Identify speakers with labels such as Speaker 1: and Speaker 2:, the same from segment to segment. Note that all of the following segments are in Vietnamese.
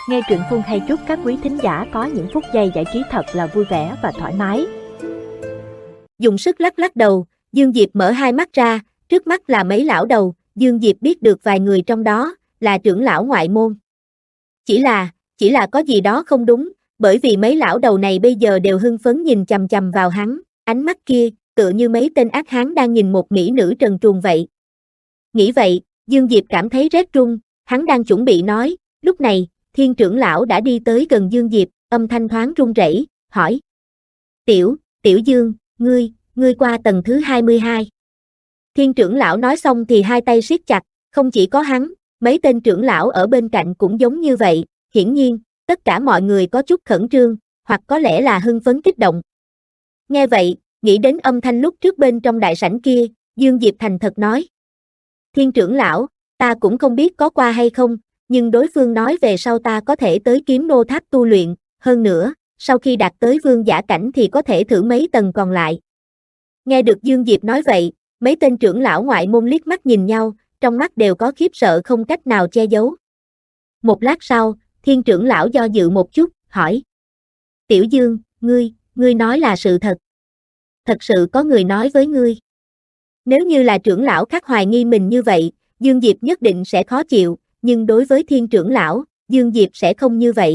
Speaker 1: Nghe truyện Phun Hay chúc các quý thính giả có những phút giây giải trí thật là vui vẻ và thoải mái.
Speaker 2: Dùng sức lắc lắc đầu, Dương Diệp mở hai mắt ra, trước mắt là mấy lão đầu, Dương Diệp biết được vài người trong đó, là trưởng lão ngoại môn. Chỉ là có gì đó không đúng, bởi vì mấy lão đầu này bây giờ đều hưng phấn nhìn chằm chằm vào hắn, ánh mắt kia, tựa như mấy tên ác hán đang nhìn một mỹ nữ trần truồng vậy. Nghĩ vậy, Dương Diệp cảm thấy rét run, hắn đang chuẩn bị nói, lúc này, Thiên trưởng lão đã đi tới gần Dương Diệp, âm thanh thoáng run rẩy, hỏi. Tiểu Dương, ngươi qua tầng thứ 22. Thiên trưởng lão nói xong thì hai tay siết chặt, không chỉ có hắn, mấy tên trưởng lão ở bên cạnh cũng giống như vậy, hiển nhiên, tất cả mọi người có chút khẩn trương, hoặc có lẽ là hưng phấn kích động. Nghe vậy, nghĩ đến âm thanh lúc trước bên trong đại sảnh kia, Dương Diệp thành thật nói. Thiên trưởng lão, ta cũng không biết có qua hay không, nhưng đối phương nói về sau ta có thể tới Kiếm Nô Tháp tu luyện, hơn nữa, sau khi đạt tới vương giả cảnh thì có thể thử mấy tầng còn lại. Nghe được Dương Diệp nói vậy, mấy tên trưởng lão ngoại môn liếc mắt nhìn nhau, trong mắt đều có khiếp sợ không cách nào che giấu. Một lát sau, Thiên trưởng lão do dự một chút, hỏi. Tiểu Dương, ngươi nói là sự thật. Thật sự có người nói với ngươi. Nếu như là trưởng lão khác hoài nghi mình như vậy, Dương Diệp nhất định sẽ khó chịu, nhưng đối với Thiên trưởng lão, Dương Diệp sẽ không như vậy.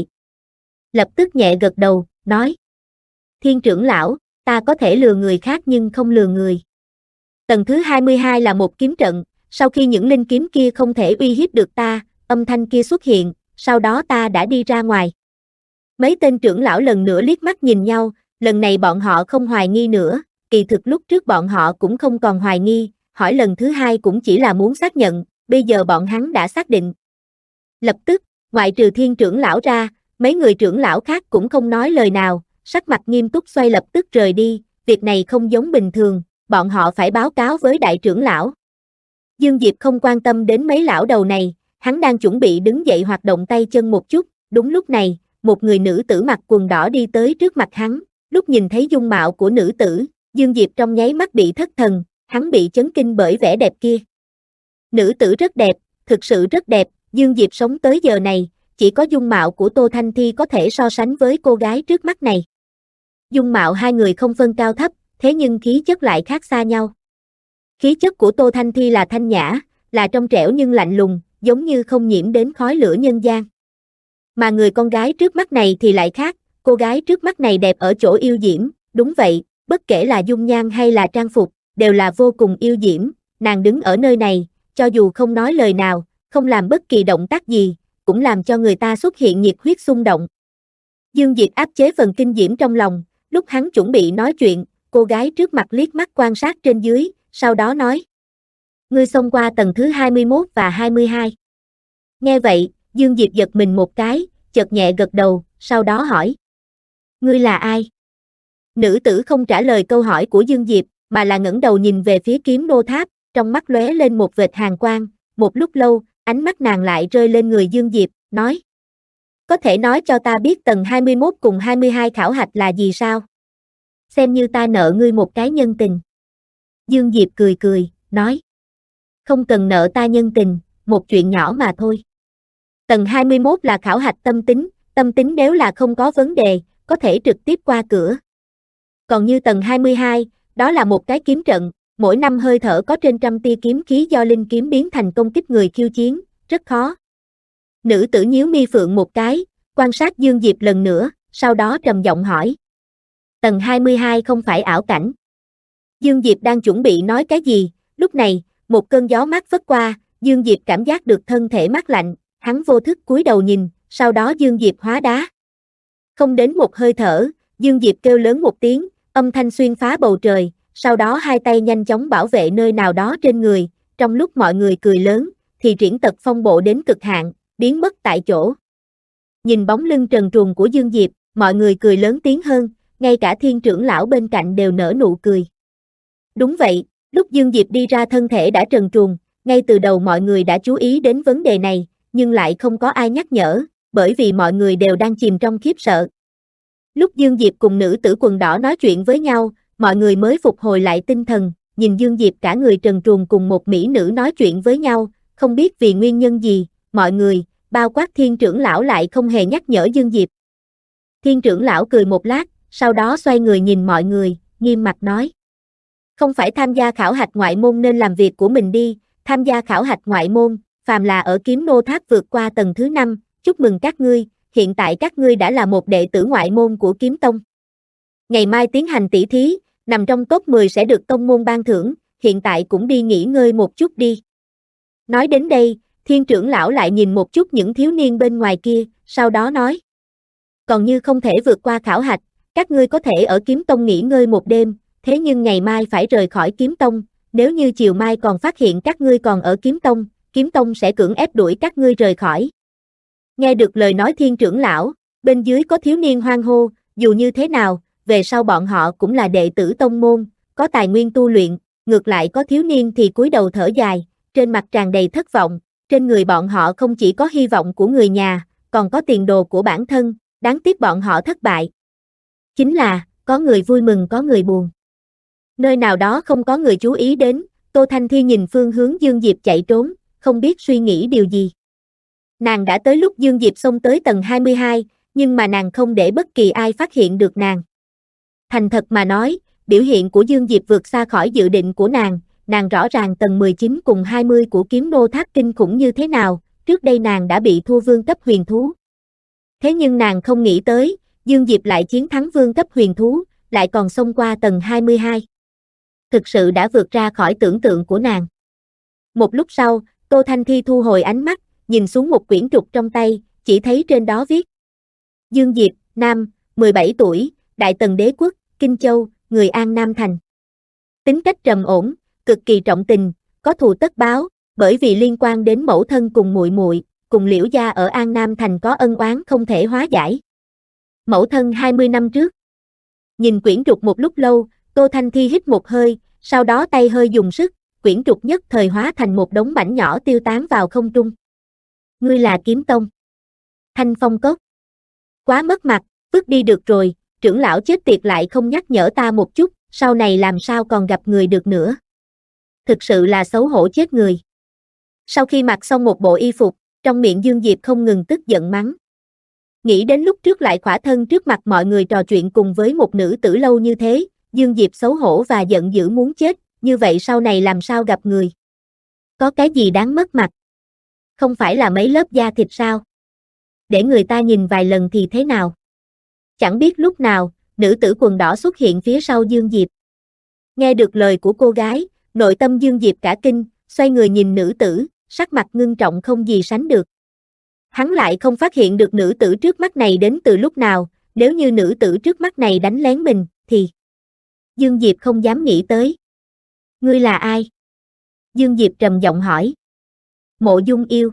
Speaker 2: Lập tức nhẹ gật đầu, nói. Thiên trưởng lão, ta có thể lừa người khác nhưng không lừa người. Tầng thứ 22 là một kiếm trận, sau khi những linh kiếm kia không thể uy hiếp được ta, âm thanh kia xuất hiện, sau đó ta đã đi ra ngoài. Mấy tên trưởng lão lần nữa liếc mắt nhìn nhau, lần này bọn họ không hoài nghi nữa, kỳ thực lúc trước bọn họ cũng không còn hoài nghi, hỏi lần thứ hai cũng chỉ là muốn xác nhận, bây giờ bọn hắn đã xác định. Lập tức, ngoại trừ Thiên trưởng lão ra, mấy người trưởng lão khác cũng không nói lời nào, sắc mặt nghiêm túc xoay lập tức rời đi, việc này không giống bình thường, bọn họ phải báo cáo với đại trưởng lão. Dương Diệp không quan tâm đến mấy lão đầu này, hắn đang chuẩn bị đứng dậy hoạt động tay chân một chút, đúng lúc này, một người nữ tử mặc quần đỏ đi tới trước mặt hắn, lúc nhìn thấy dung mạo của nữ tử, Dương Diệp trong nháy mắt bị thất thần, hắn bị chấn kinh bởi vẻ đẹp kia. Nữ tử rất đẹp, thực sự rất đẹp, Dương Diệp sống tới giờ này, chỉ có dung mạo của Tô Thanh Thi có thể so sánh với cô gái trước mắt này. Dung mạo hai người không phân cao thấp, thế nhưng khí chất lại khác xa nhau. Khí chất của Tô Thanh Thi là thanh nhã, là trong trẻo nhưng lạnh lùng, giống như không nhiễm đến khói lửa nhân gian. Mà người con gái trước mắt này thì lại khác, cô gái trước mắt này đẹp ở chỗ yêu diễm, đúng vậy, bất kể là dung nhan hay là trang phục, đều là vô cùng yêu diễm, nàng đứng ở nơi này, cho dù không nói lời nào, không làm bất kỳ động tác gì, cũng làm cho người ta xuất hiện nhiệt huyết xung động. Dương Diệp áp chế phần kinh diễm trong lòng, lúc hắn chuẩn bị nói chuyện, cô gái trước mặt liếc mắt quan sát trên dưới, sau đó nói. Ngươi xông qua tầng thứ 21 và 22. Nghe vậy, Dương Diệp giật mình một cái, chợt nhẹ gật đầu, sau đó hỏi. Ngươi là ai? Nữ tử không trả lời câu hỏi của Dương Diệp, mà là ngẩng đầu nhìn về phía Kiếm Nô Tháp, trong mắt lóe lên một vệt hàn quang, một lúc lâu, ánh mắt nàng lại rơi lên người Dương Diệp, nói. Có thể nói cho ta biết tầng 21 cùng 22 khảo hạch là gì sao? Xem như ta nợ ngươi một cái nhân tình. Dương Diệp cười, nói. Không cần nợ ta nhân tình, một chuyện nhỏ mà thôi. Tầng 21 là khảo hạch tâm tính nếu là không có vấn đề, có thể trực tiếp qua cửa. Còn như tầng 22, đó là một cái kiếm trận, mỗi năm hơi thở có trên trăm tia kiếm khí do linh kiếm biến thành công kích người khiêu chiến, rất khó. Nữ tử nhíu mi phượng một cái, quan sát Dương Diệp lần nữa, sau đó trầm giọng hỏi. Tầng 22 không phải ảo cảnh. Dương Diệp đang chuẩn bị nói cái gì, lúc này, một cơn gió mát phất qua, Dương Diệp cảm giác được thân thể mát lạnh, hắn vô thức cúi đầu nhìn, sau đó Dương Diệp hóa đá. Không đến một hơi thở, Dương Diệp kêu lớn một tiếng, âm thanh xuyên phá bầu trời, sau đó hai tay nhanh chóng bảo vệ nơi nào đó trên người, trong lúc mọi người cười lớn, thì triển tật phong bộ đến cực hạn, biến mất tại chỗ. Nhìn bóng lưng trần truồng của Dương Diệp, mọi người cười lớn tiếng hơn, ngay cả Thiên trưởng lão bên cạnh đều nở nụ cười. Đúng vậy, lúc Dương Diệp đi ra thân thể đã trần truồng, ngay từ đầu mọi người đã chú ý đến vấn đề này, nhưng lại không có ai nhắc nhở, bởi vì mọi người đều đang chìm trong khiếp sợ. Lúc Dương Diệp cùng nữ tử quần đỏ nói chuyện với nhau, mọi người mới phục hồi lại tinh thần, nhìn Dương Diệp cả người trần truồng cùng một mỹ nữ nói chuyện với nhau, không biết vì nguyên nhân gì, mọi người, bao quát Thiên trưởng lão lại không hề nhắc nhở Dương Diệp. Thiên trưởng lão cười một lát, sau đó xoay người nhìn mọi người, nghiêm mặt nói. Không phải tham gia khảo hạch ngoại môn nên làm việc của mình đi, tham gia khảo hạch ngoại môn, phàm là ở kiếm nô tháp vượt qua tầng thứ 5, chúc mừng các ngươi, hiện tại các ngươi đã là một đệ tử ngoại môn của kiếm tông. Ngày mai tiến hành tỷ thí, nằm trong top 10 sẽ được tông môn ban thưởng, hiện tại cũng đi nghỉ ngơi một chút đi. Nói đến đây, Thiên trưởng lão lại nhìn một chút những thiếu niên bên ngoài kia, sau đó nói. Còn như không thể vượt qua khảo hạch, các ngươi có thể ở kiếm tông nghỉ ngơi một đêm, thế nhưng ngày mai phải rời khỏi kiếm tông, nếu như chiều mai còn phát hiện các ngươi còn ở kiếm tông sẽ cưỡng ép đuổi các ngươi rời khỏi. Nghe được lời nói Thiên trưởng lão, bên dưới có thiếu niên hoan hô, dù như thế nào, về sau bọn họ cũng là đệ tử tông môn, có tài nguyên tu luyện, ngược lại có thiếu niên thì cúi đầu thở dài, trên mặt tràn đầy thất vọng, trên người bọn họ không chỉ có hy vọng của người nhà, còn có tiền đồ của bản thân, đáng tiếc bọn họ thất bại. Chính là, có người vui mừng có người buồn. Nơi nào đó không có người chú ý đến, Tô Thanh Thi nhìn phương hướng Dương Diệp chạy trốn, không biết suy nghĩ điều gì. Nàng đã tới lúc Dương Diệp xông tới tầng 22, nhưng mà nàng không để bất kỳ ai phát hiện được nàng. Thành thật mà nói, biểu hiện của Dương Diệp vượt xa khỏi dự định của nàng rõ ràng tầng 19 cùng 20 của kiếm nô tháp kinh khủng như thế nào, trước đây nàng đã bị thua vương cấp huyền thú. Thế nhưng nàng không nghĩ tới, Dương Diệp lại chiến thắng vương cấp huyền thú, lại còn xông qua tầng 22. Thực sự đã vượt ra khỏi tưởng tượng của nàng. Một lúc sau, Tô Thanh Thi thu hồi ánh mắt, nhìn xuống một quyển trục trong tay, chỉ thấy trên đó viết. Dương Diệp, nam, 17 tuổi, Đại Tần Đế Quốc, Kinh Châu, người An Nam Thành. Tính cách trầm ổn, cực kỳ trọng tình, có thù tất báo, bởi vì liên quan đến mẫu thân cùng muội muội, cùng Liễu gia ở An Nam Thành có ân oán không thể hóa giải. Mẫu thân 20 năm trước. Nhìn quyển trục một lúc lâu, Tô Thanh Thi hít một hơi, sau đó tay hơi dùng sức, quyển trục nhất thời hóa thành một đống mảnh nhỏ tiêu tán vào không trung. Ngươi là kiếm tông. Thanh Phong Cốc. Quá mất mặt, vứt đi được rồi, trưởng lão chết tiệt lại không nhắc nhở ta một chút, sau này làm sao còn gặp người được nữa. Thực sự là xấu hổ chết người. Sau khi mặc xong một bộ y phục, trong miệng Dương Diệp không ngừng tức giận mắng. Nghĩ đến lúc trước lại khỏa thân trước mặt mọi người trò chuyện cùng với một nữ tử lâu như thế, Dương Diệp xấu hổ và giận dữ muốn chết, như vậy sau này làm sao gặp người. Có cái gì đáng mất mặt? Không phải là mấy lớp da thịt sao? Để người ta nhìn vài lần thì thế nào? Chẳng biết lúc nào, nữ tử quần đỏ xuất hiện phía sau Dương Diệp. Nghe được lời của cô gái, nội tâm Dương Diệp cả kinh, xoay người nhìn nữ tử, sắc mặt ngưng trọng không gì sánh được. Hắn lại không phát hiện được nữ tử trước mắt này đến từ lúc nào, nếu như nữ tử trước mắt này đánh lén mình, thì... Dương Diệp không dám nghĩ tới. Ngươi là ai? Dương Diệp trầm giọng hỏi. Mộ Dung Yêu.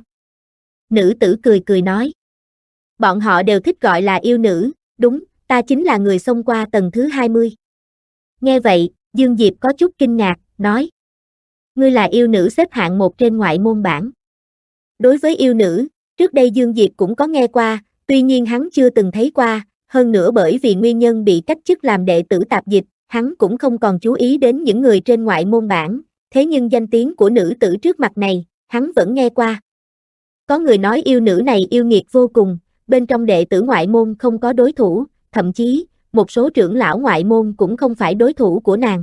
Speaker 2: Nữ tử cười cười nói. Bọn họ đều thích gọi là yêu nữ, đúng, ta chính là người xông qua tầng thứ 20. Nghe vậy, Dương Diệp có chút kinh ngạc, nói. Ngươi là yêu nữ xếp hạng 1 trên ngoại môn bảng. Đối với yêu nữ, trước đây Dương Diệp cũng có nghe qua, tuy nhiên hắn chưa từng thấy qua, hơn nữa bởi vì nguyên nhân bị cách chức làm đệ tử tạp dịch, hắn cũng không còn chú ý đến những người trên ngoại môn bảng, thế nhưng danh tiếng của nữ tử trước mặt này, hắn vẫn nghe qua. Có người nói yêu nữ này yêu nghiệt vô cùng, bên trong đệ tử ngoại môn không có đối thủ, thậm chí, một số trưởng lão ngoại môn cũng không phải đối thủ của nàng.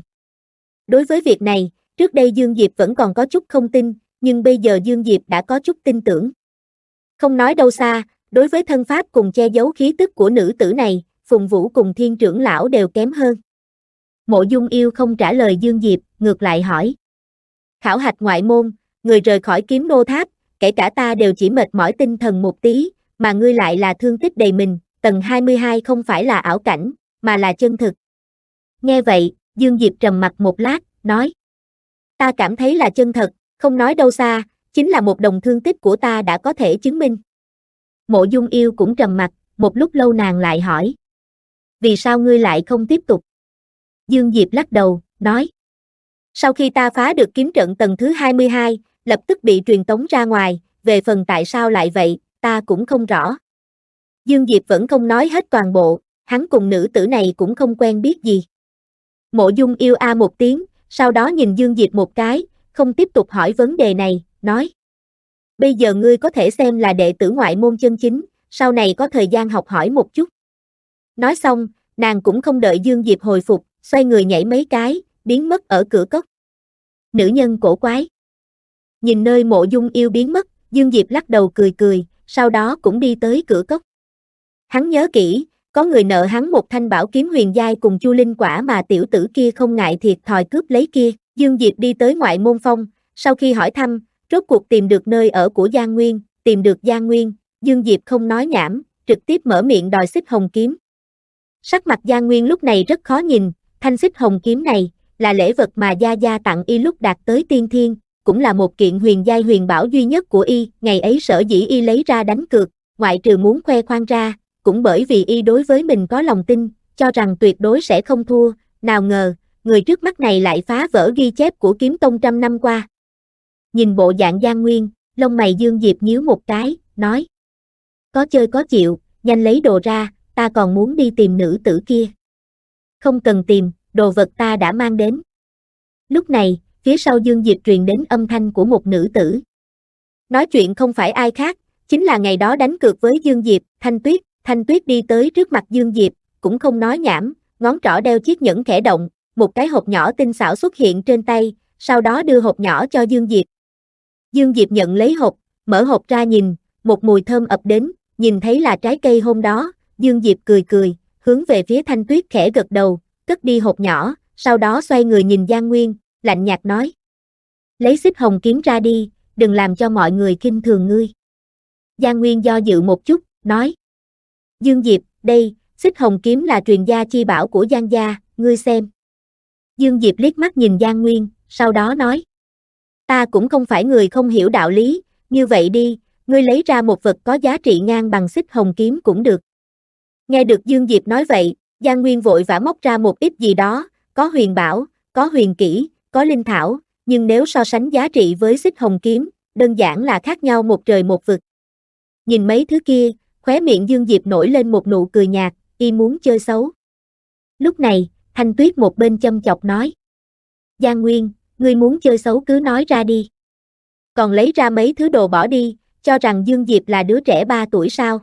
Speaker 2: Đối với việc này, trước đây Dương Diệp vẫn còn có chút không tin, nhưng bây giờ Dương Diệp đã có chút tin tưởng. Không nói đâu xa, đối với thân pháp cùng che giấu khí tức của nữ tử này, Phùng Vũ cùng Thiên trưởng lão đều kém hơn. Mộ Dung Yêu không trả lời Dương Diệp, ngược lại hỏi. Khảo hạch ngoại môn, người rời khỏi kiếm nô tháp, kể cả ta đều chỉ mệt mỏi tinh thần một tí, mà ngươi lại là thương tích đầy mình, tầng 22 không phải là ảo cảnh, mà là chân thực. Nghe vậy, Dương Diệp trầm mặt một lát, nói. Ta cảm thấy là chân thật, không nói đâu xa, chính là một đồng thương tích của ta đã có thể chứng minh. Mộ Dung Yêu cũng trầm mặt, một lúc lâu nàng lại hỏi. Vì sao ngươi lại không tiếp tục? Dương Diệp lắc đầu, nói. Sau khi ta phá được kiếm trận tầng thứ 22, lập tức bị truyền tống ra ngoài, về phần tại sao lại vậy, ta cũng không rõ. Dương Diệp vẫn không nói hết toàn bộ, hắn cùng nữ tử này cũng không quen biết gì. Mộ Dung Yêu a một tiếng, sau đó nhìn Dương Diệp một cái, không tiếp tục hỏi vấn đề này, nói. Bây giờ ngươi có thể xem là đệ tử ngoại môn chân chính, sau này có thời gian học hỏi một chút. Nói xong, nàng cũng không đợi Dương Diệp hồi phục, xoay người nhảy mấy cái, biến mất ở cửa cốc. Nữ nhân cổ quái. Nhìn nơi Mộ Dung Yêu biến mất, Dương Diệp lắc đầu cười cười, sau đó cũng đi tới cửa cốc. Hắn nhớ kỹ, có người nợ hắn một thanh bảo kiếm huyền giai cùng chu linh quả mà tiểu tử kia không ngại thiệt thòi cướp lấy kia. Dương Diệp đi tới ngoại môn phong, sau khi hỏi thăm, rốt cuộc tìm được nơi ở của Giang Nguyên, tìm được Giang Nguyên, Dương Diệp không nói nhảm, trực tiếp mở miệng đòi xích hồng kiếm. Sắc mặt Giang Nguyên lúc này rất khó nhìn, thanh xích hồng kiếm này là lễ vật mà Gia Gia tặng y lúc đạt tới tiên thiên, cũng là một kiện huyền giai huyền bảo duy nhất của y, ngày ấy sở dĩ y lấy ra đánh cược, ngoại trừ muốn khoe khoang ra, cũng bởi vì y đối với mình có lòng tin, cho rằng tuyệt đối sẽ không thua, nào ngờ, người trước mắt này lại phá vỡ ghi chép của kiếm tông trăm năm qua. Nhìn bộ dạng Giang Nguyên, lông mày Dương Diệp nhíu một cái, nói: có chơi có chịu, nhanh lấy đồ ra, ta còn muốn đi tìm nữ tử kia. Không cần tìm, đồ vật ta đã mang đến. Lúc này, phía sau Dương Diệp truyền đến âm thanh của một nữ tử. Nói chuyện không phải ai khác, chính là ngày đó đánh cược với Dương Diệp, Thanh Tuyết. Thanh Tuyết đi tới trước mặt Dương Diệp, cũng không nói nhảm, ngón trỏ đeo chiếc nhẫn khẽ động, một cái hộp nhỏ tinh xảo xuất hiện trên tay, sau đó đưa hộp nhỏ cho Dương Diệp. Dương Diệp nhận lấy hộp, mở hộp ra nhìn, một mùi thơm ập đến, nhìn thấy là trái cây hôm đó, Dương Diệp cười cười, hướng về phía Thanh Tuyết khẽ gật đầu, cất đi hộp nhỏ, sau đó xoay người nhìn Giang Nguyên, lạnh nhạt nói: lấy xích hồng kiếm ra đi, đừng làm cho mọi người khinh thường ngươi. Giang Nguyên do dự một chút, nói: Dương Diệp, đây, xích hồng kiếm là truyền gia chi bảo của Giang gia, ngươi xem. Dương Diệp liếc mắt nhìn Giang Nguyên, sau đó nói: ta cũng không phải người không hiểu đạo lý, như vậy đi, ngươi lấy ra một vật có giá trị ngang bằng xích hồng kiếm cũng được. Nghe được Dương Diệp nói vậy, Giang Nguyên vội vã móc ra một ít gì đó, có huyền bảo, có huyền kỹ, có linh thảo, nhưng nếu so sánh giá trị với xích hồng kiếm, đơn giản là khác nhau một trời một vực. Nhìn mấy thứ kia, khóe miệng Dương Diệp nổi lên một nụ cười nhạt, y muốn chơi xấu. Lúc này, Thanh Tuyết một bên châm chọc nói: Giang Nguyên, ngươi muốn chơi xấu cứ nói ra đi. Còn lấy ra mấy thứ đồ bỏ đi, cho rằng Dương Diệp là đứa trẻ 3 tuổi sao?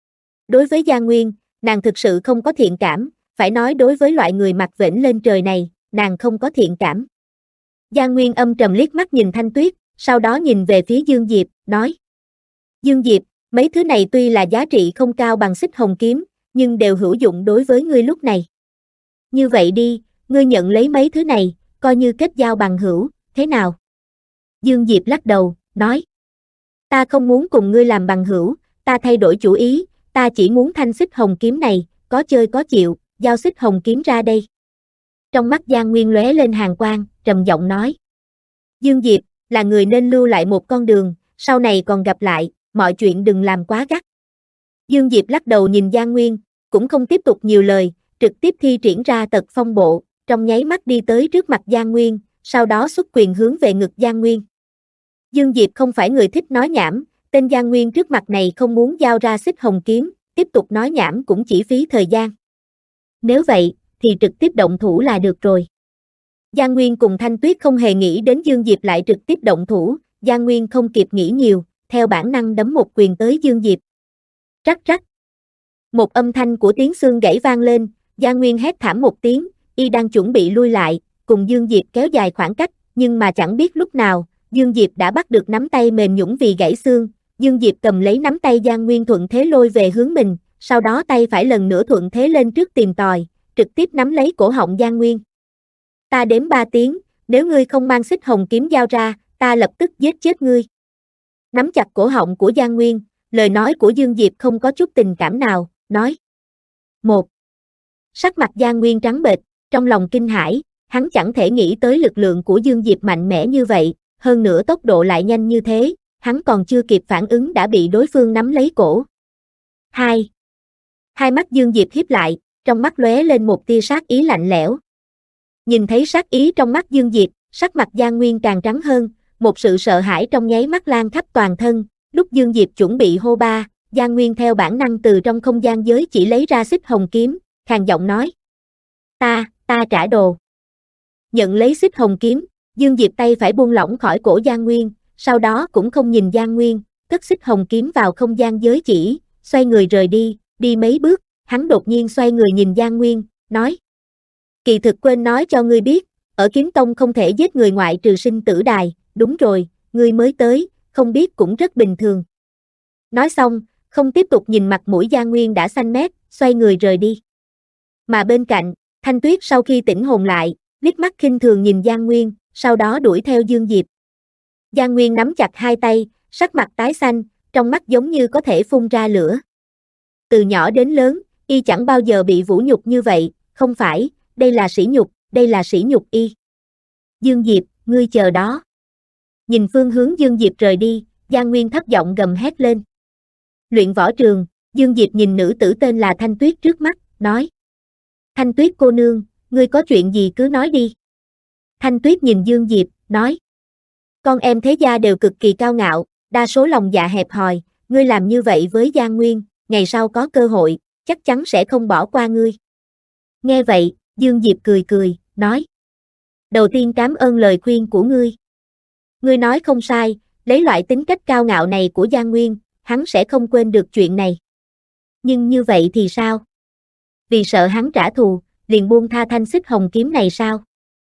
Speaker 2: Đối với Giang Nguyên, nàng thực sự không có thiện cảm, phải nói đối với loại người mặt vểnh lên trời này, nàng không có thiện cảm. Giang Nguyên âm trầm liếc mắt nhìn Thanh Tuyết, sau đó nhìn về phía Dương Diệp, nói: Dương Diệp, mấy thứ này tuy là giá trị không cao bằng xích hồng kiếm, nhưng đều hữu dụng đối với ngươi lúc này. Như vậy đi, ngươi nhận lấy mấy thứ này, coi như kết giao bằng hữu, thế nào? Dương Diệp lắc đầu, nói: ta không muốn cùng ngươi làm bằng hữu, ta thay đổi chủ ý, ta chỉ muốn thanh xích hồng kiếm này, có chơi có chịu, giao xích hồng kiếm ra đây. Trong mắt Giang Nguyên lóe lên hàn quang, trầm giọng nói: Dương Diệp, là người nên lưu lại một con đường, sau này còn gặp lại, mọi chuyện đừng làm quá gắt. Dương Diệp lắc đầu nhìn Giang Nguyên, cũng không tiếp tục nhiều lời, trực tiếp thi triển ra tật phong bộ, trong nháy mắt đi tới trước mặt Giang Nguyên, sau đó xuất quyền hướng về ngực Giang Nguyên. Dương Diệp không phải người thích nói nhảm, tên Giang Nguyên trước mặt này không muốn giao ra xích hồng kiếm, tiếp tục nói nhảm cũng chỉ phí thời gian. Nếu vậy, thì trực tiếp động thủ là được rồi. Giang Nguyên cùng Thanh Tuyết không hề nghĩ đến Dương Diệp lại trực tiếp động thủ, Giang Nguyên không kịp nghĩ nhiều, theo bản năng đấm một quyền tới Dương Diệp. Rắc rắc. Một âm thanh của tiếng xương gãy vang lên, Giang Nguyên hét thảm một tiếng, y đang chuẩn bị lui lại, cùng Dương Diệp kéo dài khoảng cách, nhưng mà chẳng biết lúc nào, Dương Diệp đã bắt được nắm tay mềm nhũn vì gãy xương, Dương Diệp cầm lấy nắm tay Giang Nguyên thuận thế lôi về hướng mình, sau đó tay phải lần nữa thuận thế lên trước tìm tòi, trực tiếp nắm lấy cổ họng Giang Nguyên. Ta đếm 3 tiếng, nếu ngươi không mang xích hồng kiếm giao ra, ta lập tức giết chết ngươi. Nắm chặt cổ họng của Giang Nguyên, lời nói của Dương Diệp không có chút tình cảm nào, nói: 1. Sắc mặt Giang Nguyên trắng bệch, trong lòng kinh hãi, hắn chẳng thể nghĩ tới lực lượng của Dương Diệp mạnh mẽ như vậy, hơn nữa tốc độ lại nhanh như thế, hắn còn chưa kịp phản ứng đã bị đối phương nắm lấy cổ. 2. Hai mắt Dương Diệp híp lại, trong mắt lóe lên một tia sát ý lạnh lẽo. Nhìn thấy sát ý trong mắt Dương Diệp, sắc mặt Giang Nguyên càng trắng hơn, một sự sợ hãi trong nháy mắt lan khắp toàn thân, lúc Dương Diệp chuẩn bị hô ba, Giang Nguyên theo bản năng từ trong không gian giới chỉ lấy ra xích hồng kiếm, khàn giọng nói: Ta trả đồ. Nhận lấy xích hồng kiếm, Dương Diệp tay phải buông lỏng khỏi cổ Giang Nguyên, sau đó cũng không nhìn Giang Nguyên, cất xích hồng kiếm vào không gian giới chỉ, xoay người rời đi, đi mấy bước, hắn đột nhiên xoay người nhìn Giang Nguyên, nói. Kỳ thực quên nói cho ngươi biết, ở Kiếm Tông không thể giết người ngoại trừ sinh tử đài, đúng rồi, ngươi mới tới, không biết cũng rất bình thường. Nói xong, không tiếp tục nhìn mặt mũi Giang Nguyên đã xanh mét, xoay người rời đi. Mà bên cạnh, Thanh Tuyết sau khi tỉnh hồn lại, liếc mắt khinh thường nhìn Giang Nguyên, sau đó đuổi theo Dương Diệp. Giang Nguyên nắm chặt hai tay, sắc mặt tái xanh, trong mắt giống như có thể phun ra lửa. Từ nhỏ đến lớn, y chẳng bao giờ bị vũ nhục như vậy, không phải, đây là sỉ nhục, đây là sỉ nhục y. Dương Diệp, ngươi chờ đó. Nhìn phương hướng Dương Diệp rời đi, Giang Nguyên thấp giọng gầm hét lên. Luyện võ trường, Dương Diệp nhìn nữ tử tên là Thanh Tuyết trước mắt, nói. Thanh Tuyết cô nương, ngươi có chuyện gì cứ nói đi. Thanh Tuyết nhìn Dương Diệp, nói. Con em thế gia đều cực kỳ cao ngạo, đa số lòng dạ hẹp hòi, ngươi làm như vậy với Giang Nguyên, ngày sau có cơ hội, chắc chắn sẽ không bỏ qua ngươi. Nghe vậy, Dương Diệp cười cười, nói. Đầu tiên cảm ơn lời khuyên của ngươi. Ngươi nói không sai, lấy loại tính cách cao ngạo này của Giang Nguyên, hắn sẽ không quên được chuyện này. Nhưng như vậy thì sao? Vì sợ hắn trả thù, liền buông tha thanh xích hồng kiếm này sao?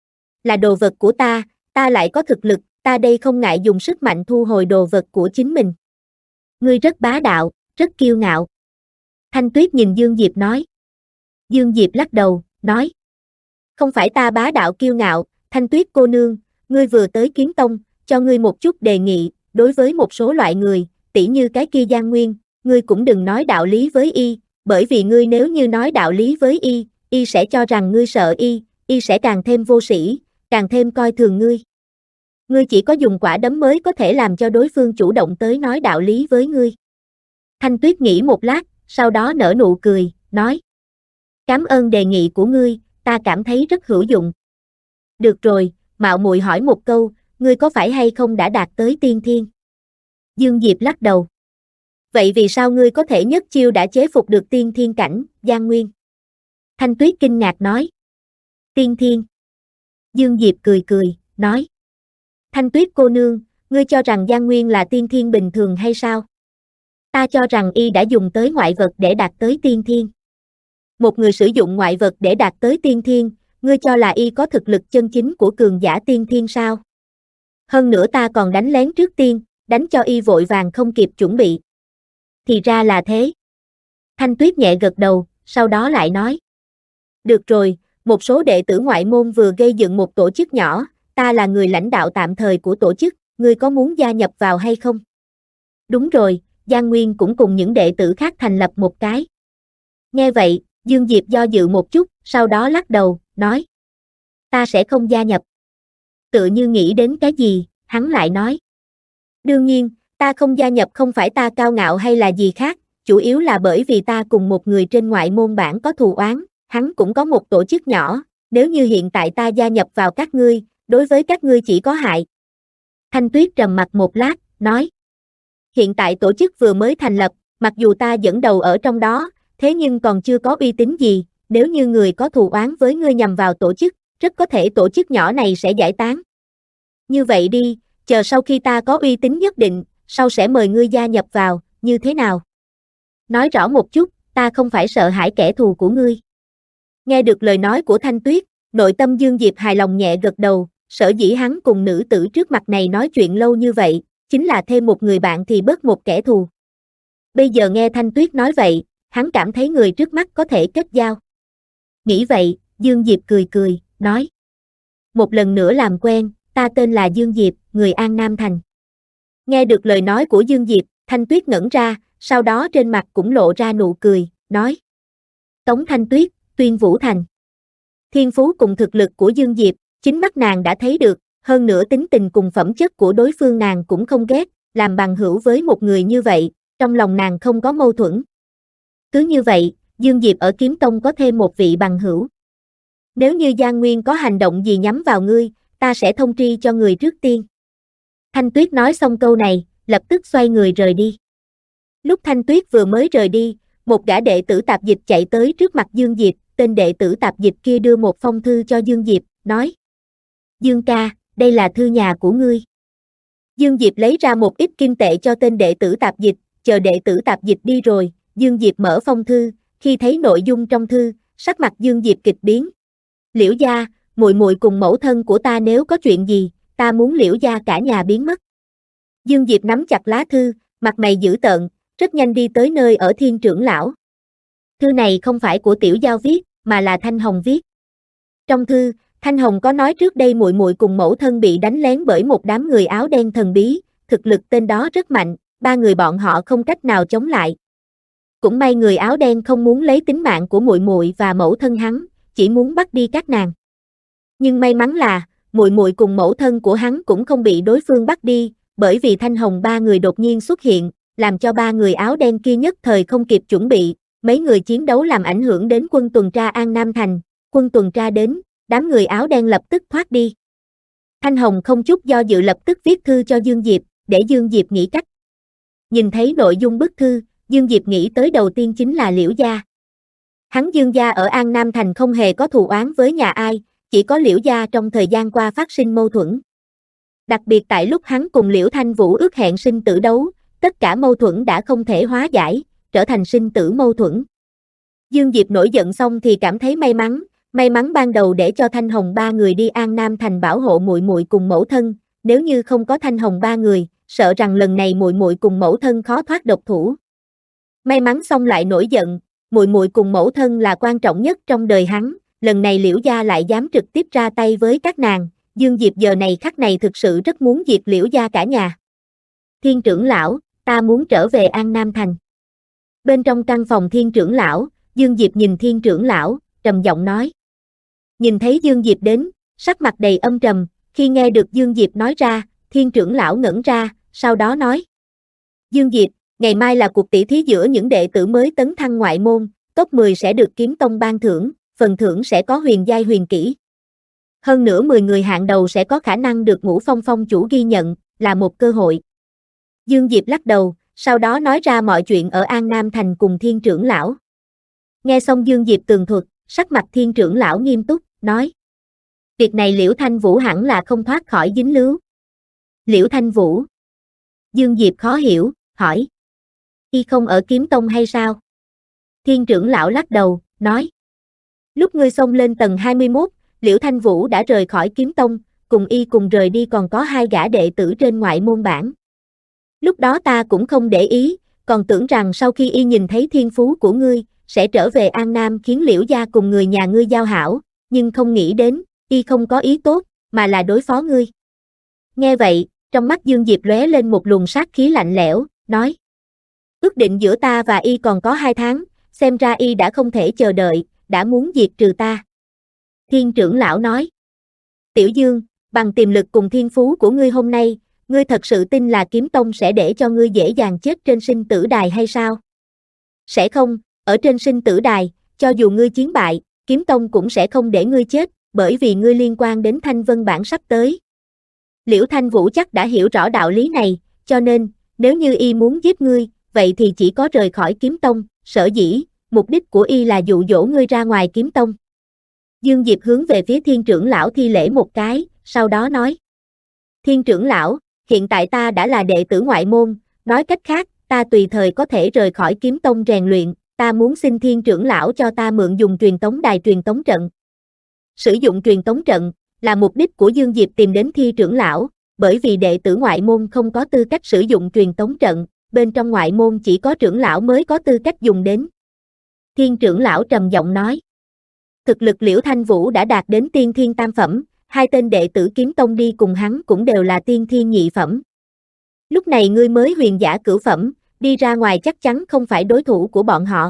Speaker 2: Là đồ vật của ta lại có thực lực, ta đây không ngại dùng sức mạnh thu hồi đồ vật của chính mình. Ngươi rất bá đạo, rất kiêu ngạo. Thanh Tuyết nhìn Dương Diệp nói. Dương Diệp lắc đầu, nói. Không phải ta bá đạo kiêu ngạo, Thanh Tuyết cô nương, ngươi vừa tới Kiếm Tông, cho ngươi một chút đề nghị, đối với một số loại người, tỉ như cái kia Giang Nguyên, ngươi cũng đừng nói đạo lý với y, bởi vì ngươi nếu như nói đạo lý với y sẽ cho rằng ngươi sợ y sẽ càng thêm vô sĩ, càng thêm coi thường ngươi. Ngươi chỉ có dùng quả đấm mới có thể làm cho đối phương chủ động tới nói đạo lý với ngươi. Thanh Tuyết nghĩ một lát, sau đó nở nụ cười, nói. Cảm ơn đề nghị của ngươi, ta cảm thấy rất hữu dụng. Được rồi, mạo muội hỏi một câu, ngươi có phải hay không đã đạt tới tiên thiên? Dương Diệp lắc đầu. Vậy vì sao ngươi có thể nhất chiêu đã chế phục được tiên thiên cảnh, Giang Nguyên? Thanh Tuyết kinh ngạc nói. Tiên thiên. Dương Diệp cười cười, nói. Thanh Tuyết cô nương, ngươi cho rằng Giang Nguyên là tiên thiên bình thường hay sao? Ta cho rằng y đã dùng tới ngoại vật để đạt tới tiên thiên. Một người sử dụng ngoại vật để đạt tới tiên thiên, ngươi cho là y có thực lực chân chính của cường giả tiên thiên sao? Hơn nữa ta còn đánh lén trước tiên, đánh cho y vội vàng không kịp chuẩn bị. Thì ra là thế. Thanh Tuyết nhẹ gật đầu, sau đó lại nói. Được rồi, một số đệ tử ngoại môn vừa gây dựng một tổ chức nhỏ, ta là người lãnh đạo tạm thời của tổ chức, ngươi có muốn gia nhập vào hay không? Đúng rồi, Giang Nguyên cũng cùng những đệ tử khác thành lập một cái. Nghe vậy, Dương Diệp do dự một chút, sau đó lắc đầu, nói. Ta sẽ không gia nhập. Tựa như nghĩ đến cái gì, hắn lại nói. Đương nhiên, ta không gia nhập không phải ta cao ngạo hay là gì khác, chủ yếu là bởi vì ta cùng một người trên ngoại môn bản có thù oán, hắn cũng có một tổ chức nhỏ, nếu như hiện tại ta gia nhập vào các ngươi, đối với các ngươi chỉ có hại. Thanh Tuyết trầm mặt một lát, nói. Hiện tại tổ chức vừa mới thành lập, mặc dù ta dẫn đầu ở trong đó, thế nhưng còn chưa có uy tín gì, nếu như người có thù oán với ngươi nhằm vào tổ chức, rất có thể tổ chức nhỏ này sẽ giải tán. Như vậy đi, chờ sau khi ta có uy tín nhất định, sau sẽ mời ngươi gia nhập vào, như thế nào? Nói rõ một chút, ta không phải sợ hãi kẻ thù của ngươi. Nghe được lời nói của Thanh Tuyết, nội tâm Dương Diệp hài lòng nhẹ gật đầu, sở dĩ hắn cùng nữ tử trước mặt này nói chuyện lâu như vậy, chính là thêm một người bạn thì bớt một kẻ thù. Bây giờ nghe Thanh Tuyết nói vậy, hắn cảm thấy người trước mắt có thể kết giao. Nghĩ vậy, Dương Diệp cười cười, nói. Một lần nữa làm quen, ta tên là Dương Diệp, người An Nam Thành. Nghe được lời nói của Dương Diệp, Thanh Tuyết ngẩn ra, sau đó trên mặt cũng lộ ra nụ cười, nói. Tống Thanh Tuyết, Tuyên Vũ Thành. Thiên phú cùng thực lực của Dương Diệp, chính mắt nàng đã thấy được, hơn nữa tính tình cùng phẩm chất của đối phương nàng cũng không ghét, làm bằng hữu với một người như vậy, trong lòng nàng không có mâu thuẫn. Cứ như vậy, Dương Diệp ở Kiếm Tông có thêm một vị bằng hữu. Nếu như Giang Nguyên có hành động gì nhắm vào ngươi, ta sẽ thông tri cho người trước tiên. Thanh Tuyết nói xong câu này, lập tức xoay người rời đi. Lúc Thanh Tuyết vừa mới rời đi, một gã đệ tử tạp dịch chạy tới trước mặt Dương Diệp, tên đệ tử tạp dịch kia đưa một phong thư cho Dương Diệp, nói. Dương ca, đây là thư nhà của ngươi. Dương Diệp lấy ra một ít kim tệ cho tên đệ tử tạp dịch, chờ đệ tử tạp dịch đi rồi, Dương Diệp mở phong thư, khi thấy nội dung trong thư, sắc mặt Dương Diệp kịch biến. Liễu gia, muội muội cùng mẫu thân của ta nếu có chuyện gì, ta muốn Liễu gia cả nhà biến mất. Dương Diệp nắm chặt lá thư, mặt mày dữ tợn, rất nhanh đi tới nơi ở Thiên trưởng lão. Thư này không phải của Tiểu Giao viết, mà là Thanh Hồng viết. Trong thư, Thanh Hồng có nói trước đây muội muội cùng mẫu thân bị đánh lén bởi một đám người áo đen thần bí, thực lực tên đó rất mạnh, ba người bọn họ không cách nào chống lại. Cũng may người áo đen không muốn lấy tính mạng của muội muội và mẫu thân hắn, chỉ muốn bắt đi các nàng. Nhưng may mắn là, muội muội cùng mẫu thân của hắn cũng không bị đối phương bắt đi, bởi vì Thanh Hồng ba người đột nhiên xuất hiện, làm cho ba người áo đen kia nhất thời không kịp chuẩn bị, mấy người chiến đấu làm ảnh hưởng đến quân tuần tra An Nam Thành, quân tuần tra đến, đám người áo đen lập tức thoát đi. Thanh Hồng không chút do dự lập tức viết thư cho Dương Diệp, để Dương Diệp nghĩ cách. Nhìn thấy nội dung bức thư, Dương Diệp nghĩ tới đầu tiên chính là Liễu gia. Hắn Dương gia ở An Nam Thành không hề có thù oán với nhà ai, chỉ có Liễu gia trong thời gian qua phát sinh mâu thuẫn. Đặc biệt tại lúc hắn cùng Liễu Thanh Vũ ước hẹn sinh tử đấu, tất cả mâu thuẫn đã không thể hóa giải, trở thành sinh tử mâu thuẫn. Dương Diệp nổi giận xong thì cảm thấy may mắn ban đầu để cho Thanh Hồng ba người đi An Nam Thành bảo hộ muội muội cùng mẫu thân, nếu như không có Thanh Hồng ba người, sợ rằng lần này muội muội cùng mẫu thân khó thoát độc thủ. May mắn xong lại nổi giận, muội muội cùng mẫu thân là quan trọng nhất trong đời hắn, lần này Liễu gia lại dám trực tiếp ra tay với các nàng, Dương Diệp giờ này khắc này thực sự rất muốn diệt Liễu gia cả nhà. Thiên trưởng lão, ta muốn trở về An Nam Thành. Bên trong căn phòng Thiên trưởng lão, Dương Diệp nhìn Thiên trưởng lão, trầm giọng nói. Nhìn thấy Dương Diệp đến, sắc mặt đầy âm trầm, khi nghe được Dương Diệp nói ra, Thiên trưởng lão ngẩn ra, sau đó nói. Dương Diệp, ngày mai là cuộc tỷ thí giữa những đệ tử mới tấn thăng ngoại môn, top 10 sẽ được kiếm tông ban thưởng, phần thưởng sẽ có huyền giai huyền kỹ. Hơn nữa 10 người hạng đầu sẽ có khả năng được Ngũ Phong Phong chủ ghi nhận, là một cơ hội. Dương Diệp lắc đầu, sau đó nói ra mọi chuyện ở An Nam Thành cùng Thiên trưởng lão. Nghe xong Dương Diệp tường thuật, sắc mặt Thiên trưởng lão nghiêm túc, nói. Việc này Liễu Thanh Vũ hẳn là không thoát khỏi dính líu. Liễu Thanh Vũ. Dương Diệp khó hiểu, hỏi. Y không ở kiếm tông hay sao? Thiên trưởng lão lắc đầu, nói. Lúc ngươi xông lên tầng 21, Liễu Thanh Vũ đã rời khỏi kiếm tông, cùng y cùng rời đi còn có 2 gã đệ tử trên ngoại môn bảng. Lúc đó ta cũng không để ý, còn tưởng rằng sau khi y nhìn thấy thiên phú của ngươi, sẽ trở về An Nam khiến Liễu gia cùng người nhà ngươi giao hảo, nhưng không nghĩ đến, y không có ý tốt, mà là đối phó ngươi. Nghe vậy, trong mắt Dương Diệp lóe lên một luồng sát khí lạnh lẽo, nói. Ước định giữa ta và y còn có 2 tháng, xem ra y đã không thể chờ đợi, đã muốn diệt trừ ta. Thiên trưởng lão nói. Tiểu Dương, bằng tiềm lực cùng thiên phú của ngươi hôm nay, ngươi thật sự tin là kiếm tông sẽ để cho ngươi dễ dàng chết trên sinh tử đài hay sao? Sẽ không, ở trên sinh tử đài, cho dù ngươi chiến bại, kiếm tông cũng sẽ không để ngươi chết, bởi vì ngươi liên quan đến Thanh Vân Bảng sắp tới. Liễu Thanh Vũ chắc đã hiểu rõ đạo lý này, cho nên, nếu như y muốn giết ngươi, vậy thì chỉ có rời khỏi kiếm tông, sở dĩ, mục đích của y là dụ dỗ ngươi ra ngoài kiếm tông. Dương Diệp hướng về phía Thiên trưởng lão thi lễ một cái, sau đó nói. Thiên trưởng lão, hiện tại ta đã là đệ tử ngoại môn, nói cách khác, ta tùy thời có thể rời khỏi kiếm tông rèn luyện, ta muốn xin Thiên trưởng lão cho ta mượn dùng truyền tống đài truyền tống trận. Sử dụng truyền tống trận, là mục đích của Dương Diệp tìm đến Thiên trưởng lão, bởi vì đệ tử ngoại môn không có tư cách sử dụng truyền tống trận, bên trong ngoại môn chỉ có trưởng lão mới có tư cách dùng đến. Thiên trưởng lão trầm giọng nói. Thực lực Liễu Thanh Vũ đã đạt đến tiên thiên tam phẩm, 2 tên đệ tử kiếm tông đi cùng hắn cũng đều là tiên thiên nhị phẩm. Lúc này ngươi mới huyền giả cửu phẩm, đi ra ngoài chắc chắn không phải đối thủ của bọn họ.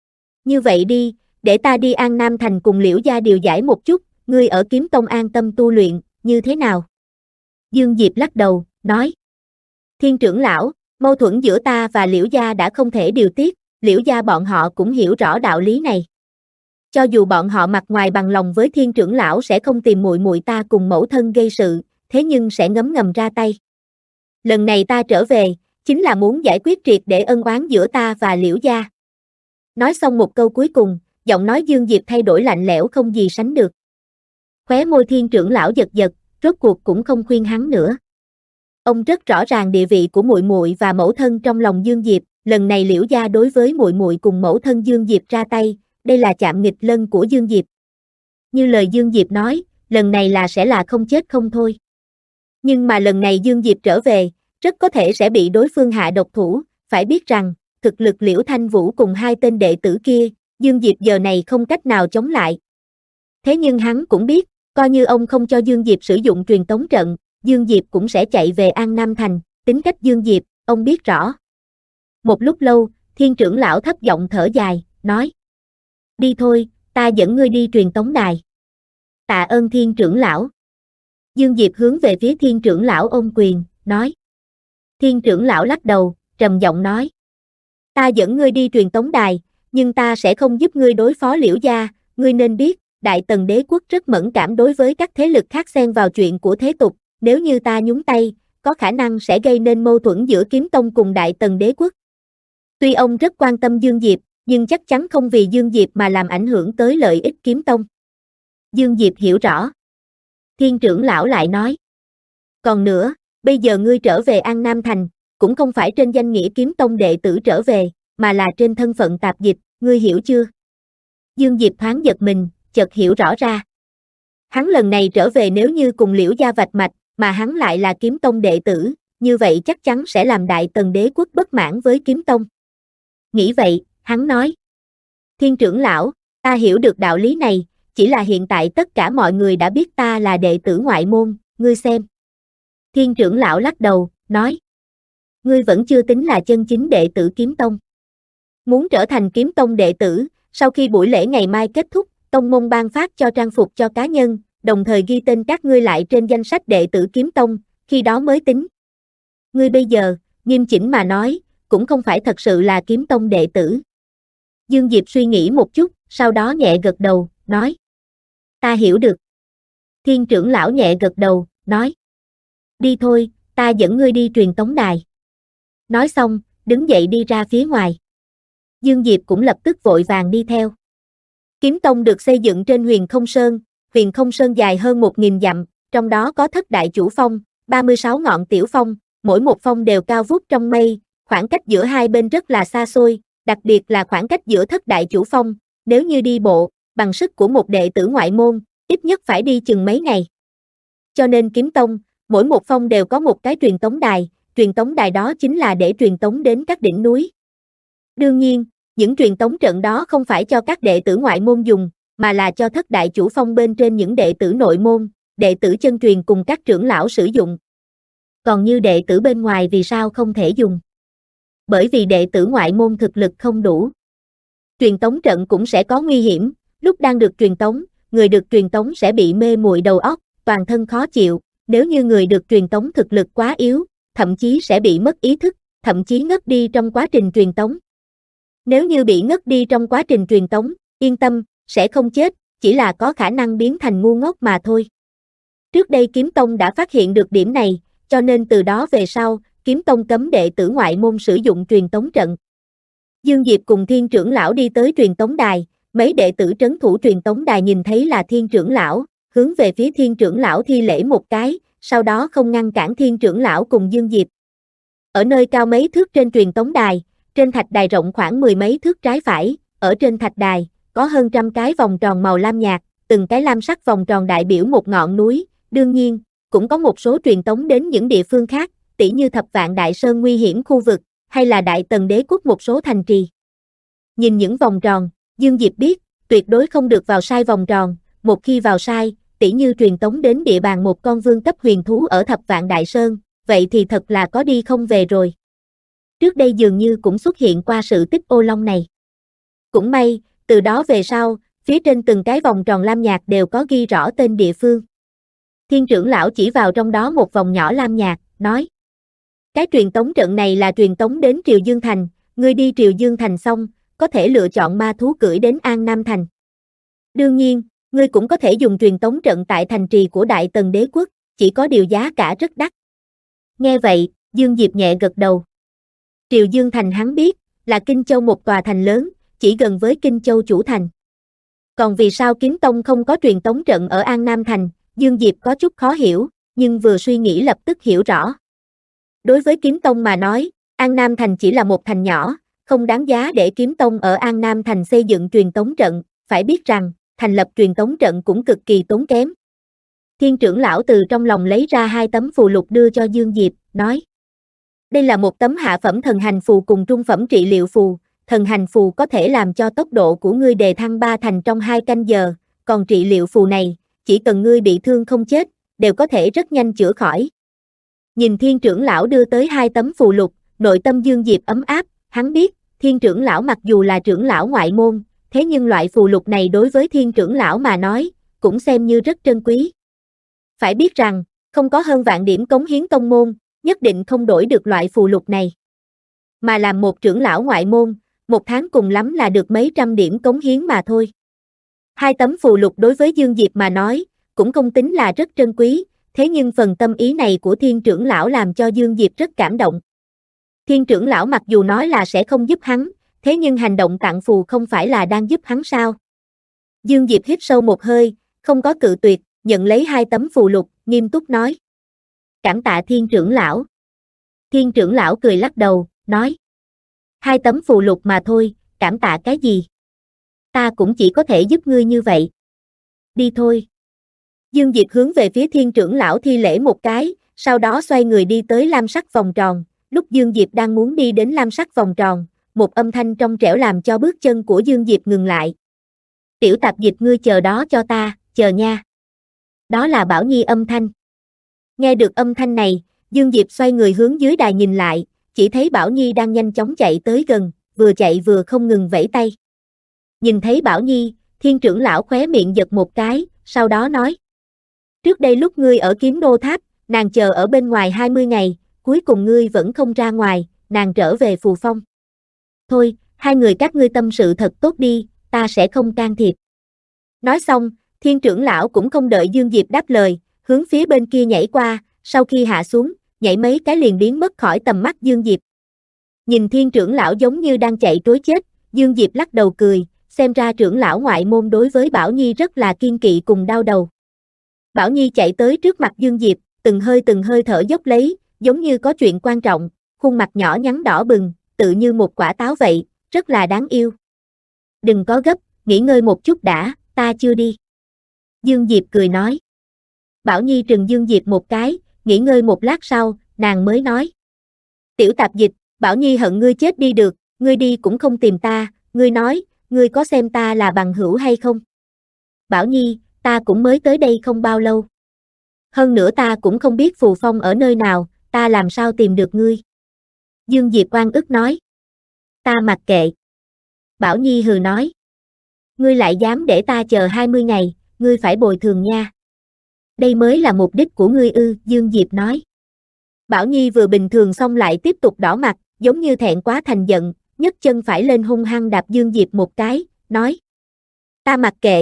Speaker 2: Như vậy đi, để ta đi An Nam Thành cùng Liễu gia điều giải một chút, ngươi ở kiếm tông an tâm tu luyện, như thế nào? Dương Diệp lắc đầu, nói. Thiên trưởng lão, mâu thuẫn giữa ta và Liễu gia đã không thể điều tiết, Liễu gia bọn họ cũng hiểu rõ đạo lý này. Cho dù bọn họ mặt ngoài bằng lòng với Thiên trưởng lão sẽ không tìm muội muội ta cùng mẫu thân gây sự, thế nhưng sẽ ngấm ngầm ra tay. Lần này ta trở về, chính là muốn giải quyết triệt để ân oán giữa ta và Liễu gia. Nói xong một câu cuối cùng, giọng nói Dương Diệp thay đổi lạnh lẽo không gì sánh được. Khóe môi Thiên trưởng lão giật giật, rốt cuộc cũng không khuyên hắn nữa. Ông rất rõ ràng địa vị của muội muội và mẫu thân trong lòng Dương Diệp, lần này Liễu gia đối với muội muội cùng mẫu thân Dương Diệp ra tay, đây là chạm nghịch lân của Dương Diệp. Như lời Dương Diệp nói, lần này sẽ là không chết không thôi. Nhưng mà lần này Dương Diệp trở về, rất có thể sẽ bị đối phương hạ độc thủ, phải biết rằng, thực lực Liễu Thanh Vũ cùng hai tên đệ tử kia, Dương Diệp giờ này không cách nào chống lại. Thế nhưng hắn cũng biết, coi như ông không cho Dương Diệp sử dụng truyền tống trận, Dương Diệp cũng sẽ chạy về An Nam Thành, tính cách Dương Diệp, ông biết rõ. Một lúc lâu, Thiên trưởng lão thấp giọng thở dài, nói: Đi thôi, ta dẫn ngươi đi truyền tống đài. Tạ ơn Thiên trưởng lão. Dương Diệp hướng về phía Thiên trưởng lão ôm quyền, nói. Thiên trưởng lão lắc đầu, trầm giọng nói: Ta dẫn ngươi đi truyền tống đài, nhưng ta sẽ không giúp ngươi đối phó Liễu gia, ngươi nên biết, Đại Tần đế quốc rất mẫn cảm đối với các thế lực khác xen vào chuyện của thế tục, nếu như ta nhúng tay, có khả năng sẽ gây nên mâu thuẫn giữa Kiếm Tông cùng Đại Tần đế quốc. Tuy ông rất quan tâm Dương Diệp, nhưng chắc chắn không vì Dương Diệp mà làm ảnh hưởng tới lợi ích Kiếm Tông. Dương Diệp hiểu rõ. Thiên trưởng lão lại nói: Còn nữa, bây giờ ngươi trở về An Nam Thành, cũng không phải trên danh nghĩa Kiếm Tông đệ tử trở về, mà là trên thân phận tạp dịch, ngươi hiểu chưa? Dương Diệp thoáng giật mình, chợt hiểu rõ ra. Hắn lần này trở về nếu như cùng Liễu gia vạch mạch, mà hắn lại là Kiếm Tông đệ tử, như vậy chắc chắn sẽ làm Đại Tần đế quốc bất mãn với Kiếm Tông. Nghĩ vậy, hắn nói: Thiên trưởng lão, ta hiểu được đạo lý này, chỉ là hiện tại tất cả mọi người đã biết ta là đệ tử ngoại môn, ngươi xem. Thiên trưởng lão lắc đầu, nói: Ngươi vẫn chưa tính là chân chính đệ tử Kiếm Tông. Muốn trở thành Kiếm Tông đệ tử, sau khi buổi lễ ngày mai kết thúc, tông môn ban phát cho trang phục cho cá nhân, đồng thời ghi tên các ngươi lại trên danh sách đệ tử Kiếm Tông, khi đó mới tính. Ngươi bây giờ, nghiêm chỉnh mà nói, cũng không phải thật sự là Kiếm Tông đệ tử. Dương Diệp suy nghĩ một chút, sau đó nhẹ gật đầu, nói: Ta hiểu được. Thiên trưởng lão nhẹ gật đầu, nói: Đi thôi, ta dẫn ngươi đi truyền tống đài. Nói xong, đứng dậy đi ra phía ngoài. Dương Diệp cũng lập tức vội vàng đi theo. Kiếm Tông được xây dựng trên Huyền Không Sơn dài hơn 1000 dặm, trong đó có thất đại chủ phong, 36 ngọn tiểu phong, mỗi một phong đều cao vút trong mây, khoảng cách giữa hai bên rất là xa xôi, đặc biệt là khoảng cách giữa thất đại chủ phong, nếu như đi bộ, bằng sức của một đệ tử ngoại môn, ít nhất phải đi chừng mấy ngày. Cho nên Kiếm Tông, mỗi một phong đều có một cái truyền tống đài đó chính là để truyền tống đến các đỉnh núi. Đương nhiên, những truyền tống trận đó không phải cho các đệ tử ngoại môn dùng, mà là cho thất đại chủ phong bên trên những đệ tử nội môn, đệ tử chân truyền cùng các trưởng lão sử dụng. Còn như đệ tử bên ngoài vì sao không thể dùng? Bởi vì đệ tử ngoại môn thực lực không đủ. Truyền tống trận cũng sẽ có nguy hiểm, lúc đang được truyền tống, người được truyền tống sẽ bị mê muội đầu óc, toàn thân khó chịu, nếu như người được truyền tống thực lực quá yếu, thậm chí sẽ bị mất ý thức, thậm chí ngất đi trong quá trình truyền tống. Nếu như bị ngất đi trong quá trình truyền tống, yên tâm, sẽ không chết, chỉ là có khả năng biến thành ngu ngốc mà thôi. Trước đây Kiếm Tông đã phát hiện được điểm này, cho nên từ đó về sau, Kiếm Tông cấm đệ tử ngoại môn sử dụng truyền tống trận. Dương Diệp cùng Thiên trưởng lão đi tới truyền tống đài, mấy đệ tử trấn thủ truyền tống đài nhìn thấy là Thiên trưởng lão, hướng về phía Thiên trưởng lão thi lễ một cái, sau đó không ngăn cản Thiên trưởng lão cùng Dương Diệp. Ở nơi cao mấy thước trên truyền tống đài, trên thạch đài rộng khoảng 10 mấy thước trái phải, ở trên thạch đài, có hơn 100 cái vòng tròn màu lam nhạt, từng cái lam sắc vòng tròn đại biểu một ngọn núi, đương nhiên, cũng có một số truyền tống đến những địa phương khác, tỉ như Thập Vạn Đại Sơn nguy hiểm khu vực, hay là Đại Tần đế quốc một số thành trì. Nhìn những vòng tròn, Dương Diệp biết, tuyệt đối không được vào sai vòng tròn, một khi vào sai, tỉ như truyền tống đến địa bàn một con vương cấp huyền thú ở Thập Vạn Đại Sơn, vậy thì thật là có đi không về rồi. Trước đây dường như cũng xuất hiện qua sự tích ô long này. Cũng may, từ đó về sau, phía trên từng cái vòng tròn lam nhạt đều có ghi rõ tên địa phương. Thiên trưởng lão chỉ vào trong đó một vòng nhỏ lam nhạt, nói: Cái truyền tống trận này là truyền tống đến Triều Dương Thành, ngươi đi Triều Dương Thành xong, có thể lựa chọn ma thú cưỡi đến An Nam Thành. Đương nhiên, ngươi cũng có thể dùng truyền tống trận tại thành trì của Đại Tần đế quốc, chỉ có điều giá cả rất đắt. Nghe vậy, Dương Diệp nhẹ gật đầu. Triều Dương Thành hắn biết, là Kinh Châu một tòa thành lớn, chỉ gần với Kinh Châu chủ thành. Còn vì sao Kiếm Tông không có truyền tống trận ở An Nam Thành, Dương Diệp có chút khó hiểu, nhưng vừa suy nghĩ lập tức hiểu rõ. Đối với Kiếm Tông mà nói, An Nam Thành chỉ là một thành nhỏ, không đáng giá để Kiếm Tông ở An Nam Thành xây dựng truyền tống trận, phải biết rằng, thành lập truyền tống trận cũng cực kỳ tốn kém. Thiên trưởng lão từ trong lòng lấy ra 2 tấm phù lục đưa cho Dương Diệp, nói. Đây là một tấm hạ phẩm thần hành phù cùng trung phẩm trị liệu phù, thần hành phù có thể làm cho tốc độ của ngươi đề thăng 3 thành trong 2 canh giờ, còn trị liệu phù này, chỉ cần ngươi bị thương không chết, đều có thể rất nhanh chữa khỏi. Nhìn thiên trưởng lão đưa tới 2 tấm phù lục, nội tâm Dương Diệp ấm áp, hắn biết, thiên trưởng lão mặc dù là trưởng lão ngoại môn, thế nhưng loại phù lục này đối với thiên trưởng lão mà nói, cũng xem như rất trân quý. Phải biết rằng, không có hơn vạn điểm cống hiến tông môn, nhất định không đổi được loại phù lục này. Mà làm một trưởng lão ngoại môn, một tháng cùng lắm là được mấy trăm điểm cống hiến mà thôi. 2 tấm phù lục đối với Dương Diệp mà nói, cũng không tính là rất trân quý, thế nhưng phần tâm ý này của thiên trưởng lão làm cho Dương Diệp rất cảm động. Thiên trưởng lão mặc dù nói là sẽ không giúp hắn, thế nhưng hành động tặng phù không phải là đang giúp hắn sao? Dương Diệp hít sâu một hơi, không có cự tuyệt, nhận lấy 2 tấm phù lục, nghiêm túc nói. Cảm tạ thiên trưởng lão. Thiên trưởng lão cười lắc đầu, nói. 2 tấm phù lục mà thôi, cảm tạ cái gì? Ta cũng chỉ có thể giúp ngươi như vậy. Đi thôi. Dương Diệp hướng về phía thiên trưởng lão thi lễ một cái, sau đó xoay người đi tới lam sắc vòng tròn. Lúc Dương Diệp đang muốn đi đến lam sắc vòng tròn, một âm thanh trong trẻo làm cho bước chân của Dương Diệp ngừng lại. Tiểu tạp dịch ngươi chờ đó cho ta, chờ nha. Đó là Bảo Nhi âm thanh. Nghe được âm thanh này, Dương Diệp xoay người hướng dưới đài nhìn lại, chỉ thấy Bảo Nhi đang nhanh chóng chạy tới gần, vừa chạy vừa không ngừng vẫy tay. Nhìn thấy Bảo Nhi, thiên trưởng lão khóe miệng giật một cái, sau đó nói. Trước đây lúc ngươi ở Kiếm Đô Tháp, nàng chờ ở bên ngoài 20 ngày, cuối cùng ngươi vẫn không ra ngoài, nàng trở về Phù Phong. Thôi, 2 người các ngươi tâm sự thật tốt đi, ta sẽ không can thiệp. Nói xong, thiên trưởng lão cũng không đợi Dương Diệp đáp lời, hướng phía bên kia nhảy qua, sau khi hạ xuống, nhảy mấy cái liền biến mất khỏi tầm mắt Dương Diệp. Nhìn thiên trưởng lão giống như đang chạy trối chết, Dương Diệp lắc đầu cười, xem ra trưởng lão ngoại môn đối với Bảo Nhi rất là kiên kỵ cùng đau đầu. Bảo Nhi chạy tới trước mặt Dương Diệp, từng hơi thở dốc lấy, giống như có chuyện quan trọng, khuôn mặt nhỏ nhắn đỏ bừng, tự như một quả táo vậy, rất là đáng yêu. Đừng có gấp, nghỉ ngơi một chút đã, ta chưa đi. Dương Diệp cười nói. Bảo Nhi trừng Dương Diệp một cái, nghỉ ngơi một lát sau, nàng mới nói. Tiểu tạp dịch, Bảo Nhi hận ngươi chết đi được, ngươi đi cũng không tìm ta, ngươi nói, ngươi có xem ta là bằng hữu hay không? Bảo Nhi, ta cũng mới tới đây không bao lâu. Hơn nữa ta cũng không biết Phù Phong ở nơi nào, ta làm sao tìm được ngươi? Dương Diệp oan ức nói. Ta mặc kệ. Bảo Nhi hừ nói. Ngươi lại dám để ta chờ 20 ngày, ngươi phải bồi thường nha. Đây mới là mục đích của ngươi ư, Dương Diệp nói. Bảo Nhi vừa bình thường xong lại tiếp tục đỏ mặt, giống như thẹn quá thành giận, nhấc chân phải lên hung hăng đạp Dương Diệp một cái, nói. Ta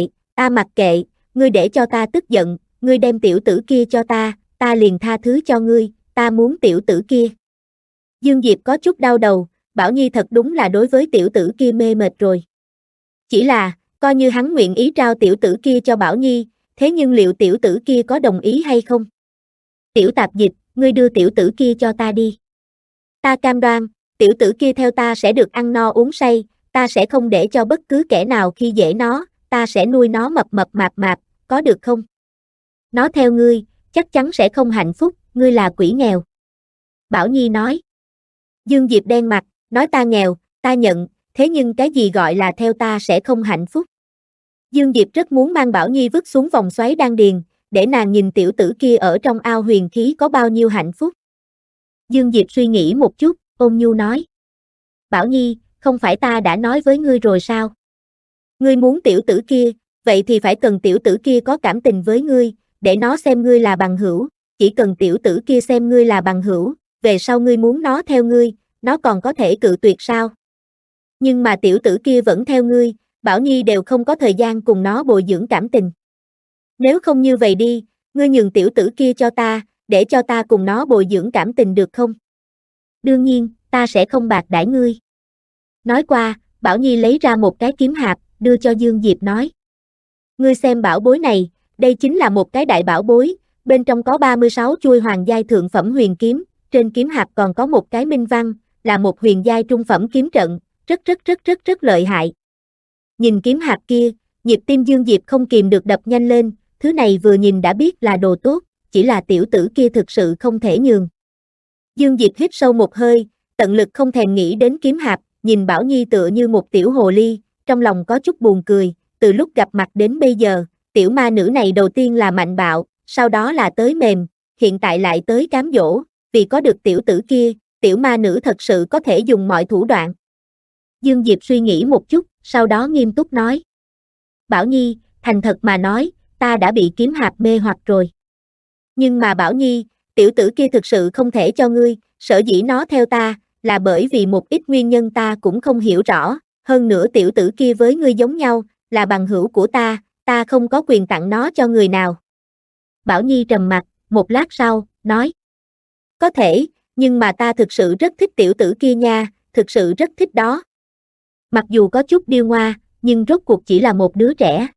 Speaker 2: mặc kệ, ngươi để cho ta tức giận, ngươi đem tiểu tử kia cho ta liền tha thứ cho ngươi, ta muốn tiểu tử kia. Dương Diệp có chút đau đầu, Bảo Nhi thật đúng là đối với tiểu tử kia mê mệt rồi. Chỉ là, coi như hắn nguyện ý trao tiểu tử kia cho Bảo Nhi, thế nhưng liệu tiểu tử kia có đồng ý hay không? Tiểu tạp dịch, ngươi đưa tiểu tử kia cho ta đi. Ta cam đoan, tiểu tử kia theo ta sẽ được ăn no uống say, ta sẽ không để cho bất cứ kẻ nào khi dễ nó, ta sẽ nuôi nó mập mạp, có được không? Nó theo ngươi, chắc chắn sẽ không hạnh phúc, ngươi là quỷ nghèo. Bảo Nhi nói. Dương Diệp đen mặt, nói ta nghèo, ta nhận, thế nhưng cái gì gọi là theo ta sẽ không hạnh phúc? Dương Diệp rất muốn mang Bảo Nhi vứt xuống vòng xoáy đan điền, để nàng nhìn tiểu tử kia ở trong ao huyền khí có bao nhiêu hạnh phúc. Dương Diệp suy nghĩ một chút, ôn nhu nói. Bảo Nhi, không phải ta đã nói với ngươi rồi sao? Ngươi muốn tiểu tử kia, vậy thì phải cần tiểu tử kia có cảm tình với ngươi, để nó xem ngươi là bằng hữu, chỉ cần tiểu tử kia xem ngươi là bằng hữu, về sau ngươi muốn nó theo ngươi, nó còn có thể cự tuyệt sao? Nhưng mà tiểu tử kia vẫn theo ngươi, Bảo Nhi đều không có thời gian cùng nó bồi dưỡng cảm tình. Nếu không như vậy đi, ngươi nhường tiểu tử kia cho ta, để cho ta cùng nó bồi dưỡng cảm tình được không? Đương nhiên, ta sẽ không bạc đãi ngươi. Nói qua, Bảo Nhi lấy ra một cái kiếm hạp, đưa cho Dương Diệp nói. Ngươi xem bảo bối này, đây chính là một cái đại bảo bối, bên trong có 36 chuôi hoàng giai thượng phẩm huyền kiếm, trên kiếm hạp còn có một cái minh văn, là một huyền giai trung phẩm kiếm trận, rất lợi hại. Nhìn kiếm hạp kia, nhịp tim Dương Diệp không kìm được đập nhanh lên, thứ này vừa nhìn đã biết là đồ tốt, chỉ là tiểu tử kia thực sự không thể nhường. Dương Diệp hít sâu một hơi, tận lực không thèm nghĩ đến kiếm hạp, nhìn Bảo Nhi tựa như một tiểu hồ ly, trong lòng có chút buồn cười, từ lúc gặp mặt đến bây giờ, tiểu ma nữ này đầu tiên là mạnh bạo, sau đó là tới mềm, hiện tại lại tới cám dỗ, vì có được tiểu tử kia, tiểu ma nữ thật sự có thể dùng mọi thủ đoạn. Dương Diệp suy nghĩ một chút, sau đó nghiêm túc nói. Bảo Nhi, thành thật mà nói, ta đã bị kiếm hạp mê hoặc rồi. Nhưng mà Bảo Nhi, tiểu tử kia thực sự không thể cho ngươi, sở dĩ nó theo ta, là bởi vì một ít nguyên nhân ta cũng không hiểu rõ, hơn nữa tiểu tử kia với ngươi giống nhau, là bằng hữu của ta không có quyền tặng nó cho người nào. Bảo Nhi trầm mặt, một lát sau, nói. Có thể, nhưng mà ta thực sự rất thích tiểu tử kia nha, thực sự rất thích đó. Mặc dù có chút điêu ngoa, nhưng rốt cuộc chỉ là một đứa trẻ.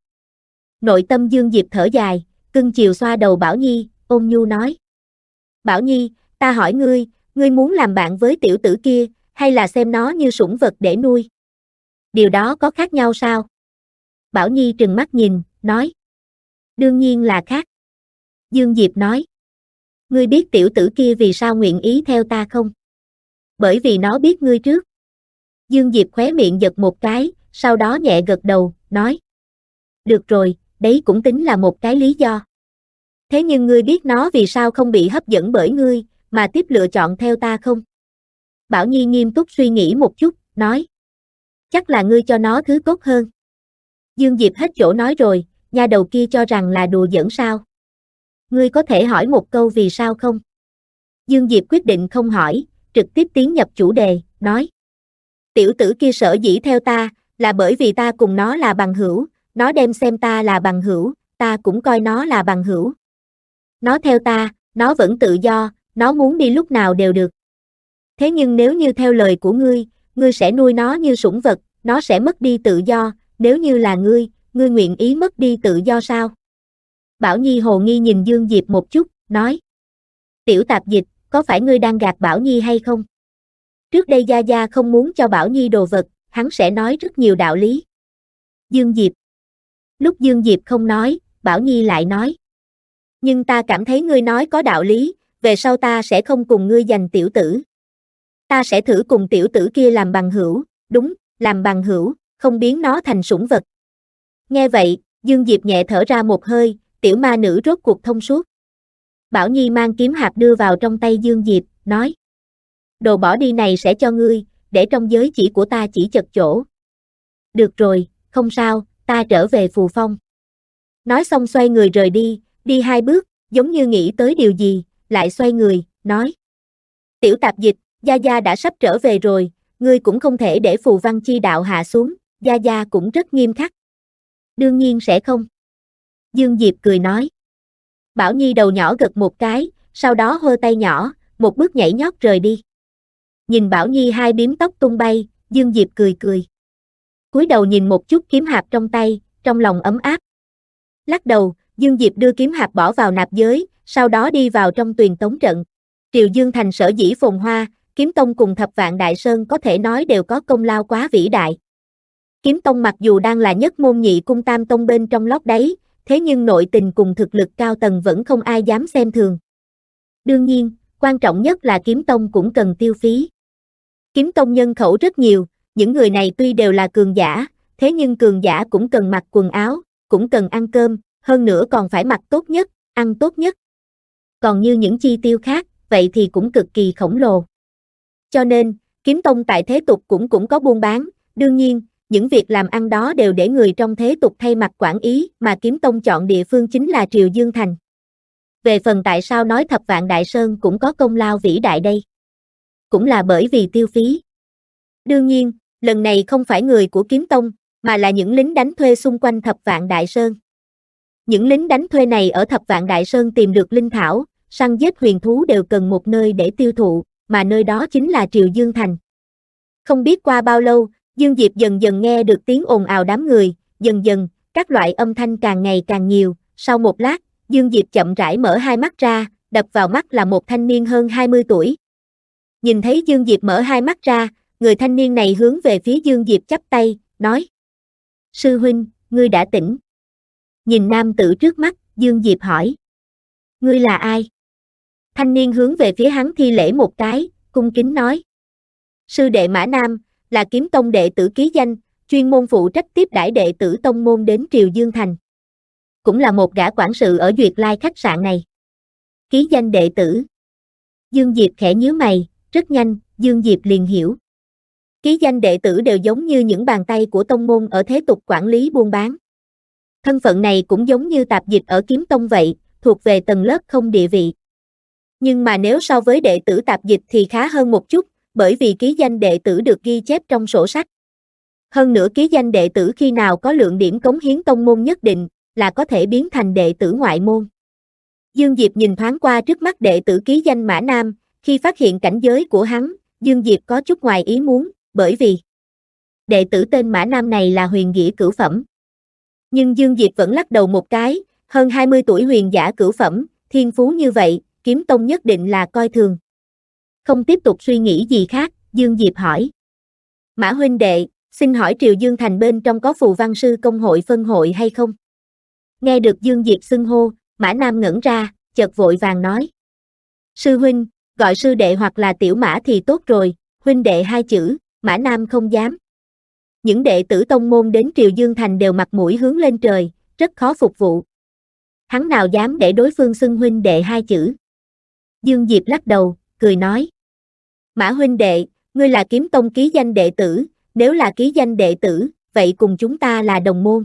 Speaker 2: Nội tâm Dương Diệp thở dài, cưng chiều xoa đầu Bảo Nhi, ôn nhu nói. Bảo Nhi, ta hỏi ngươi muốn làm bạn với tiểu tử kia, hay là xem nó như sủng vật để nuôi? Điều đó có khác nhau sao? Bảo Nhi trừng mắt nhìn, nói. Đương nhiên là khác. Dương Diệp nói. Ngươi biết tiểu tử kia vì sao nguyện ý theo ta không? Bởi vì nó biết ngươi trước. Dương Diệp khóe miệng giật một cái, sau đó nhẹ gật đầu, nói. Được rồi, đấy cũng tính là một cái lý do. Thế nhưng ngươi biết nó vì sao không bị hấp dẫn bởi ngươi, mà tiếp lựa chọn theo ta không? Bảo Nhi nghiêm túc suy nghĩ một chút, nói. Chắc là ngươi cho nó thứ tốt hơn. Dương Diệp hết chỗ nói rồi, nha đầu kia cho rằng là đùa giỡn sao? Ngươi có thể hỏi một câu vì sao không? Dương Diệp quyết định không hỏi, trực tiếp tiến nhập chủ đề, nói. Tiểu tử kia sở dĩ theo ta, là bởi vì ta cùng nó là bằng hữu, nó đem xem ta là bằng hữu, ta cũng coi nó là bằng hữu. Nó theo ta, nó vẫn tự do, nó muốn đi lúc nào đều được. Thế nhưng nếu như theo lời của ngươi sẽ nuôi nó như sủng vật, nó sẽ mất đi tự do, nếu như là ngươi nguyện ý mất đi tự do sao? Bảo Nhi hồ nghi nhìn Dương Diệp một chút, nói. Tiểu tạp dịch, có phải ngươi đang gạt Bảo Nhi hay không? Trước đây Gia Gia không muốn cho Bảo Nhi đồ vật, hắn sẽ nói rất nhiều đạo lý. Dương Diệp. Lúc Dương Diệp không nói, Bảo Nhi lại nói. Nhưng ta cảm thấy ngươi nói có đạo lý, về sau ta sẽ không cùng ngươi giành tiểu tử. Ta sẽ thử cùng tiểu tử kia làm bằng hữu, đúng, làm bằng hữu, không biến nó thành sủng vật. Nghe vậy, Dương Diệp nhẹ thở ra một hơi, tiểu ma nữ rốt cuộc thông suốt. Bảo Nhi mang kiếm hạp đưa vào trong tay Dương Diệp, nói. Đồ bỏ đi này sẽ cho ngươi, để trong giới chỉ của ta chỉ chật chỗ. Được rồi, không sao, ta trở về Phù Phong. Nói xong xoay người rời đi, đi 2 bước, giống như nghĩ tới điều gì, lại xoay người, nói. Tiểu tạp dịch, Gia Gia đã sắp trở về rồi, ngươi cũng không thể để phù văn chi đạo hạ xuống, Gia Gia cũng rất nghiêm khắc. Đương nhiên sẽ không. Dương Diệp cười nói. Bảo Nhi đầu nhỏ gật một cái, sau đó hơ tay nhỏ, một bước nhảy nhót rời đi. Nhìn Bảo Nhi 2 bím tóc tung bay, Dương Diệp cười cười. Cúi đầu nhìn một chút kiếm hạp trong tay, trong lòng ấm áp. Lắc đầu, Dương Diệp đưa kiếm hạp bỏ vào nạp giới, sau đó đi vào trong Tuyền Tống trận. Triều Dương Thành sở dĩ phồn hoa, Kiếm Tông cùng Thập Vạn Đại Sơn có thể nói đều có công lao quá vĩ đại. Kiếm Tông mặc dù đang là nhất môn nhị cung tam tông bên trong lót đáy, thế nhưng nội tình cùng thực lực cao tầng vẫn không ai dám xem thường. Đương nhiên, quan trọng nhất là Kiếm Tông cũng cần tiêu phí. Kiếm Tông nhân khẩu rất nhiều, những người này tuy đều là cường giả, thế nhưng cường giả cũng cần mặc quần áo, cũng cần ăn cơm, hơn nữa còn phải mặc tốt nhất, ăn tốt nhất. Còn như những chi tiêu khác, vậy thì cũng cực kỳ khổng lồ. Cho nên, Kiếm Tông tại thế tục cũng có buôn bán, đương nhiên, những việc làm ăn đó đều để người trong thế tục thay mặt quản ý, mà Kiếm Tông chọn địa phương chính là Triều Dương Thành. Về phần tại sao nói Thập Vạn Đại Sơn cũng có công lao vĩ đại đây? Cũng là bởi vì tiêu phí. Đương nhiên, lần này không phải người của Kiếm Tông, mà là những lính đánh thuê xung quanh Thập Vạn Đại Sơn. Những lính đánh thuê này ở Thập Vạn Đại Sơn tìm được linh thảo, săn giết huyền thú đều cần một nơi để tiêu thụ, mà nơi đó chính là Triều Dương Thành. Không biết qua bao lâu, Dương Diệp dần dần nghe được tiếng ồn ào đám người, dần dần, các loại âm thanh càng ngày càng nhiều, sau một lát, Dương Diệp chậm rãi mở 2 mắt ra, đập vào mắt là một thanh niên hơn 20 tuổi, Nhìn thấy Dương Diệp mở hai mắt ra, người thanh niên này hướng về phía Dương Diệp chắp tay, nói. Sư huynh, ngươi đã tỉnh. Nhìn nam tử trước mắt, Dương Diệp hỏi. Ngươi là ai? Thanh niên hướng về phía hắn thi lễ một cái, cung kính nói. Sư đệ Mã Nam, là Kiếm Tông đệ tử ký danh, chuyên môn phụ trách tiếp đãi đệ tử tông môn đến Triều Dương Thành. Cũng là một gã quản sự ở Duyệt Lai khách sạn này. Ký danh đệ tử. Dương Diệp khẽ nhíu mày, rất nhanh, Dương Diệp liền hiểu. Ký danh đệ tử đều giống như những bàn tay của tông môn ở thế tục quản lý buôn bán. Thân phận này cũng giống như tạp dịch ở Kiếm Tông vậy, thuộc về tầng lớp không địa vị. Nhưng mà nếu so với đệ tử tạp dịch thì khá hơn một chút, bởi vì ký danh đệ tử được ghi chép trong sổ sách. Hơn nữa ký danh đệ tử khi nào có lượng điểm cống hiến tông môn nhất định, là có thể biến thành đệ tử ngoại môn. Dương Diệp nhìn thoáng qua trước mắt đệ tử ký danh Mã Nam, khi phát hiện cảnh giới của hắn, Dương Diệp có chút ngoài ý muốn, bởi vì đệ tử tên Mã Nam này là huyền nghĩa cửu phẩm. Nhưng Dương Diệp vẫn lắc đầu một cái, hơn 20 tuổi huyền giả cửu phẩm, thiên phú như vậy, Kiếm Tông nhất định là coi thường. Không tiếp tục suy nghĩ gì khác, Dương Diệp hỏi. Mã huynh đệ, xin hỏi Triều Dương Thành bên trong có phù văn sư công hội phân hội hay không? Nghe được Dương Diệp xưng hô, Mã Nam ngẩn ra, chợt vội vàng nói. Sư huynh, gọi sư đệ hoặc là tiểu mã thì tốt rồi, huynh đệ hai chữ, Mã Nam không dám. Những đệ tử tông môn đến Triều Dương Thành đều mặt mũi hướng lên trời, rất khó phục vụ. Hắn nào dám để đối phương xưng huynh đệ hai chữ. Dương Diệp lắc đầu, cười nói. Mã huynh đệ, ngươi là Kiếm Tông ký danh đệ tử, nếu là ký danh đệ tử, vậy cùng chúng ta là đồng môn.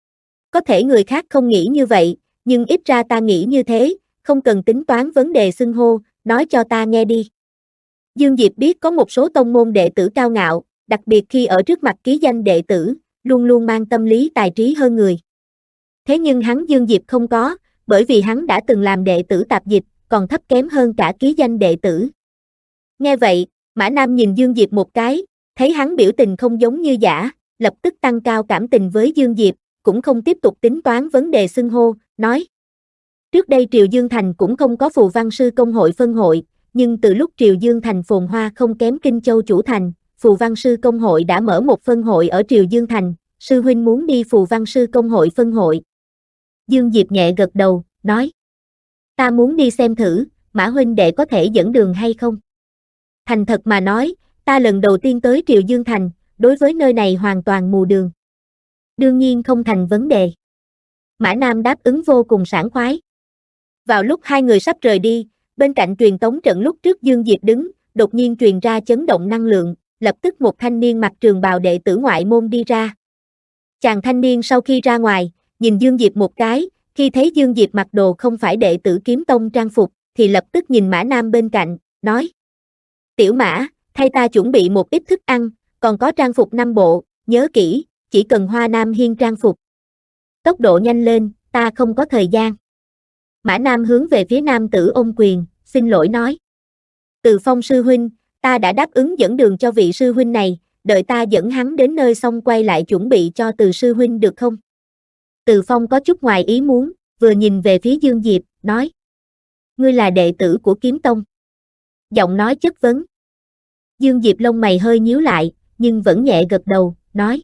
Speaker 2: Có thể người khác không nghĩ như vậy, nhưng ít ra ta nghĩ như thế, không cần tính toán vấn đề xưng hô, nói cho ta nghe đi. Dương Diệp biết có một số tông môn đệ tử cao ngạo, đặc biệt khi ở trước mặt ký danh đệ tử, luôn luôn mang tâm lý tài trí hơn người. Thế nhưng hắn Dương Diệp không có, bởi vì hắn đã từng làm đệ tử tạp dịch, còn thấp kém hơn cả ký danh đệ tử. Nghe vậy, Mã Nam nhìn Dương Diệp một cái, thấy hắn biểu tình không giống như giả, lập tức tăng cao cảm tình với Dương Diệp, cũng không tiếp tục tính toán vấn đề xưng hô, nói. Trước đây Triều Dương Thành cũng không có phù văn sư công hội phân hội, nhưng từ lúc Triều Dương Thành phồn hoa không kém Kinh Châu chủ thành, phù văn sư công hội đã mở một phân hội ở Triều Dương Thành, sư huynh muốn đi phù văn sư công hội phân hội. Dương Diệp nhẹ gật đầu, nói. Ta muốn đi xem thử, Mã huynh đệ có thể dẫn đường hay không? Thành thật mà nói, ta lần đầu tiên tới Triều Dương Thành, đối với nơi này hoàn toàn mù đường. Đương nhiên không thành vấn đề. Mã Nam đáp ứng vô cùng sảng khoái. Vào lúc hai người sắp rời đi, bên cạnh truyền tống trận lúc trước Dương Diệp đứng, đột nhiên truyền ra chấn động năng lượng, lập tức một thanh niên mặc trường bào đệ tử ngoại môn đi ra. Chàng thanh niên sau khi ra ngoài, nhìn Dương Diệp một cái, khi thấy Dương Diệp mặc đồ không phải đệ tử Kiếm Tông trang phục, thì lập tức nhìn Mã Nam bên cạnh, nói. Tiểu Mã, thay ta chuẩn bị một ít thức ăn, còn có trang phục 5 bộ, nhớ kỹ, chỉ cần Hoa Nam Hiên trang phục. Tốc độ nhanh lên, ta không có thời gian. Mã Nam hướng về phía nam tử ôm quyền, xin lỗi nói. Từ Phong sư huynh, ta đã đáp ứng dẫn đường cho vị sư huynh này, đợi ta dẫn hắn đến nơi xong quay lại chuẩn bị cho Từ sư huynh được không? Từ Phong có chút ngoài ý muốn, vừa nhìn về phía Dương Diệp, nói. Ngươi là đệ tử của Kiếm Tông. Giọng nói chất vấn. Dương Diệp lông mày hơi nhíu lại, nhưng vẫn nhẹ gật đầu, nói.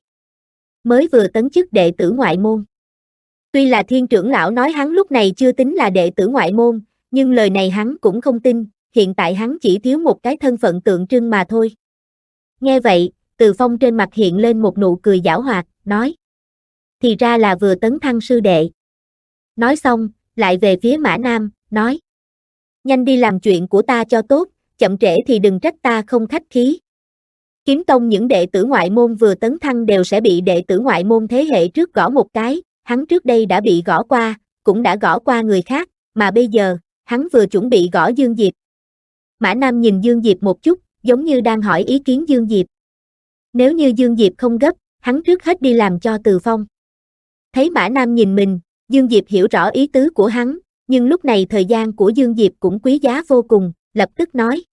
Speaker 2: Mới vừa tấn chức đệ tử ngoại môn. Tuy là Thiên trưởng lão nói hắn lúc này chưa tính là đệ tử ngoại môn, nhưng lời này hắn cũng không tin, hiện tại hắn chỉ thiếu một cái thân phận tượng trưng mà thôi. Nghe vậy, Từ Phong trên mặt hiện lên một nụ cười giảo hoạt, nói. Thì ra là vừa tấn thăng sư đệ. Nói xong, lại về phía Mã Nam, nói. Nhanh đi làm chuyện của ta cho tốt, chậm trễ thì đừng trách ta không khách khí. Kiếm Tông những đệ tử ngoại môn vừa tấn thăng đều sẽ bị đệ tử ngoại môn thế hệ trước gõ một cái, hắn trước đây đã bị gõ qua, cũng đã gõ qua người khác, mà bây giờ, hắn vừa chuẩn bị gõ Dương Diệp. Mã Nam nhìn Dương Diệp một chút, giống như đang hỏi ý kiến Dương Diệp. Nếu như Dương Diệp không gấp, hắn trước hết đi làm cho Từ Phong. Thấy Mã Nam nhìn mình, Dương Diệp hiểu rõ ý tứ của hắn, nhưng lúc này thời gian của Dương Diệp cũng quý giá vô cùng, lập tức nói.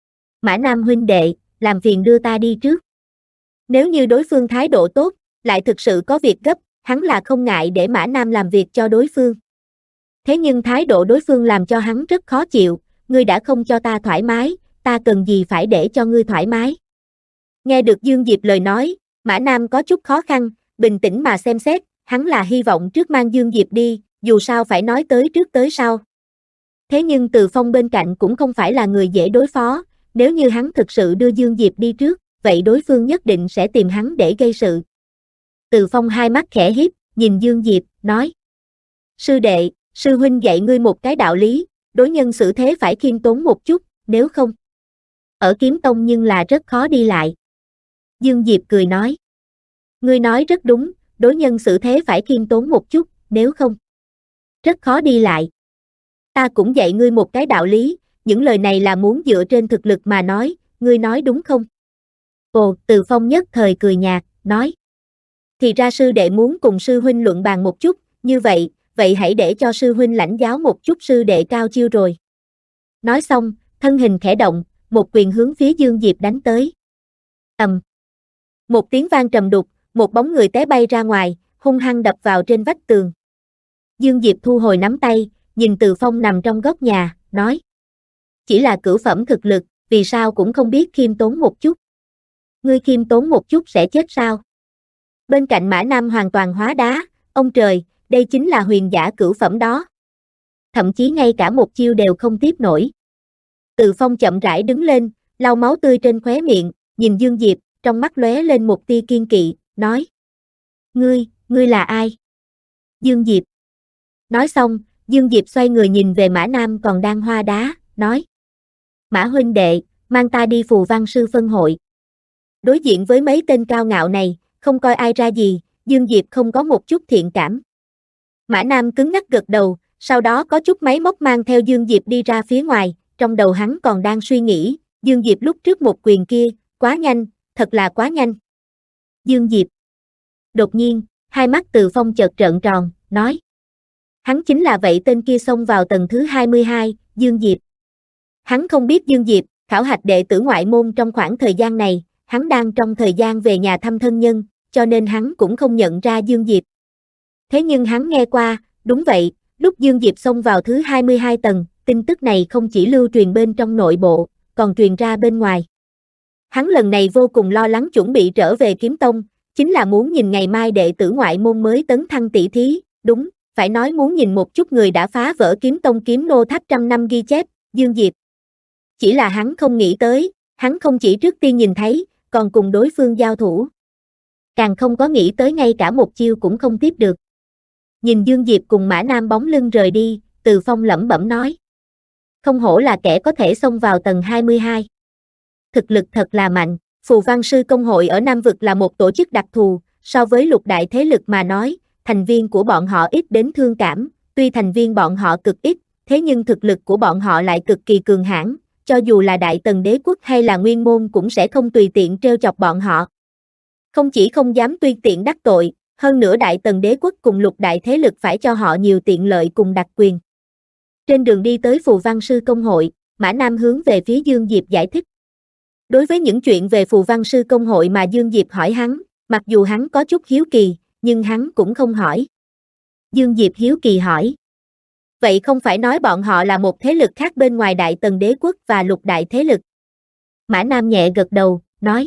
Speaker 2: Mã Nam huynh đệ, làm phiền đưa ta đi trước. Nếu như đối phương thái độ tốt, lại thực sự có việc gấp, hắn là không ngại để Mã Nam làm việc cho đối phương. Thế nhưng thái độ đối phương làm cho hắn rất khó chịu, ngươi đã không cho ta thoải mái, ta cần gì phải để cho ngươi thoải mái. Nghe được Dương Diệp lời nói, Mã Nam có chút khó khăn, bình tĩnh mà xem xét, hắn là hy vọng trước mang Dương Diệp đi, dù sao phải nói tới trước tới sau. Thế nhưng Từ Phong bên cạnh cũng không phải là người dễ đối phó, nếu như hắn thực sự đưa Dương Diệp đi trước, vậy đối phương nhất định sẽ tìm hắn để gây sự. Từ Phong hai mắt khẽ híp, nhìn Dương Diệp, nói. Sư đệ, sư huynh dạy ngươi một cái đạo lý, đối nhân xử thế phải khiêm tốn một chút, nếu không. Ở Kiếm Tông nhưng là rất khó đi lại. Dương Diệp cười nói. Ngươi nói rất đúng, đối nhân xử thế phải khiêm tốn một chút, nếu không. Rất khó đi lại. Ta cũng dạy ngươi một cái đạo lý, những lời này là muốn dựa trên thực lực mà nói, ngươi nói đúng không? Ồ, Từ Phong nhất thời cười nhạt, nói. Thì ra sư đệ muốn cùng sư huynh luận bàn một chút, như vậy hãy để cho sư huynh lãnh giáo một chút sư đệ cao chiêu rồi. Nói xong, thân hình khẽ động, một quyền hướng phía Dương Diệp đánh tới. Một tiếng vang trầm đục, một bóng người té bay ra ngoài, hung hăng đập vào trên vách tường. Dương Diệp thu hồi nắm tay, nhìn Từ Phong nằm trong góc nhà, nói. Chỉ là cửu phẩm thực lực, vì sao cũng không biết khiêm tốn một chút. Ngươi khiêm tốn một chút sẽ chết sao? Bên cạnh Mã Nam hoàn toàn hóa đá, ông trời, đây chính là huyền giả cửu phẩm đó. Thậm chí ngay cả một chiêu đều không tiếp nổi. Từ Phong chậm rãi đứng lên, lau máu tươi trên khóe miệng, nhìn Dương Diệp, trong mắt lóe lên một tia kiên kỵ, nói. Ngươi là ai? Dương Diệp. Nói xong, Dương Diệp xoay người nhìn về Mã Nam còn đang hoa đá, nói. Mã huynh đệ, mang ta đi Phù Văn Sư phân hội. Đối diện với mấy tên cao ngạo này, không coi ai ra gì, Dương Diệp không có một chút thiện cảm. Mã Nam cứng ngắc gật đầu, sau đó có chút máy móc mang theo Dương Diệp đi ra phía ngoài, trong đầu hắn còn đang suy nghĩ, Dương Diệp lúc trước một quyền kia, quá nhanh, thật là quá nhanh. Dương Diệp. Đột nhiên, hai mắt Từ Phong chợt trợn tròn, nói. Hắn chính là vậy tên kia xông vào tầng thứ 22, Dương Diệp. Hắn không biết Dương Diệp, khảo hạch đệ tử ngoại môn trong khoảng thời gian này, hắn đang trong thời gian về nhà thăm thân nhân, cho nên hắn cũng không nhận ra Dương Diệp. Thế nhưng hắn nghe qua, đúng vậy, lúc Dương Diệp xông vào thứ 22 tầng, tin tức này không chỉ lưu truyền bên trong nội bộ, còn truyền ra bên ngoài. Hắn lần này vô cùng lo lắng chuẩn bị trở về Kiếm Tông, chính là muốn nhìn ngày mai đệ tử ngoại môn mới tấn thăng tỷ thí, đúng, phải nói muốn nhìn một chút người đã phá vỡ Kiếm Tông kiếm nô tháp trăm năm ghi chép, Dương Diệp. Chỉ là hắn không nghĩ tới, hắn không chỉ trước tiên nhìn thấy, còn cùng đối phương giao thủ. Càng không có nghĩ tới ngay cả một chiêu cũng không tiếp được. Nhìn Dương Diệp cùng Mã Nam bóng lưng rời đi, Từ Phong lẩm bẩm nói. Không hổ là kẻ có thể xông vào tầng 22. Thực lực thật là mạnh, Phù Văn Sư Công hội ở Nam Vực là một tổ chức đặc thù, so với lục đại thế lực mà nói, thành viên của bọn họ ít đến thương cảm, tuy thành viên bọn họ cực ít, thế nhưng thực lực của bọn họ lại cực kỳ cường hãn, cho dù là Đại Tần Đế Quốc hay là Nguyên Môn cũng sẽ không tùy tiện trêu chọc bọn họ. Không chỉ không dám tùy tiện đắc tội, hơn nữa Đại Tần Đế Quốc cùng lục đại thế lực phải cho họ nhiều tiện lợi cùng đặc quyền. Trên đường đi tới Phù Văn Sư Công hội, Mã Nam hướng về phía Dương Diệp giải thích. Đối với những chuyện về Phù Văn Sư Công hội mà Dương Diệp hỏi hắn, mặc dù hắn có chút hiếu kỳ, nhưng hắn cũng không hỏi. Dương Diệp hiếu kỳ hỏi. Vậy không phải nói bọn họ là một thế lực khác bên ngoài Đại Tần Đế Quốc và lục đại thế lực? Mã Nam nhẹ gật đầu, nói.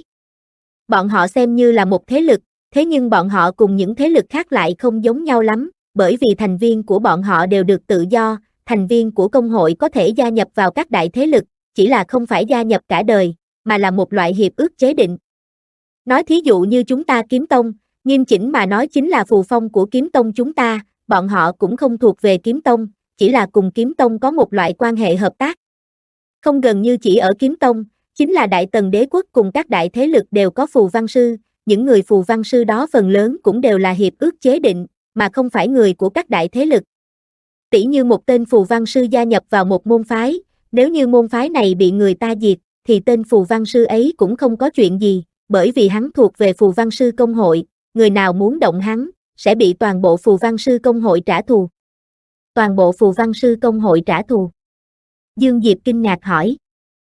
Speaker 2: Bọn họ xem như là một thế lực, thế nhưng bọn họ cùng những thế lực khác lại không giống nhau lắm, bởi vì thành viên của bọn họ đều được tự do, thành viên của công hội có thể gia nhập vào các đại thế lực, chỉ là không phải gia nhập cả đời, mà là một loại hiệp ước chế định. Nói thí dụ như chúng ta Kiếm Tông, nghiêm chỉnh mà nói chính là phù phong của Kiếm Tông chúng ta, bọn họ cũng không thuộc về Kiếm Tông, chỉ là cùng Kiếm Tông có một loại quan hệ hợp tác. Không gần như chỉ ở Kiếm Tông, chính là Đại Tần Đế Quốc cùng các đại thế lực đều có phù văn sư, những người phù văn sư đó phần lớn cũng đều là hiệp ước chế định, mà không phải người của các đại thế lực. Tỷ như một tên phù văn sư gia nhập vào một môn phái, nếu như môn phái này bị người ta diệt, thì tên phù văn sư ấy cũng không có chuyện gì, bởi vì hắn thuộc về Phù Văn Sư Công hội, người nào muốn động hắn, sẽ bị toàn bộ Phù Văn Sư Công hội trả thù. Toàn bộ Phù Văn Sư Công hội trả thù. Dương Diệp kinh ngạc hỏi.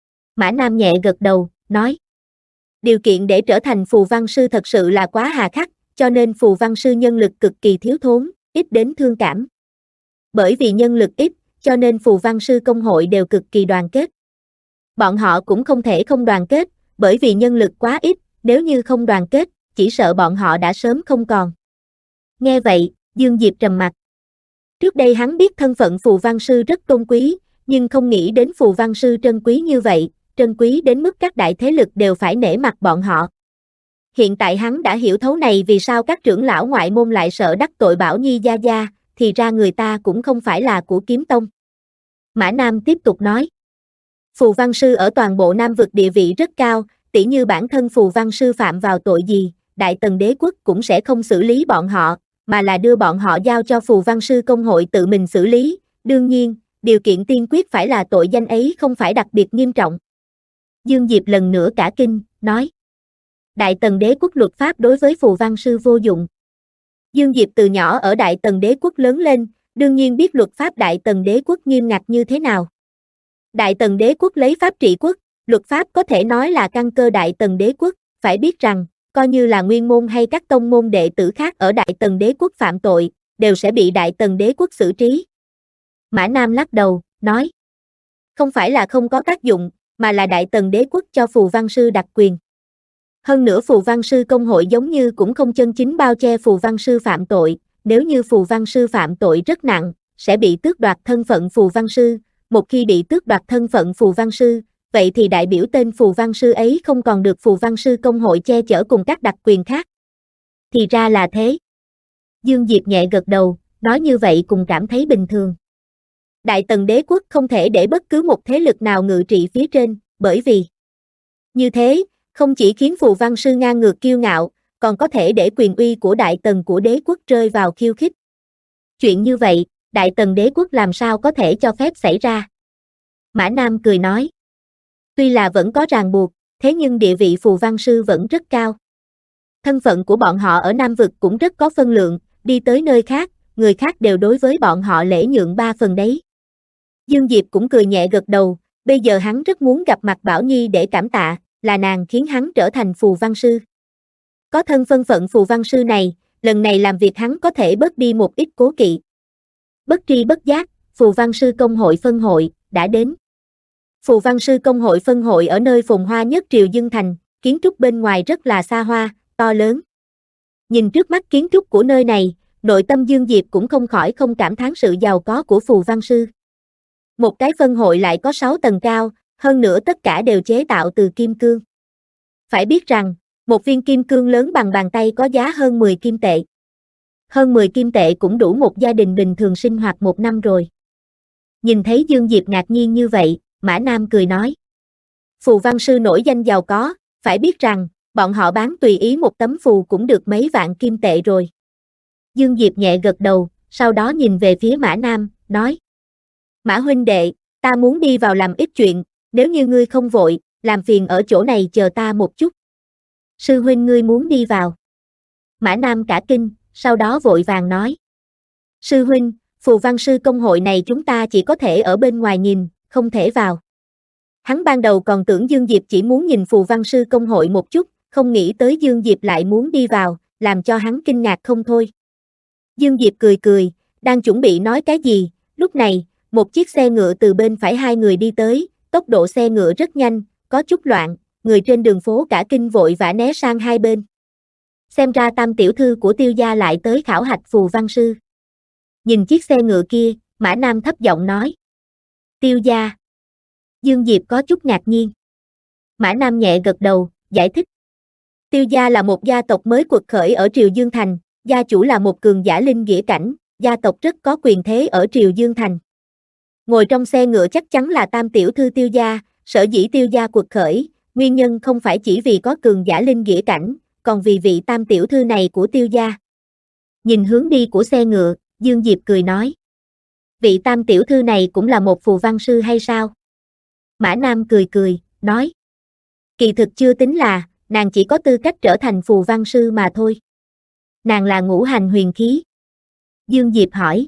Speaker 2: Mã Nam nhẹ gật đầu, nói. Điều kiện để trở thành Phù Văn Sư thật sự là quá hà khắc, cho nên Phù Văn Sư nhân lực cực kỳ thiếu thốn, ít đến thương cảm. Bởi vì nhân lực ít, cho nên Phù Văn Sư Công hội đều cực kỳ đoàn kết. Bọn họ cũng không thể không đoàn kết, bởi vì nhân lực quá ít, nếu như không đoàn kết, chỉ sợ bọn họ đã sớm không còn. Nghe vậy, Dương Diệp trầm mặt. Trước đây hắn biết thân phận phù văn sư rất tôn quý, nhưng không nghĩ đến phù văn sư trân quý như vậy, trân quý đến mức các đại thế lực đều phải nể mặt bọn họ. Hiện tại hắn đã hiểu thấu này vì sao các trưởng lão ngoại môn lại sợ đắc tội Bảo Nhi gia gia, thì ra người ta cũng không phải là của Kiếm Tông. Mã Nam tiếp tục nói. Phù văn sư ở toàn bộ Nam vực địa vị rất cao, tỉ như bản thân phù văn sư phạm vào tội gì, Đại Tần đế quốc cũng sẽ không xử lý bọn họ, mà là đưa bọn họ giao cho phù văn sư công hội tự mình xử lý, đương nhiên, điều kiện tiên quyết phải là tội danh ấy không phải đặc biệt nghiêm trọng. Dương Diệp lần nữa cả kinh, nói. Đại Tần đế quốc luật pháp đối với phù văn sư vô dụng. Dương Diệp từ nhỏ ở Đại Tần đế quốc lớn lên, đương nhiên biết luật pháp Đại Tần đế quốc nghiêm ngặt như thế nào. Đại Tần đế quốc lấy pháp trị quốc, luật pháp có thể nói là căn cơ Đại Tần đế quốc, phải biết rằng, coi như là nguyên môn hay các tông môn đệ tử khác ở Đại Tần đế quốc phạm tội, đều sẽ bị Đại Tần đế quốc xử trí. Mã Nam lắc đầu, nói. Không phải là không có tác dụng, mà là Đại Tần đế quốc cho phù văn sư đặc quyền. Hơn nữa phù văn sư công hội giống như cũng không chân chính bao che phù văn sư phạm tội, nếu như phù văn sư phạm tội rất nặng, sẽ bị tước đoạt thân phận phù văn sư, một khi bị tước đoạt thân phận phù văn sư, vậy thì đại biểu tên phù văn sư ấy không còn được phù văn sư công hội che chở cùng các đặc quyền khác. Thì ra là thế. Dương Diệp nhẹ gật đầu, nói như vậy cùng cảm thấy bình thường. Đại Tần đế quốc không thể để bất cứ một thế lực nào ngự trị phía trên, bởi vì như thế, không chỉ khiến phù văn sư ngang ngược kiêu ngạo, còn có thể để quyền uy của Đại Tần của đế quốc rơi vào khiêu khích. Chuyện như vậy, Đại Tần đế quốc làm sao có thể cho phép xảy ra? Mã Nam cười nói. Tuy là vẫn có ràng buộc, thế nhưng địa vị phù văn sư vẫn rất cao. Thân phận của bọn họ ở Nam vực cũng rất có phân lượng, đi tới nơi khác, người khác đều đối với bọn họ lễ nhượng 3 phần đấy. Dương Diệp cũng cười nhẹ gật đầu, bây giờ hắn rất muốn gặp mặt Bảo Nhi để cảm tạ, là nàng khiến hắn trở thành phù văn sư. Có thân phân phận phù văn sư này, lần này làm việc hắn có thể bớt đi một ít cố kỵ. Bất tri bất giác, phù văn sư công hội phân hội, đã đến. Phù văn sư công hội phân hội ở nơi phồn hoa nhất Triều Dương Thành, kiến trúc bên ngoài rất là xa hoa, to lớn. Nhìn trước mắt kiến trúc của nơi này, nội tâm Dương Diệp cũng không khỏi không cảm thán sự giàu có của phù văn sư. Một cái phân hội lại có 6 tầng cao, hơn nữa tất cả đều chế tạo từ kim cương. Phải biết rằng, một viên kim cương lớn bằng bàn tay có giá hơn 10 kim tệ. Hơn 10 kim tệ cũng đủ một gia đình bình thường sinh hoạt 1 năm rồi. Nhìn thấy Dương Diệp ngạc nhiên như vậy, Mã Nam cười nói. Phù văn sư nổi danh giàu có, phải biết rằng, bọn họ bán tùy ý một tấm phù cũng được mấy vạn kim tệ rồi. Dương Diệp nhẹ gật đầu, sau đó nhìn về phía Mã Nam, nói. Mã huynh đệ, ta muốn đi vào làm ít chuyện, nếu như ngươi không vội, làm phiền ở chỗ này chờ ta một chút. Sư huynh ngươi muốn đi vào. Mã Nam cả kinh, sau đó vội vàng nói. Sư huynh, phù văn sư công hội này chúng ta chỉ có thể ở bên ngoài nhìn, không thể vào. Hắn ban đầu còn tưởng Dương Diệp chỉ muốn nhìn phù văn sư công hội một chút, không nghĩ tới Dương Diệp lại muốn đi vào, làm cho hắn kinh ngạc không thôi. Dương Diệp cười cười, đang chuẩn bị nói cái gì, lúc này, một chiếc xe ngựa từ bên phải hai người đi tới, tốc độ xe ngựa rất nhanh, có chút loạn, người trên đường phố cả kinh vội vã né sang hai bên. Xem ra Tam tiểu thư của Tiêu gia lại tới khảo hạch phù văn sư. Nhìn chiếc xe ngựa kia, Mã Nam thấp giọng nói. Tiêu gia. Dương Diệp có chút ngạc nhiên. Mã Nam nhẹ gật đầu, giải thích. Tiêu gia là một gia tộc mới quật khởi ở Triều Dương Thành, gia chủ là một cường giả linh nghĩa cảnh, gia tộc rất có quyền thế ở Triều Dương Thành. Ngồi trong xe ngựa chắc chắn là Tam tiểu thư Tiêu gia, sở dĩ Tiêu gia quật khởi, nguyên nhân không phải chỉ vì có cường giả linh nghĩa cảnh, còn vì vị Tam tiểu thư này của Tiêu gia. Nhìn hướng đi của xe ngựa, Dương Diệp cười nói. Vị Tam tiểu thư này cũng là một phù văn sư hay sao? Mã Nam cười cười, nói. Kỳ thực chưa tính là, nàng chỉ có tư cách trở thành phù văn sư mà thôi. Nàng là ngũ hành huyền khí. Dương Diệp hỏi.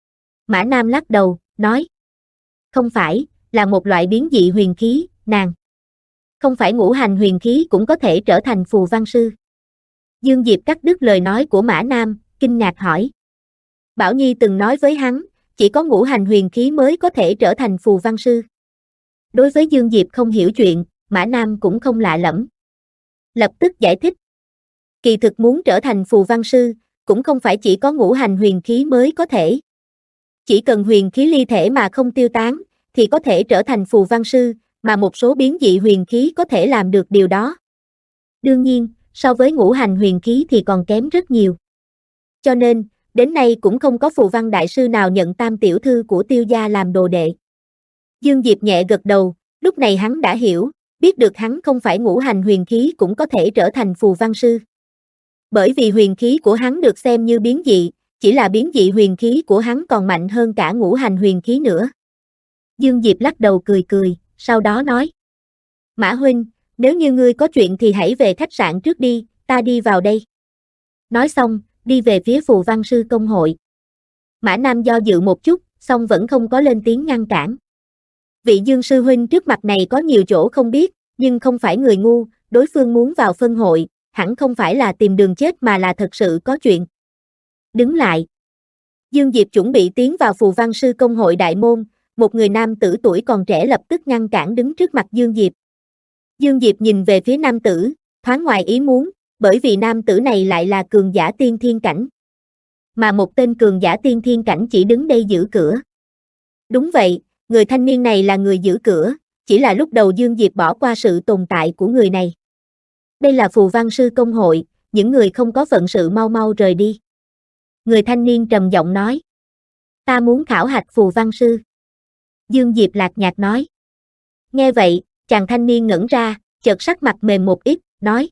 Speaker 2: Mã Nam lắc đầu, nói. Không phải, là một loại biến dị huyền khí, nàng. Không phải ngũ hành huyền khí cũng có thể trở thành phù văn sư. Dương Diệp cắt đứt lời nói của Mã Nam, kinh ngạc hỏi. Bảo Nhi từng nói với hắn, chỉ có ngũ hành huyền khí mới có thể trở thành phù văn sư. Đối với Dương Diệp không hiểu chuyện, Mã Nam cũng không lạ lẫm. Lập tức giải thích. Kỳ thực muốn trở thành phù văn sư, cũng không phải chỉ có ngũ hành huyền khí mới có thể. Chỉ cần huyền khí ly thể mà không tiêu tán, thì có thể trở thành phù văn sư, mà một số biến dị huyền khí có thể làm được điều đó. Đương nhiên, so với ngũ hành huyền khí thì còn kém rất nhiều. Cho nên, đến nay cũng không có phù văn đại sư nào nhận Tam tiểu thư của Tiêu gia làm đồ đệ. Dương Diệp nhẹ gật đầu, lúc này hắn đã hiểu, biết được hắn không phải ngũ hành huyền khí cũng có thể trở thành phù văn sư. Bởi vì huyền khí của hắn được xem như biến dị, chỉ là biến dị huyền khí của hắn còn mạnh hơn cả ngũ hành huyền khí nữa. Dương Diệp lắc đầu cười cười, sau đó nói. Mã huynh, nếu như ngươi có chuyện thì hãy về khách sạn trước đi, ta đi vào đây. Nói xong, đi về phía phù văn sư công hội. Mã Nam do dự một chút, song vẫn không có lên tiếng ngăn cản. Vị Dương sư huynh trước mặt này có nhiều chỗ không biết, nhưng không phải người ngu, đối phương muốn vào phân hội, hẳn không phải là tìm đường chết mà là thật sự có chuyện. Đứng lại. Dương Diệp chuẩn bị tiến vào phù văn sư công hội đại môn, một người nam tử tuổi còn trẻ lập tức ngăn cản đứng trước mặt Dương Diệp. Dương Diệp nhìn về phía nam tử, thoáng ngoài ý muốn, bởi vì nam tử này lại là cường giả tiên thiên cảnh. Mà một tên cường giả tiên thiên cảnh chỉ đứng đây giữ cửa. Đúng vậy, người thanh niên này là người giữ cửa, chỉ là lúc đầu Dương Diệp bỏ qua sự tồn tại của người này. Đây là phù văn sư công hội, những người không có phận sự mau mau rời đi. Người thanh niên trầm giọng nói. Ta muốn khảo hạch phù văn sư. Dương Diệp lạc nhạt nói. Nghe vậy, chàng thanh niên ngẩn ra, chợt sắc mặt mềm một ít, nói.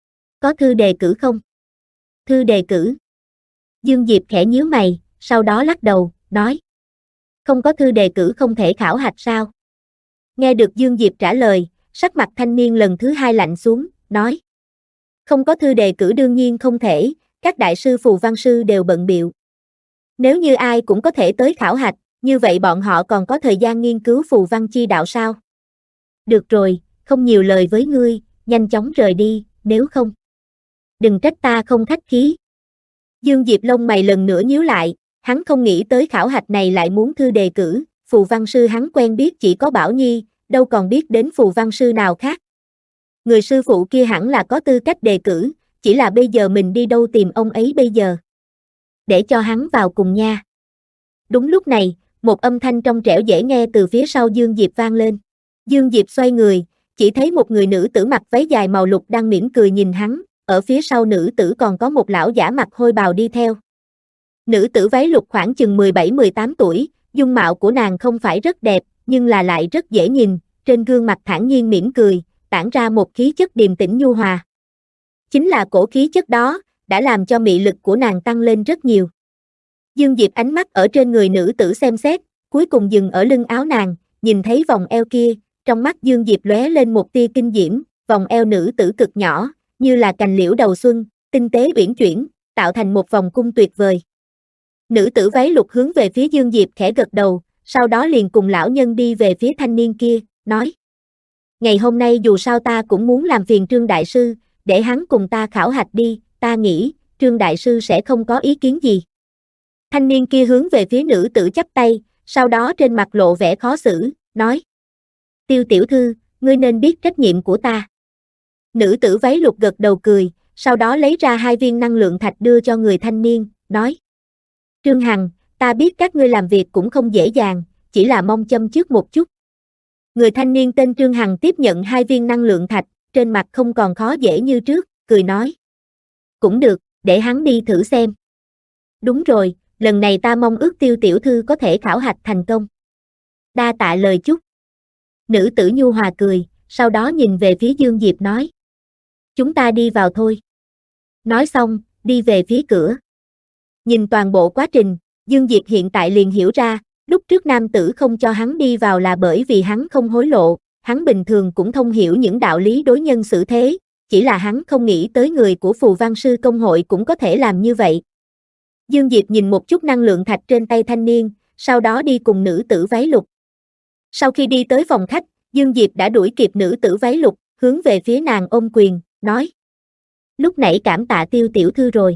Speaker 2: Có thư đề cử không? Thư đề cử. Dương Diệp khẽ nhíu mày, sau đó lắc đầu, nói. Không có thư đề cử không thể khảo hạch sao? Nghe được Dương Diệp trả lời, sắc mặt thanh niên lần thứ hai lạnh xuống, nói. Không có thư đề cử đương nhiên không thể, các đại sư phù văn sư đều bận bịu. Nếu như ai cũng có thể tới khảo hạch, như vậy bọn họ còn có thời gian nghiên cứu phù văn chi đạo sao? Được rồi, không nhiều lời với ngươi, nhanh chóng rời đi, nếu không. Đừng trách ta không khách khí. Dương Diệp lông mày lần nữa nhíu lại, hắn không nghĩ tới khảo hạch này lại muốn thư đề cử, phù văn sư hắn quen biết chỉ có Bảo Nhi, đâu còn biết đến phù văn sư nào khác. Người sư phụ kia hẳn là có tư cách đề cử, chỉ là bây giờ mình đi đâu tìm ông ấy bây giờ. Để cho hắn vào cùng nha. Đúng lúc này, một âm thanh trong trẻo dễ nghe từ phía sau Dương Diệp vang lên. Dương Diệp xoay người, chỉ thấy một người nữ tử mặc váy dài màu lục đang mỉm cười nhìn hắn, ở phía sau nữ tử còn có một lão giả mặc hôi bào đi theo. Nữ tử váy lục khoảng chừng 17-18 tuổi, dung mạo của nàng không phải rất đẹp, nhưng là lại rất dễ nhìn, trên gương mặt thản nhiên mỉm cười, tản ra một khí chất điềm tĩnh nhu hòa. Chính là cổ khí chất đó, đã làm cho mị lực của nàng tăng lên rất nhiều. Dương Diệp ánh mắt ở trên người nữ tử xem xét, cuối cùng dừng ở lưng áo nàng, nhìn thấy vòng eo kia, trong mắt Dương Diệp lóe lên một tia kinh diễm, vòng eo nữ tử cực nhỏ, như là cành liễu đầu xuân, tinh tế uyển chuyển, tạo thành một vòng cung tuyệt vời. Nữ tử váy lục hướng về phía Dương Diệp khẽ gật đầu, sau đó liền cùng lão nhân đi về phía thanh niên kia, nói. Ngày hôm nay dù sao ta cũng muốn làm phiền Trương Đại Sư, để hắn cùng ta khảo hạch đi, ta nghĩ, Trương Đại Sư sẽ không có ý kiến gì. Thanh niên kia hướng về phía nữ tử chắp tay, sau đó trên mặt lộ vẻ khó xử, nói. Tiêu tiểu thư, ngươi nên biết trách nhiệm của ta. Nữ tử váy lục gật đầu cười, sau đó lấy ra 2 viên năng lượng thạch đưa cho người thanh niên, nói. Trương Hằng, ta biết các ngươi làm việc cũng không dễ dàng, chỉ là mong châm trước một chút. Người thanh niên tên Trương Hằng tiếp nhận 2 viên năng lượng thạch, trên mặt không còn khó dễ như trước, cười nói. Cũng được, để hắn đi thử xem. Đúng rồi, lần này ta mong ước Tiêu tiểu thư có thể khảo hạch thành công. Đa tạ lời chúc. Nữ tử nhu hòa cười, sau đó nhìn về phía Dương Diệp nói. Chúng ta đi vào thôi. Nói xong, đi về phía cửa. Nhìn toàn bộ quá trình, Dương Diệp hiện tại liền hiểu ra, lúc trước nam tử không cho hắn đi vào là bởi vì hắn không hối lộ, hắn bình thường cũng thông hiểu những đạo lý đối nhân xử thế, chỉ là hắn không nghĩ tới người của phù văn sư công hội cũng có thể làm như vậy. Dương Diệp nhìn một chút năng lượng thạch trên tay thanh niên, sau đó đi cùng nữ tử váy lục. Sau khi đi tới phòng khách, Dương Diệp đã đuổi kịp nữ tử váy lục, hướng về phía nàng ôm quyền, nói. Lúc nãy cảm tạ Tiêu tiểu thư rồi.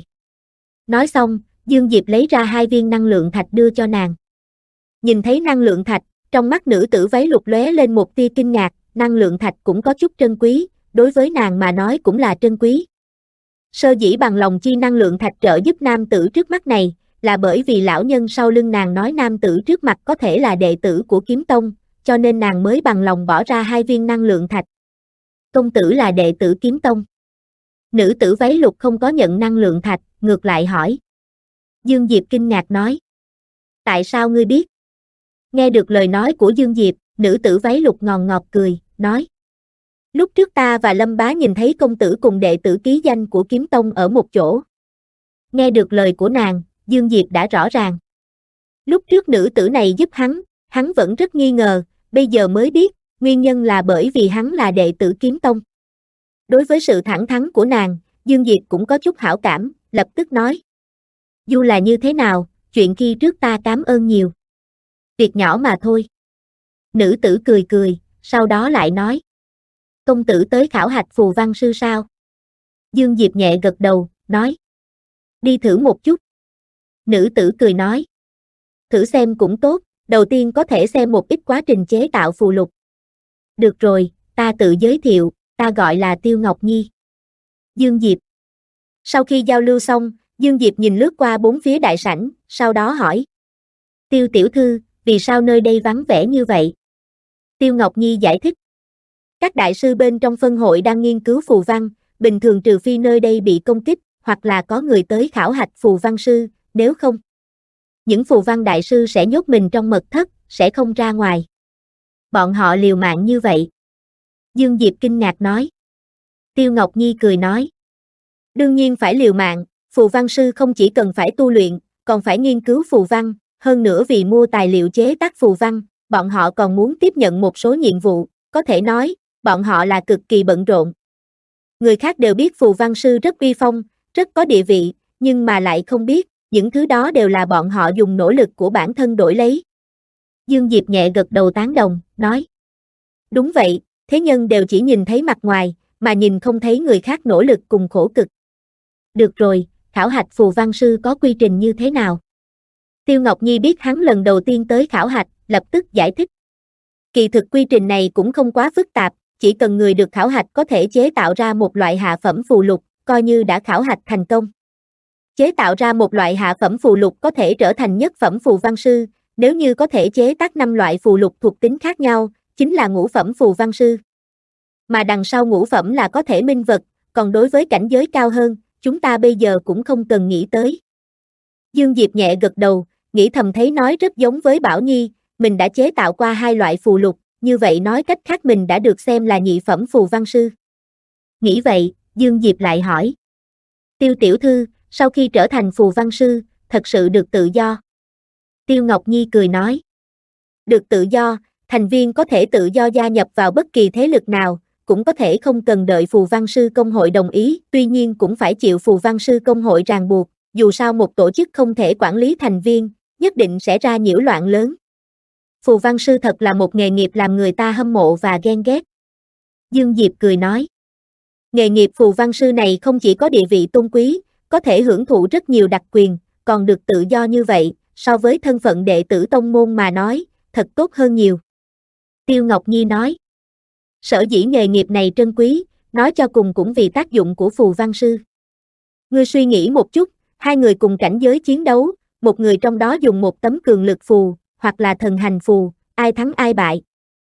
Speaker 2: Nói xong, Dương Diệp lấy ra 2 viên năng lượng thạch đưa cho nàng. Nhìn thấy năng lượng thạch, Trong mắt nữ tử váy lục lóe lên một tia kinh ngạc, năng lượng thạch cũng có chút trân quý, đối với nàng mà nói cũng là trân quý. Sơ dĩ bằng lòng chi năng lượng thạch trợ giúp nam tử trước mắt này, là bởi vì lão nhân sau lưng nàng nói nam tử trước mặt có thể là đệ tử của kiếm tông, cho nên nàng mới bằng lòng bỏ ra 2 viên năng lượng thạch. Công tử là đệ tử kiếm tông. Nữ tử váy lục không có nhận năng lượng thạch, ngược lại hỏi. Dương Diệp kinh ngạc nói. Tại sao ngươi biết? Nghe được lời nói của Dương Diệp, nữ tử váy lục ngòn ngọt cười, nói. Lúc trước ta và Lâm Bá nhìn thấy công tử cùng đệ tử ký danh của kiếm tông ở một chỗ. Nghe được lời của nàng, Dương Diệp đã rõ ràng. Lúc trước nữ tử này giúp hắn vẫn rất nghi ngờ, bây giờ mới biết, nguyên nhân là bởi vì hắn là đệ tử kiếm tông. Đối với sự thẳng thắn của nàng, Dương Diệp cũng có chút hảo cảm, lập tức nói. Dù là như thế nào, chuyện khi trước ta cảm ơn nhiều. Việc nhỏ mà thôi. Nữ tử cười cười, sau đó lại nói. Công tử tới khảo hạch phù văn sư sao? Dương Diệp nhẹ gật đầu, nói. Đi thử một chút. Nữ tử cười nói. Thử xem cũng tốt, đầu tiên có thể xem một ít quá trình chế tạo phù lục. Được rồi, ta tự giới thiệu, ta gọi là Tiêu Ngọc Nhi. Dương Diệp. Sau khi giao lưu xong, Dương Diệp nhìn lướt qua bốn phía đại sảnh, sau đó hỏi. Tiêu tiểu thư, vì sao nơi đây vắng vẻ như vậy? Tiêu Ngọc Nhi giải thích. Các đại sư bên trong phân hội đang nghiên cứu phù văn, bình thường trừ phi nơi đây bị công kích, hoặc là có người tới khảo hạch phù văn sư, nếu không. Những phù văn đại sư sẽ nhốt mình trong mật thất, sẽ không ra ngoài. Bọn họ liều mạng như vậy. Dương Diệp kinh ngạc nói. Tiêu Ngọc Nhi cười nói. Đương nhiên phải liều mạng, phù văn sư không chỉ cần phải tu luyện, còn phải nghiên cứu phù văn, hơn nữa vì mua tài liệu chế tác phù văn, bọn họ còn muốn tiếp nhận một số nhiệm vụ, có thể nói, bọn họ là cực kỳ bận rộn. Người khác đều biết phù văn sư rất uy phong, rất có địa vị, nhưng mà lại không biết, những thứ đó đều là bọn họ dùng nỗ lực của bản thân đổi lấy. Dương Diệp nhẹ gật đầu tán đồng, nói. Đúng vậy, thế nhân đều chỉ nhìn thấy mặt ngoài, mà nhìn không thấy người khác nỗ lực cùng khổ cực. Được rồi, khảo hạch phù văn sư có quy trình như thế nào? Tiêu Ngọc Nhi biết hắn lần đầu tiên tới khảo hạch, lập tức giải thích. Kỳ thực quy trình này cũng không quá phức tạp, chỉ cần người được khảo hạch có thể chế tạo ra một loại hạ phẩm phù lục, coi như đã khảo hạch thành công. Chế tạo ra một loại hạ phẩm phù lục có thể trở thành nhất phẩm phù văn sư, nếu như có thể chế tác 5 loại phù lục thuộc tính khác nhau, chính là ngũ phẩm phù văn sư. Mà đằng sau ngũ phẩm là có thể minh vật, còn đối với cảnh giới cao hơn, chúng ta bây giờ cũng không cần nghĩ tới. Dương Diệp nhẹ gật đầu, nghĩ thầm thấy nói rất giống với Bảo Nhi, mình đã chế tạo qua 2 loại phù lục, như vậy nói cách khác mình đã được xem là nhị phẩm phù văn sư. Nghĩ vậy, Dương Diệp lại hỏi. Tiêu tiểu thư, sau khi trở thành phù văn sư, thật sự được tự do. Tiêu Ngọc Nhi cười nói. Được tự do, thành viên có thể tự do gia nhập vào bất kỳ thế lực nào, cũng có thể không cần đợi phù văn sư công hội đồng ý, tuy nhiên cũng phải chịu phù văn sư công hội ràng buộc, dù sao một tổ chức không thể quản lý thành viên, nhất định sẽ ra nhiễu loạn lớn. Phù văn sư thật là một nghề nghiệp làm người ta hâm mộ và ghen ghét. Dương Diệp cười nói. Nghề nghiệp phù văn sư này không chỉ có địa vị tôn quý, có thể hưởng thụ rất nhiều đặc quyền, còn được tự do như vậy, so với thân phận đệ tử tông môn mà nói, thật tốt hơn nhiều. Tiêu Ngọc Nhi nói. Sở dĩ nghề nghiệp này trân quý, nói cho cùng cũng vì tác dụng của phù văn sư. Ngươi suy nghĩ một chút, 2 người cùng cảnh giới chiến đấu, một người trong đó dùng một tấm cường lực phù, hoặc là thần hành phù, ai thắng ai bại.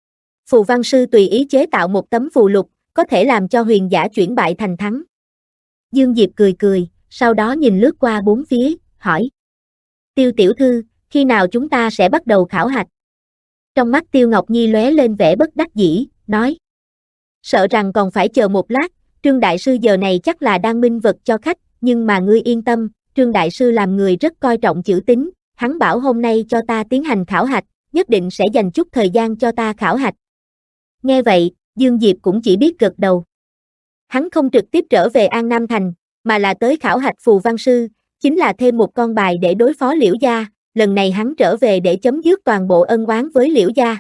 Speaker 2: Phù văn sư tùy ý chế tạo một tấm phù lục, có thể làm cho huyền giả chuyển bại thành thắng. Dương Diệp cười cười, sau đó nhìn lướt qua bốn phía, hỏi. Tiêu tiểu thư, khi nào chúng ta sẽ bắt đầu khảo hạch? Trong mắt Tiêu Ngọc Nhi lóe lên vẻ bất đắc dĩ, nói. Sợ rằng còn phải chờ một lát, Trương Đại Sư giờ này chắc là đang minh vật cho khách, nhưng mà ngươi yên tâm, Trương Đại Sư làm người rất coi trọng chữ tín, hắn bảo hôm nay cho ta tiến hành khảo hạch, nhất định sẽ dành chút thời gian cho ta khảo hạch. Nghe vậy, Dương Diệp cũng chỉ biết gật đầu. Hắn không trực tiếp trở về An Nam Thành, mà là tới khảo hạch phù văn sư, chính là thêm một con bài để đối phó Liễu gia, lần này hắn trở về để chấm dứt toàn bộ ân oán với Liễu gia.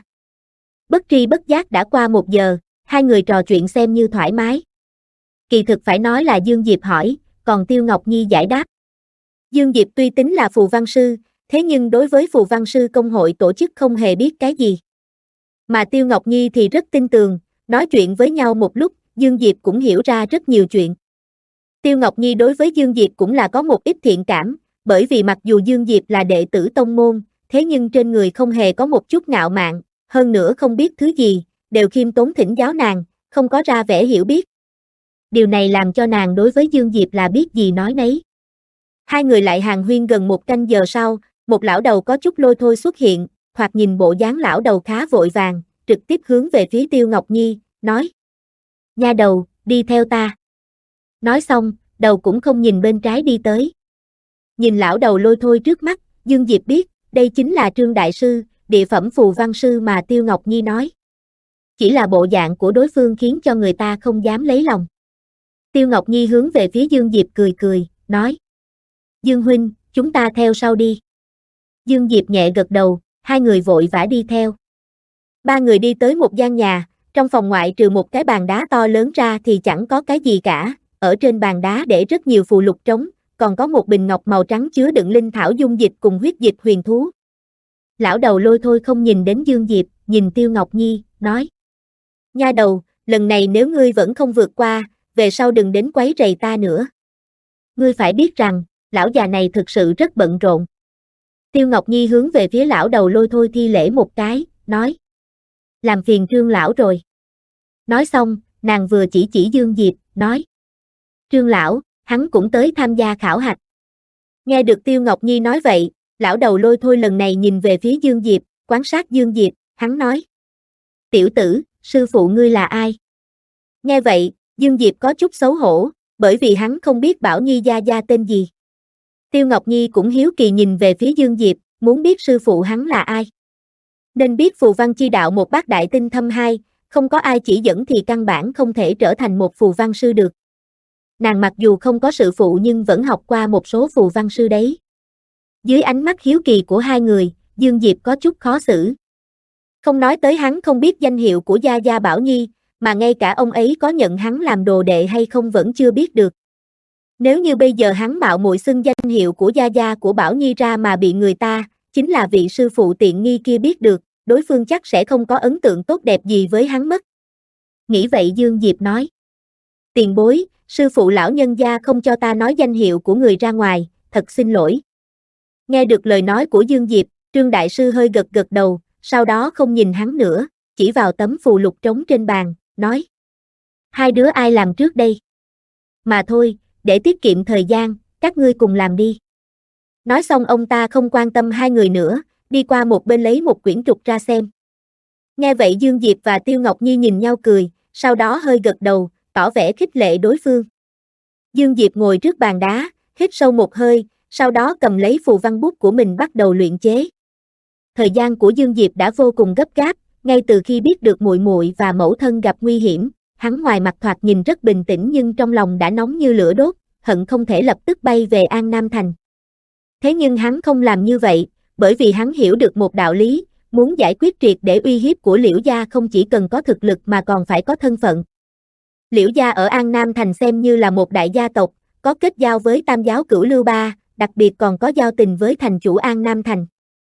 Speaker 2: Bất tri bất giác đã qua 1 giờ, 2 người trò chuyện xem như thoải mái. Kỳ thực phải nói là Dương Diệp hỏi, còn Tiêu Ngọc Nhi giải đáp. Dương Diệp tuy tính là phù văn sư, thế nhưng đối với phù văn sư công hội tổ chức không hề biết cái gì. Mà Tiêu Ngọc Nhi thì rất tin tưởng, nói chuyện với nhau một lúc, Dương Diệp cũng hiểu ra rất nhiều chuyện. Tiêu Ngọc Nhi đối với Dương Diệp cũng là có một ít thiện cảm, bởi vì mặc dù Dương Diệp là đệ tử tông môn, thế nhưng trên người không hề có một chút ngạo mạn, hơn nữa không biết thứ gì, đều khiêm tốn thỉnh giáo nàng, không có ra vẻ hiểu biết. Điều này làm cho nàng đối với Dương Diệp là biết gì nói nấy. Hai người lại hàn huyên gần một canh giờ sau, một lão đầu có chút lôi thôi xuất hiện, thoạt nhìn bộ dáng lão đầu khá vội vàng, trực tiếp hướng về phía Tiêu Ngọc Nhi, nói: Nha đầu, đi theo ta. Nói xong, đầu cũng không nhìn bên trái đi tới. Nhìn lão đầu lôi thôi trước mắt, Dương Diệp biết, đây chính là Trương Đại Sư, địa phẩm phù văn sư mà Tiêu Ngọc Nhi nói. Chỉ là bộ dạng của đối phương khiến cho người ta không dám lấy lòng. Tiêu Ngọc Nhi hướng về phía Dương Diệp cười cười, nói: Dương huynh, chúng ta theo sau đi. Dương Diệp nhẹ gật đầu, hai người vội vã đi theo. Ba người đi tới một gian nhà, trong phòng ngoại trừ một cái bàn đá to lớn ra thì chẳng có cái gì cả, ở trên bàn đá để rất nhiều phù lục trống, còn có một bình ngọc màu trắng chứa đựng linh thảo dung dịch cùng huyết dịch huyền thú. Lão đầu lôi thôi không nhìn đến Dương Diệp, nhìn Tiêu Ngọc Nhi, nói: Nha đầu, lần này nếu ngươi vẫn không vượt qua, về sau đừng đến quấy rầy ta nữa. Ngươi phải biết rằng, lão già này thực sự rất bận rộn. Tiêu Ngọc Nhi hướng về phía lão đầu lôi thôi thi lễ một cái, nói: Làm phiền Trương lão rồi. Nói xong, nàng vừa chỉ Dương Diệp, nói: Trương lão, hắn cũng tới tham gia khảo hạch. Nghe được Tiêu Ngọc Nhi nói vậy, lão đầu lôi thôi lần này nhìn về phía Dương Diệp, quan sát Dương Diệp, hắn nói: Tiểu tử, sư phụ ngươi là ai? Nghe vậy, Dương Diệp có chút xấu hổ, bởi vì hắn không biết Bảo Nhi gia gia tên gì. Tiêu Ngọc Nhi cũng hiếu kỳ nhìn về phía Dương Diệp, muốn biết sư phụ hắn là ai. Nên biết phù văn chi đạo một bát đại tinh thâm hai, không có ai chỉ dẫn thì căn bản không thể trở thành một phù văn sư được. Nàng mặc dù không có sư phụ nhưng vẫn học qua một số phù văn sư đấy. Dưới ánh mắt hiếu kỳ của hai người, Dương Diệp có chút khó xử. Không nói tới hắn không biết danh hiệu của gia gia Bảo Nhi, mà ngay cả ông ấy có nhận hắn làm đồ đệ hay không vẫn chưa biết được. Nếu như bây giờ hắn mạo muội xưng danh hiệu của gia gia của Bảo Nhi ra mà bị người ta, chính là vị sư phụ tiện nghi kia biết được, đối phương chắc sẽ không có ấn tượng tốt đẹp gì với hắn mất. Nghĩ vậy Dương Diệp nói: Tiền bối, sư phụ lão nhân gia không cho ta nói danh hiệu của người ra ngoài, thật xin lỗi. Nghe được lời nói của Dương Diệp, Trương Đại Sư hơi gật gật đầu, sau đó không nhìn hắn nữa, chỉ vào tấm phù lục trống trên bàn, nói: Hai đứa ai làm trước đây? Mà thôi, để tiết kiệm thời gian, các ngươi cùng làm đi. Nói xong ông ta không quan tâm hai người nữa, đi qua một bên lấy một quyển trục ra xem. Nghe vậy Dương Diệp và Tiêu Ngọc Nhi nhìn nhau cười, sau đó hơi gật đầu, tỏ vẻ khích lệ đối phương. Dương Diệp ngồi trước bàn đá, hít sâu một hơi, sau đó cầm lấy phù văn bút của mình bắt đầu luyện chế. Thời gian của Dương Diệp đã vô cùng gấp gáp, ngay từ khi biết được muội muội và mẫu thân gặp nguy hiểm, hắn ngoài mặt thoạt nhìn rất bình tĩnh nhưng trong lòng đã nóng như lửa đốt, hận không thể lập tức bay về An Nam Thành. Thế nhưng hắn không làm như vậy, bởi vì hắn hiểu được một đạo lý, muốn giải quyết triệt để uy hiếp của Liễu gia không chỉ cần có thực lực mà còn phải có thân phận. Liễu gia ở An Nam Thành xem như là một đại gia tộc, có kết giao với Tam giáo Cửu Lưu Ba, đặc biệt còn có giao tình với thành chủ An Nam Thành.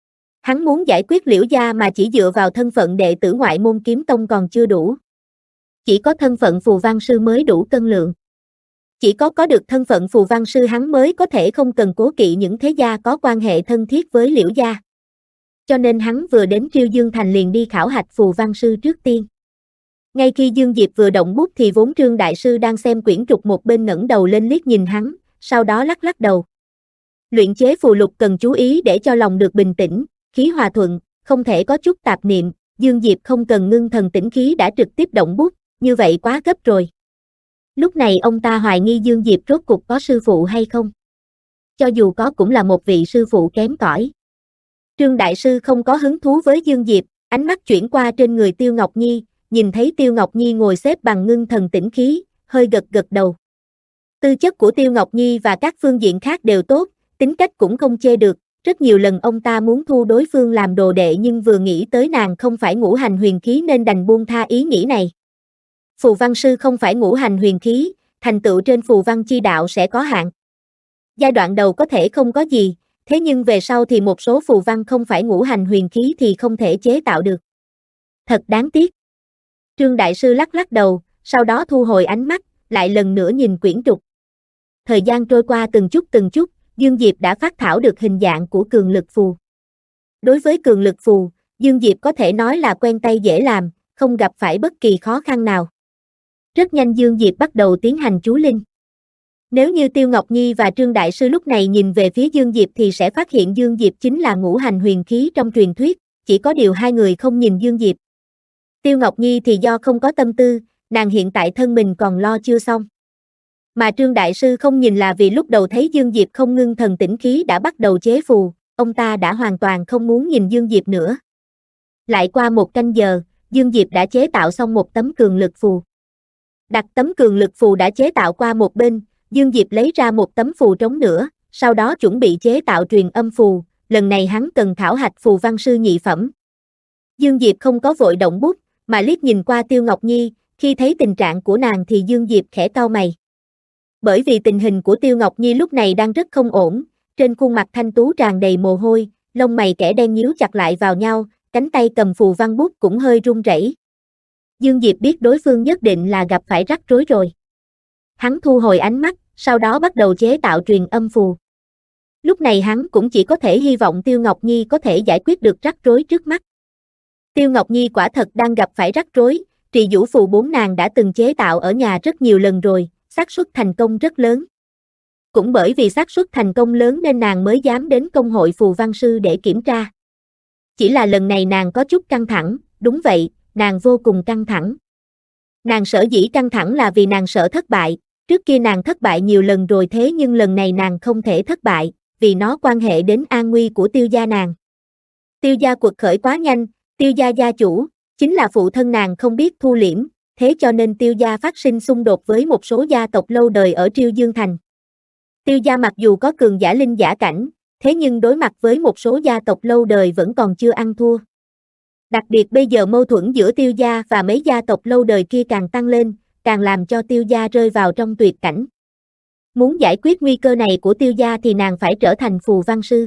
Speaker 2: Hắn muốn giải quyết Liễu gia mà chỉ dựa vào thân phận đệ tử ngoại môn kiếm tông còn chưa đủ. Chỉ có thân phận phù văn sư mới đủ cân lượng. Chỉ có được thân phận phù văn sư hắn mới có thể không cần cố kỵ những thế gia có quan hệ thân thiết với Liễu gia. Cho nên hắn vừa đến Triêu Dương Thành liền đi khảo hạch phù văn sư trước tiên. Ngay khi Dương Diệp vừa động bút thì vốn Trương Đại Sư đang xem quyển trục một bên ngẩng đầu lên liếc nhìn hắn, sau đó lắc lắc đầu. Luyện chế phù lục cần chú ý để cho lòng được bình tĩnh, khí hòa thuận, không thể có chút tạp niệm. Dương Diệp không cần ngưng thần tĩnh khí đã trực tiếp động bút, như vậy quá gấp rồi. Lúc này ông ta hoài nghi Dương Diệp rốt cuộc có sư phụ hay không. Cho dù có cũng là một vị sư phụ kém cỏi. Trương Đại Sư không có hứng thú với Dương Diệp, ánh mắt chuyển qua trên người Tiêu Ngọc Nhi, nhìn thấy Tiêu Ngọc Nhi ngồi xếp bằng ngưng thần tĩnh khí, hơi gật gật đầu. Tư chất của Tiêu Ngọc Nhi và các phương diện khác đều tốt, tính cách cũng không chê được, rất nhiều lần ông ta muốn thu đối phương làm đồ đệ nhưng vừa nghĩ tới nàng không phải ngũ hành huyền khí nên đành buông tha ý nghĩ này. Phù văn sư không phải ngũ hành huyền khí, thành tựu trên phù văn chi đạo sẽ có hạn. Giai đoạn đầu có thể không có gì, thế nhưng về sau thì một số phù văn không phải ngũ hành huyền khí thì không thể chế tạo được. Thật đáng tiếc. Trương Đại Sư lắc lắc đầu, sau đó thu hồi ánh mắt, lại lần nữa nhìn quyển trục. Thời gian trôi qua từng chút, Dương Diệp đã phác thảo được hình dạng của cường lực phù. Đối với cường lực phù, Dương Diệp có thể nói là quen tay dễ làm, không gặp phải bất kỳ khó khăn nào. Rất nhanh Dương Diệp bắt đầu tiến hành chú linh. Nếu như Tiêu Ngọc Nhi và Trương Đại Sư lúc này nhìn về phía Dương Diệp thì sẽ phát hiện Dương Diệp chính là ngũ hành huyền khí trong truyền thuyết, chỉ có điều hai người không nhìn Dương Diệp. Tiêu Ngọc Nhi thì do không có tâm tư, nàng hiện tại thân mình còn lo chưa xong. Mà Trương Đại Sư không nhìn là vì lúc đầu thấy Dương Diệp không ngưng thần tĩnh khí đã bắt đầu chế phù, ông ta đã hoàn toàn không muốn nhìn Dương Diệp nữa. Lại qua một canh giờ, Dương Diệp đã chế tạo xong một tấm cường lực phù. Đặt tấm cường lực phù đã chế tạo qua một bên, Dương Diệp lấy ra một tấm phù trống nữa, sau đó chuẩn bị chế tạo truyền âm phù, lần này hắn cần khảo hạch phù văn sư nhị phẩm. Dương Diệp không có vội động bút, mà liếc nhìn qua Tiêu Ngọc Nhi, khi thấy tình trạng của nàng thì Dương Diệp khẽ cau mày. Bởi vì tình hình của Tiêu Ngọc Nhi lúc này đang rất không ổn, trên khuôn mặt thanh tú tràn đầy mồ hôi, lông mày kẻ đen nhíu chặt lại vào nhau, cánh tay cầm phù văn bút cũng hơi run rẩy. Dương Diệp biết đối phương nhất định là gặp phải rắc rối rồi. Hắn thu hồi ánh mắt, sau đó bắt đầu chế tạo truyền âm phù. Lúc này hắn cũng chỉ có thể hy vọng Tiêu Ngọc Nhi có thể giải quyết được rắc rối trước mắt. Tiêu Ngọc Nhi quả thật đang gặp phải rắc rối, trì vũ phù 4 nàng đã từng chế tạo ở nhà rất nhiều lần rồi, xác suất thành công rất lớn. Cũng bởi vì xác suất thành công lớn nên nàng mới dám đến công hội phù văn sư để kiểm tra. Chỉ là lần này nàng có chút căng thẳng, đúng vậy, nàng vô cùng căng thẳng. Nàng sở dĩ căng thẳng là vì nàng sợ thất bại, trước kia nàng thất bại nhiều lần rồi thế nhưng lần này nàng không thể thất bại, vì nó quan hệ đến an nguy của Tiêu gia nàng. Tiêu gia quật khởi quá nhanh, Tiêu gia gia chủ, chính là phụ thân nàng không biết thu liễm, thế cho nên Tiêu gia phát sinh xung đột với một số gia tộc lâu đời ở Triêu Dương Thành. Tiêu gia mặc dù có cường giả linh giả cảnh, thế nhưng đối mặt với một số gia tộc lâu đời vẫn còn chưa ăn thua. Đặc biệt bây giờ mâu thuẫn giữa Tiêu gia và mấy gia tộc lâu đời kia càng tăng lên, càng làm cho Tiêu gia rơi vào trong tuyệt cảnh. Muốn giải quyết nguy cơ này của Tiêu gia thì nàng phải trở thành phù văn sư.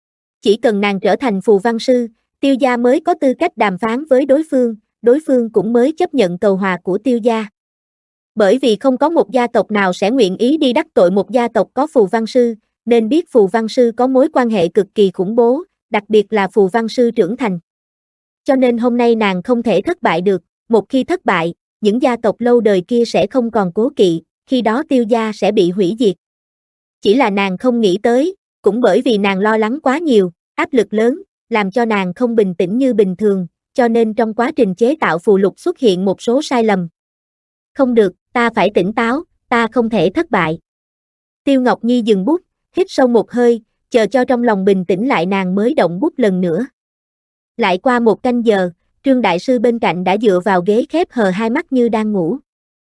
Speaker 2: Chỉ cần nàng trở thành phù văn sư, Tiêu gia mới có tư cách đàm phán với đối phương cũng mới chấp nhận cầu hòa của Tiêu gia. Bởi vì không có một gia tộc nào sẽ nguyện ý đi đắc tội một gia tộc có phù văn sư, nên biết phù văn sư có mối quan hệ cực kỳ khủng bố, đặc biệt là phù văn sư trưởng thành. Cho nên hôm nay nàng không thể thất bại được, một khi thất bại, những gia tộc lâu đời kia sẽ không còn cố kỵ, khi đó Tiêu gia sẽ bị hủy diệt. Chỉ là nàng không nghĩ tới, cũng bởi vì nàng lo lắng quá nhiều, áp lực lớn, làm cho nàng không bình tĩnh như bình thường, cho nên trong quá trình chế tạo phù lục xuất hiện một số sai lầm. Không được, ta phải tỉnh táo, ta không thể thất bại. Tiêu Ngọc Nhi dừng bút, hít sâu một hơi, chờ cho trong lòng bình tĩnh lại nàng mới động bút lần nữa. Lại qua một canh giờ, Trương Đại Sư bên cạnh đã dựa vào ghế khép hờ hai mắt như đang ngủ.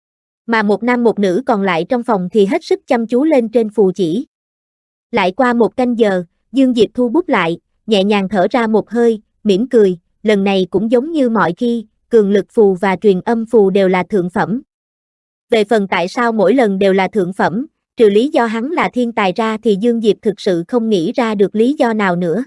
Speaker 2: Mà một nam một nữ còn lại trong phòng thì hết sức chăm chú lên trên phù chỉ. Lại qua một canh giờ, Dương Diệp thu bút lại, nhẹ nhàng thở ra một hơi, mỉm cười, lần này cũng giống như mọi khi, cường lực phù và truyền âm phù đều là thượng phẩm. Về phần tại sao mỗi lần đều là thượng phẩm, trừ lý do hắn là thiên tài ra thì Dương Diệp thực sự không nghĩ ra được lý do nào nữa.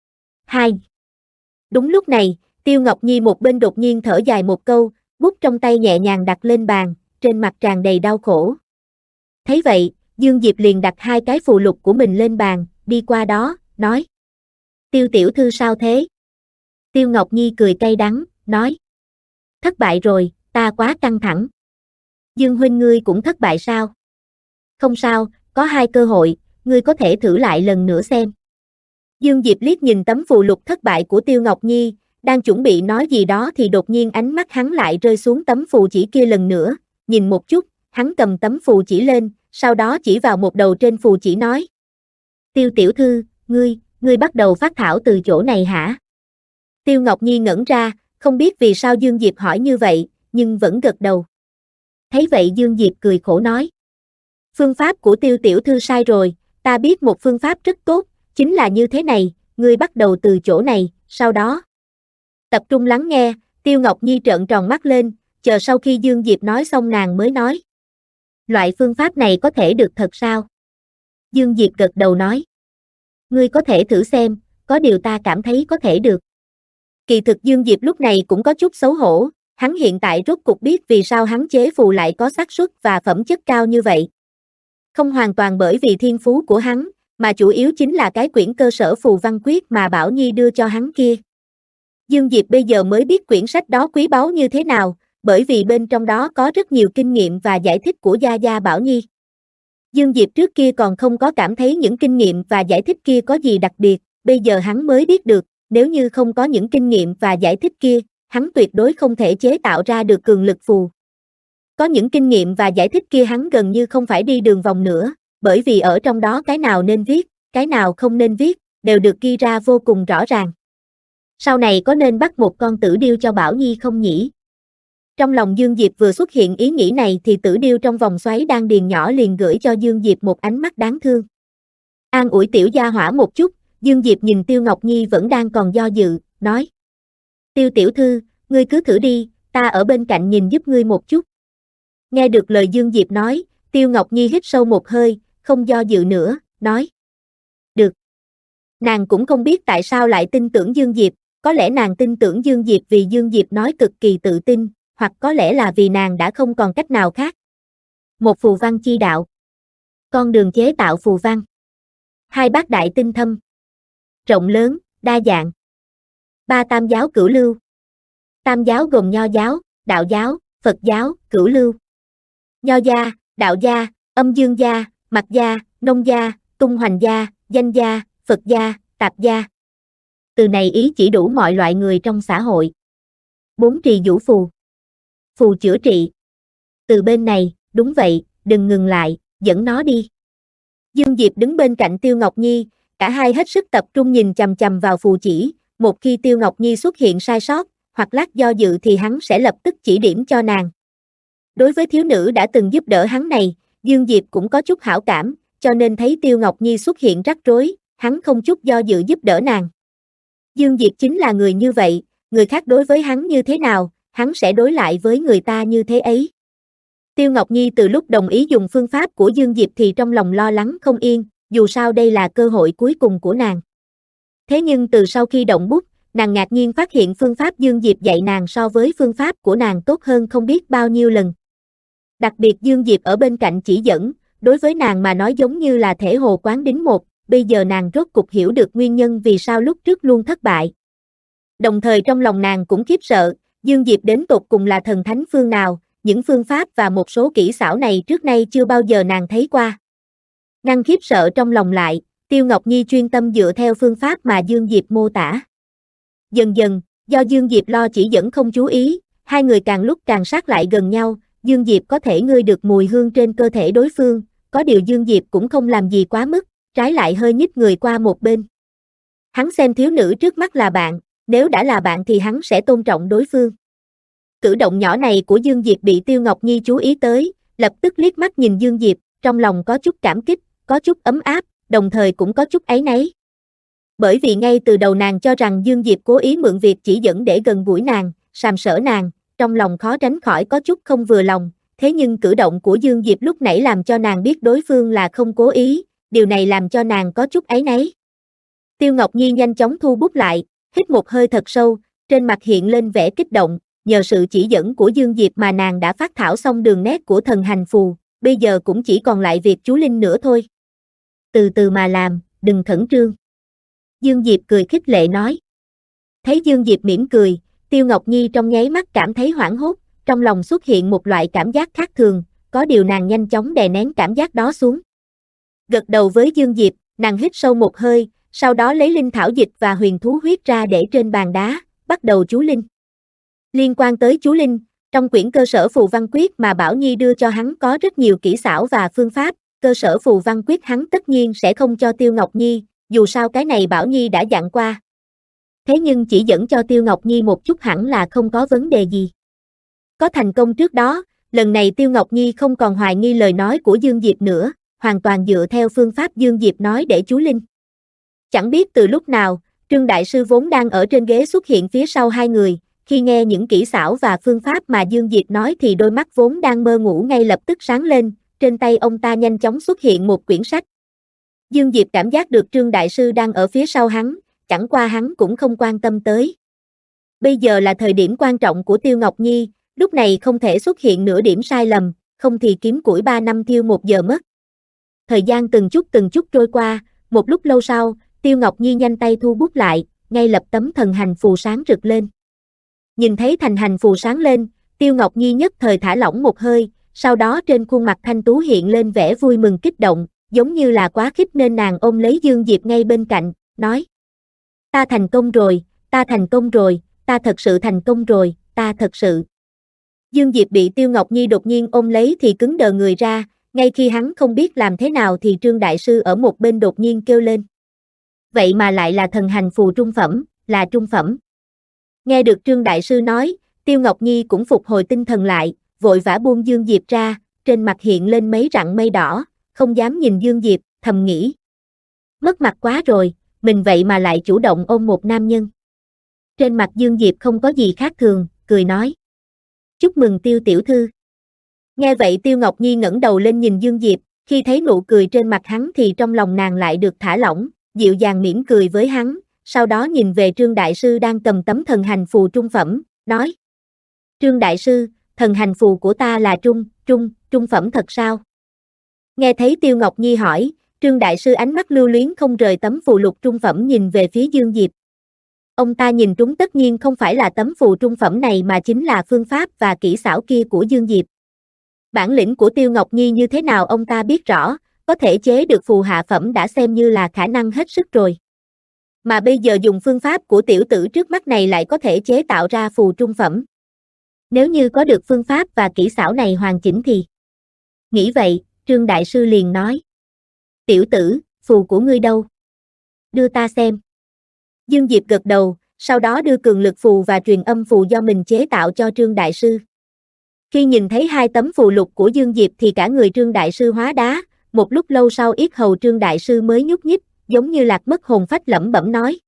Speaker 2: 2. Đúng lúc này, Tiêu Ngọc Nhi một bên đột nhiên thở dài một câu, bút trong tay nhẹ nhàng đặt lên bàn, trên mặt tràn đầy đau khổ. Thấy vậy, Dương Diệp liền đặt hai cái phù lục của mình lên bàn, đi qua đó, nói. Tiêu tiểu thư sao thế? Tiêu Ngọc Nhi cười cay đắng, nói. Thất bại rồi, ta quá căng thẳng. Dương huynh ngươi cũng thất bại sao? Không sao, có hai cơ hội, ngươi có thể thử lại lần nữa xem. Dương Diệp liếc nhìn tấm phù lục thất bại của Tiêu Ngọc Nhi, đang chuẩn bị nói gì đó thì đột nhiên ánh mắt hắn lại rơi xuống tấm phù chỉ kia lần nữa, nhìn một chút, hắn cầm tấm phù chỉ lên, sau đó chỉ vào một đầu trên phù chỉ nói. Tiêu tiểu thư, ngươi bắt đầu phác thảo từ chỗ này hả? Tiêu Ngọc Nhi ngẩn ra, không biết vì sao Dương Diệp hỏi như vậy, nhưng vẫn gật đầu. Thấy vậy Dương Diệp cười khổ nói. Phương pháp của Tiêu tiểu thư sai rồi, ta biết một phương pháp rất tốt, chính là như thế này, ngươi bắt đầu từ chỗ này, sau đó. Tập trung lắng nghe, Tiêu Ngọc Nhi trợn tròn mắt lên, chờ sau khi Dương Diệp nói xong nàng mới nói. Loại phương pháp này có thể được thật sao? Dương Diệp gật đầu nói. Ngươi có thể thử xem, có điều ta cảm thấy có thể được. Kỳ thực Dương Diệp lúc này cũng có chút xấu hổ, hắn hiện tại rốt cục biết vì sao hắn chế phù lại có xác suất và phẩm chất cao như vậy. Không hoàn toàn bởi vì thiên phú của hắn, mà chủ yếu chính là cái quyển cơ sở phù văn quyết mà Bảo Nhi đưa cho hắn kia. Dương Diệp bây giờ mới biết quyển sách đó quý báu như thế nào, bởi vì bên trong đó có rất nhiều kinh nghiệm và giải thích của Gia Gia Bảo Nhi. Dương Diệp trước kia còn không có cảm thấy những kinh nghiệm và giải thích kia có gì đặc biệt, bây giờ hắn mới biết được, nếu như không có những kinh nghiệm và giải thích kia, hắn tuyệt đối không thể chế tạo ra được cường lực phù. Có những kinh nghiệm và giải thích kia hắn gần như không phải đi đường vòng nữa, bởi vì ở trong đó cái nào nên viết, cái nào không nên viết, đều được ghi ra vô cùng rõ ràng. Sau này có nên bắt một con tử điêu cho Bảo Nhi không nhỉ? Trong lòng Dương Diệp vừa xuất hiện ý nghĩ này thì tử điêu trong vòng xoáy đan điền nhỏ liền gửi cho Dương Diệp một ánh mắt đáng thương. An ủi tiểu gia hỏa một chút, Dương Diệp nhìn Tiêu Ngọc Nhi vẫn đang còn do dự, nói. Tiêu tiểu thư, ngươi cứ thử đi, ta ở bên cạnh nhìn giúp ngươi một chút. Nghe được lời Dương Diệp nói, Tiêu Ngọc Nhi hít sâu một hơi, không do dự nữa, nói. Được. Nàng cũng không biết tại sao lại tin tưởng Dương Diệp, có lẽ nàng tin tưởng Dương Diệp vì Dương Diệp nói cực kỳ tự tin, hoặc có lẽ là vì nàng đã không còn cách nào khác. Một phù văn chi đạo. Con đường chế tạo phù văn. Hai bát đại tinh thâm. Rộng lớn, đa dạng. Ba tam giáo cửu lưu. Tam giáo gồm Nho giáo, Đạo giáo, Phật giáo, cửu lưu. Nho gia, Đạo gia, Âm Dương gia, Mật gia, Nông gia, Tung Hoành gia, Danh gia, Phật gia, Tạp gia. Từ này ý chỉ đủ mọi loại người trong xã hội. 4 trì vũ phù. Phù chữa trị. Từ bên này, đúng vậy, đừng ngừng lại, dẫn nó đi. Dương Diệp đứng bên cạnh Tiêu Ngọc Nhi, cả hai hết sức tập trung nhìn chằm chằm vào phù chỉ, một khi Tiêu Ngọc Nhi xuất hiện sai sót, hoặc lát do dự thì hắn sẽ lập tức chỉ điểm cho nàng. Đối với thiếu nữ đã từng giúp đỡ hắn này, Dương Diệp cũng có chút hảo cảm, cho nên thấy Tiêu Ngọc Nhi xuất hiện rắc rối, hắn không chút do dự giúp đỡ nàng. Dương Diệp chính là người như vậy, người khác đối với hắn như thế nào, hắn sẽ đối lại với người ta như thế ấy. Tiêu Ngọc Nhi từ lúc đồng ý dùng phương pháp của Dương Diệp thì trong lòng lo lắng không yên, dù sao đây là cơ hội cuối cùng của nàng. Thế nhưng từ sau khi động bút, nàng ngạc nhiên phát hiện phương pháp Dương Diệp dạy nàng so với phương pháp của nàng tốt hơn không biết bao nhiêu lần. Đặc biệt Dương Diệp ở bên cạnh chỉ dẫn, đối với nàng mà nói giống như là thể hồ quán đính một, bây giờ nàng rốt cục hiểu được nguyên nhân vì sao lúc trước luôn thất bại. Đồng thời trong lòng nàng cũng khiếp sợ, Dương Diệp đến tột cùng là thần thánh phương nào, những phương pháp và một số kỹ xảo này trước nay chưa bao giờ nàng thấy qua. Ngăn khiếp sợ trong lòng lại, Tiêu Ngọc Nhi chuyên tâm dựa theo phương pháp mà Dương Diệp mô tả. Dần dần, do Dương Diệp lo chỉ dẫn không chú ý, hai người càng lúc càng sát lại gần nhau, Dương Diệp có thể ngửi được mùi hương trên cơ thể đối phương, có điều Dương Diệp cũng không làm gì quá mức, trái lại hơi nhích người qua một bên. Hắn xem thiếu nữ trước mắt là bạn, nếu đã là bạn thì hắn sẽ tôn trọng đối phương. Cử động nhỏ này của Dương Diệp bị Tiêu Ngọc Nhi chú ý tới, lập tức liếc mắt nhìn Dương Diệp, trong lòng có chút cảm kích, có chút ấm áp, đồng thời cũng có chút áy náy. Bởi vì ngay từ đầu nàng cho rằng Dương Diệp cố ý mượn việc chỉ dẫn để gần gũi nàng, sàm sỡ nàng, trong lòng khó tránh khỏi có chút không vừa lòng, thế nhưng cử động của Dương Diệp lúc nãy làm cho nàng biết đối phương là không cố ý, điều này làm cho nàng có chút áy náy. Tiêu Ngọc Nhi nhanh chóng thu bút lại, hít một hơi thật sâu, trên mặt hiện lên vẻ kích động, nhờ sự chỉ dẫn của Dương Diệp mà nàng đã phác thảo xong đường nét của thần hành phù, bây giờ cũng chỉ còn lại việc chú linh nữa thôi. Từ từ mà làm, đừng khẩn trương. Dương Diệp cười khích lệ nói. Thấy Dương Diệp mỉm cười, Tiêu Ngọc Nhi trong nháy mắt cảm thấy hoảng hốt, trong lòng xuất hiện một loại cảm giác khác thường, có điều nàng nhanh chóng đè nén cảm giác đó xuống. Gật đầu với Dương Diệp, nàng hít sâu một hơi, sau đó lấy linh thảo dịch và huyền thú huyết ra để trên bàn đá, bắt đầu chú linh. Liên quan tới chú linh, trong quyển cơ sở phù văn quyết mà Bảo Nhi đưa cho hắn có rất nhiều kỹ xảo và phương pháp, cơ sở phù văn quyết hắn tất nhiên sẽ không cho Tiêu Ngọc Nhi, dù sao cái này Bảo Nhi đã dặn qua. Thế nhưng chỉ dẫn cho Tiêu Ngọc Nhi một chút hẳn là không có vấn đề gì. Có thành công trước đó, lần này Tiêu Ngọc Nhi không còn hoài nghi lời nói của Dương Diệp nữa, hoàn toàn dựa theo phương pháp Dương Diệp nói để chú linh. Chẳng biết từ lúc nào, Trương Đại Sư vốn đang ở trên ghế xuất hiện phía sau hai người, khi nghe những kỹ xảo và phương pháp mà Dương Diệp nói thì đôi mắt vốn đang mơ ngủ ngay lập tức sáng lên, trên tay ông ta nhanh chóng xuất hiện một quyển sách. Dương Diệp cảm giác được Trương Đại Sư đang ở phía sau hắn, chẳng qua hắn cũng không quan tâm tới. Bây giờ là thời điểm quan trọng của Tiêu Ngọc Nhi, lúc này không thể xuất hiện nửa điểm sai lầm, không thì kiếm củi 3 năm thiêu 1 giờ mất. Thời gian từng chút trôi qua, một lúc lâu sau, Tiêu Ngọc Nhi nhanh tay thu bút lại, ngay lập tấm thần hành phù sáng rực lên. Nhìn thấy thành hành phù sáng lên, Tiêu Ngọc Nhi nhất thời thả lỏng một hơi, sau đó trên khuôn mặt thanh tú hiện lên vẻ vui mừng kích động, giống như là quá khích nên nàng ôm lấy Dương Diệp ngay bên cạnh, nói: Ta thành công rồi, ta thành công rồi, ta thật sự thành công rồi, ta thật sự. Dương Diệp bị Tiêu Ngọc Nhi đột nhiên ôm lấy thì cứng đờ người ra, ngay khi hắn không biết làm thế nào thì Trương Đại Sư ở một bên đột nhiên kêu lên. Vậy mà lại là thần hành phù trung phẩm, là trung phẩm. Nghe được Trương Đại Sư nói, Tiêu Ngọc Nhi cũng phục hồi tinh thần lại, vội vã buông Dương Diệp ra, trên mặt hiện lên mấy rặng mây đỏ, không dám nhìn Dương Diệp, thầm nghĩ. Mất mặt quá rồi, mình vậy mà lại chủ động ôm một nam nhân. Trên mặt Dương Diệp không có gì khác thường, cười nói. Chúc mừng Tiêu tiểu thư. Nghe vậy Tiêu Ngọc Nhi ngẩng đầu lên nhìn Dương Diệp, khi thấy nụ cười trên mặt hắn thì trong lòng nàng lại được thả lỏng, dịu dàng mỉm cười với hắn, sau đó nhìn về Trương Đại Sư đang cầm tấm thần hành phù trung phẩm, nói. Trương Đại Sư, thần hành phù của ta là trung phẩm thật sao? Nghe thấy Tiêu Ngọc Nhi hỏi, Trương Đại Sư ánh mắt lưu luyến không rời tấm phù lục trung phẩm nhìn về phía Dương Diệp. Ông ta nhìn trúng tất nhiên không phải là tấm phù trung phẩm này mà chính là phương pháp và kỹ xảo kia của Dương Diệp. Bản lĩnh của Tiêu Ngọc Nhi như thế nào ông ta biết rõ, có thể chế được phù hạ phẩm đã xem như là khả năng hết sức rồi. Mà bây giờ dùng phương pháp của tiểu tử trước mắt này lại có thể chế tạo ra phù trung phẩm. Nếu như có được phương pháp và kỹ xảo này hoàn chỉnh thì... Nghĩ vậy, Trương Đại Sư liền nói. Tiểu tử, phù của ngươi đâu? Đưa ta xem. Dương Diệp gật đầu, sau đó đưa cường lực phù và truyền âm phù do mình chế tạo cho Trương Đại Sư. Khi nhìn thấy hai tấm phù lục của Dương Diệp thì cả người Trương Đại Sư hóa đá, một lúc lâu sau yết hầu Trương Đại Sư mới nhúc nhích, giống như lạc mất hồn phách lẩm bẩm nói.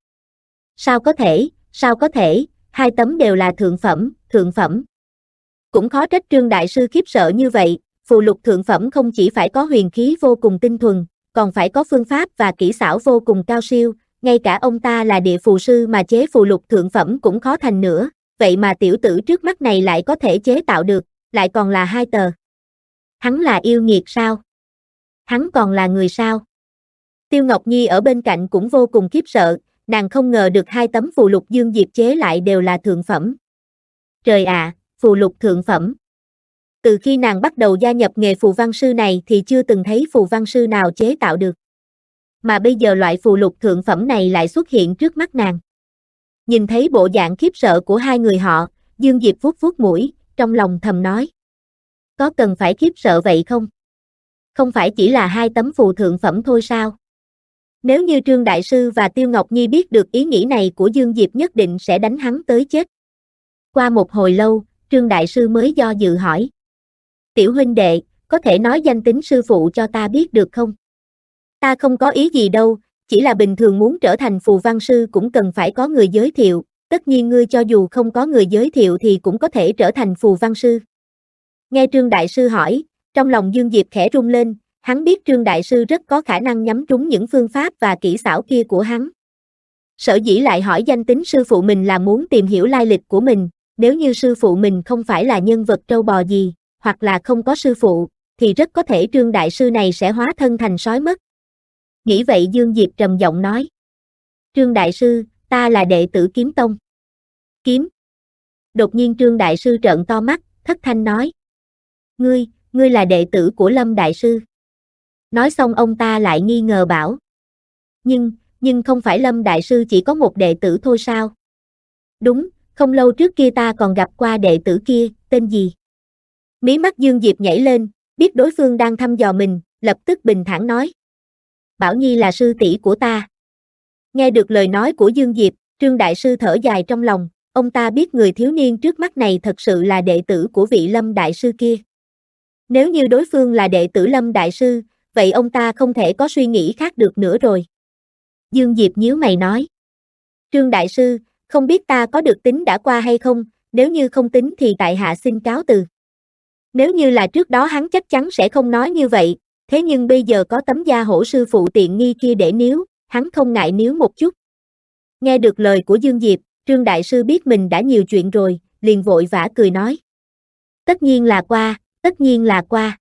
Speaker 2: Sao có thể, hai tấm đều là thượng phẩm. Cũng khó trách Trương Đại Sư khiếp sợ như vậy, phù lục thượng phẩm không chỉ phải có huyền khí vô cùng tinh thuần, còn phải có phương pháp và kỹ xảo vô cùng cao siêu, ngay cả ông ta là địa phù sư mà chế phù lục thượng phẩm cũng khó thành nữa, vậy mà tiểu tử trước mắt này lại có thể chế tạo được, lại còn là hai tờ. Hắn là yêu nghiệt sao? Hắn còn là người sao? Tiêu Ngọc Nhi ở bên cạnh cũng vô cùng khiếp sợ, nàng không ngờ được hai tấm phù lục Dương Diệp chế lại đều là thượng phẩm. Trời ạ, phù lục thượng phẩm. Từ khi nàng bắt đầu gia nhập nghề phù văn sư này thì chưa từng thấy phù văn sư nào chế tạo được. Mà bây giờ loại phù lục thượng phẩm này lại xuất hiện trước mắt nàng. Nhìn thấy bộ dạng khiếp sợ của hai người họ, Dương Diệp vuốt vuốt mũi, trong lòng thầm nói. Có cần phải khiếp sợ vậy không? Không phải chỉ là hai tấm phù thượng phẩm thôi sao? Nếu như Trương Đại Sư và Tiêu Ngọc Nhi biết được ý nghĩ này của Dương Diệp nhất định sẽ đánh hắn tới chết. Qua một hồi lâu, Trương Đại Sư mới do dự hỏi. Tiểu huynh đệ, có thể nói danh tính sư phụ cho ta biết được không? Ta không có ý gì đâu, chỉ là bình thường muốn trở thành phù văn sư cũng cần phải có người giới thiệu, tất nhiên ngươi cho dù không có người giới thiệu thì cũng có thể trở thành phù văn sư. Nghe Trương Đại Sư hỏi, trong lòng Dương Diệp khẽ rung lên, hắn biết Trương Đại Sư rất có khả năng nhắm trúng những phương pháp và kỹ xảo kia của hắn. Sở dĩ lại hỏi danh tính sư phụ mình là muốn tìm hiểu lai lịch của mình, nếu như sư phụ mình không phải là nhân vật trâu bò gì, hoặc là không có sư phụ, thì rất có thể Trương Đại Sư này sẽ hóa thân thành sói mất. Nghĩ vậy Dương Diệp trầm giọng nói. Trương Đại Sư, ta là đệ tử Kiếm Tông. Kiếm. Đột nhiên Trương Đại Sư trợn to mắt, thất thanh nói. Ngươi là đệ tử của Lâm Đại Sư. Nói xong ông ta lại nghi ngờ bảo. Nhưng không phải Lâm Đại Sư chỉ có một đệ tử thôi sao? Đúng, không lâu trước kia ta còn gặp qua đệ tử kia, tên gì? Mí mắt Dương Diệp nhảy lên, biết đối phương đang thăm dò mình, lập tức bình thản nói. Bảo Nhi là sư tỷ của ta. Nghe được lời nói của Dương Diệp, Trương Đại Sư thở dài trong lòng, ông ta biết người thiếu niên trước mắt này thật sự là đệ tử của vị Lâm Đại Sư kia. Nếu như đối phương là đệ tử Lâm Đại Sư, vậy ông ta không thể có suy nghĩ khác được nữa rồi. Dương Diệp nhíu mày nói. Trương Đại Sư, không biết ta có được tính đã qua hay không, nếu như không tính thì tại hạ xin cáo từ. Nếu như là trước đó hắn chắc chắn sẽ không nói như vậy, thế nhưng bây giờ có tấm da hổ sư phụ tiện nghi kia để níu, hắn không ngại níu một chút. Nghe được lời của Dương Diệp, Trương Đại Sư biết mình đã nhiều chuyện rồi, liền vội vã cười nói. Tất nhiên là qua, tất nhiên là qua.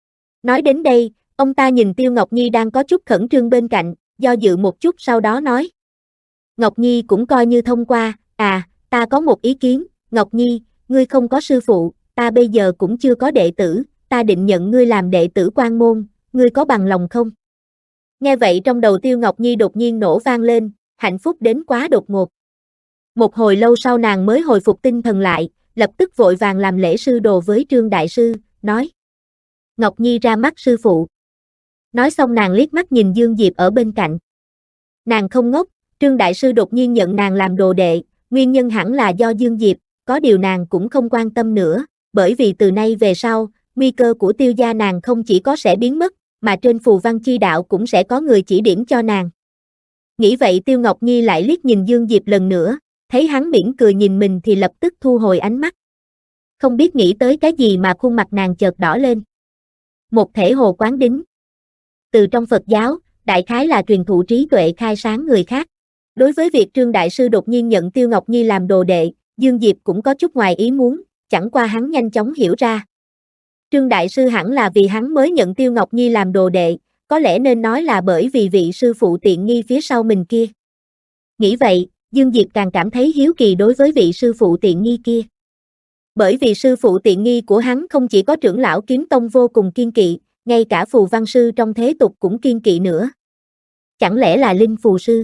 Speaker 2: Nói đến đây, ông ta nhìn Tiêu Ngọc Nhi đang có chút khẩn trương bên cạnh, do dự một chút sau đó nói. Ngọc Nhi cũng coi như thông qua, ta có một ý kiến, Ngọc Nhi, ngươi không có sư phụ, ta bây giờ cũng chưa có đệ tử, ta định nhận ngươi làm đệ tử quan môn, ngươi có bằng lòng không? Nghe vậy trong đầu Tiêu Ngọc Nhi đột nhiên nổ vang lên, hạnh phúc đến quá đột ngột. Một hồi lâu sau nàng mới hồi phục tinh thần lại, lập tức vội vàng làm lễ sư đồ với Trương Đại Sư, nói. Ngọc Nhi ra mắt sư phụ. Nói xong nàng liếc mắt nhìn Dương Diệp ở bên cạnh. Nàng không ngốc, Trương Đại Sư đột nhiên nhận nàng làm đồ đệ, nguyên nhân hẳn là do Dương Diệp, có điều nàng cũng không quan tâm nữa, bởi vì từ nay về sau, nguy cơ của Tiêu gia nàng không chỉ có sẽ biến mất, mà trên phù văn chi đạo cũng sẽ có người chỉ điểm cho nàng. Nghĩ vậy Tiêu Ngọc Nhi lại liếc nhìn Dương Diệp lần nữa, thấy hắn mỉm cười nhìn mình thì lập tức thu hồi ánh mắt. Không biết nghĩ tới cái gì mà khuôn mặt nàng chợt đỏ lên. Một thể hồ quán đính. Từ trong Phật giáo, đại khái là truyền thụ trí tuệ khai sáng người khác. Đối với việc Trương Đại Sư đột nhiên nhận Tiêu Ngọc Nhi làm đồ đệ, Dương Diệp cũng có chút ngoài ý muốn, chẳng qua hắn nhanh chóng hiểu ra. Trương Đại Sư hẳn là vì hắn mới nhận Tiêu Ngọc Nhi làm đồ đệ, có lẽ nên nói là bởi vì vị sư phụ tiện nghi phía sau mình kia. Nghĩ vậy, Dương Diệp càng cảm thấy hiếu kỳ đối với vị sư phụ tiện nghi kia. Bởi vì sư phụ tiện nghi của hắn không chỉ có trưởng lão kiếm tông vô cùng kiên kỵ, ngay cả phù văn sư trong thế tục cũng kiên kỵ nữa. Chẳng lẽ là linh phù sư?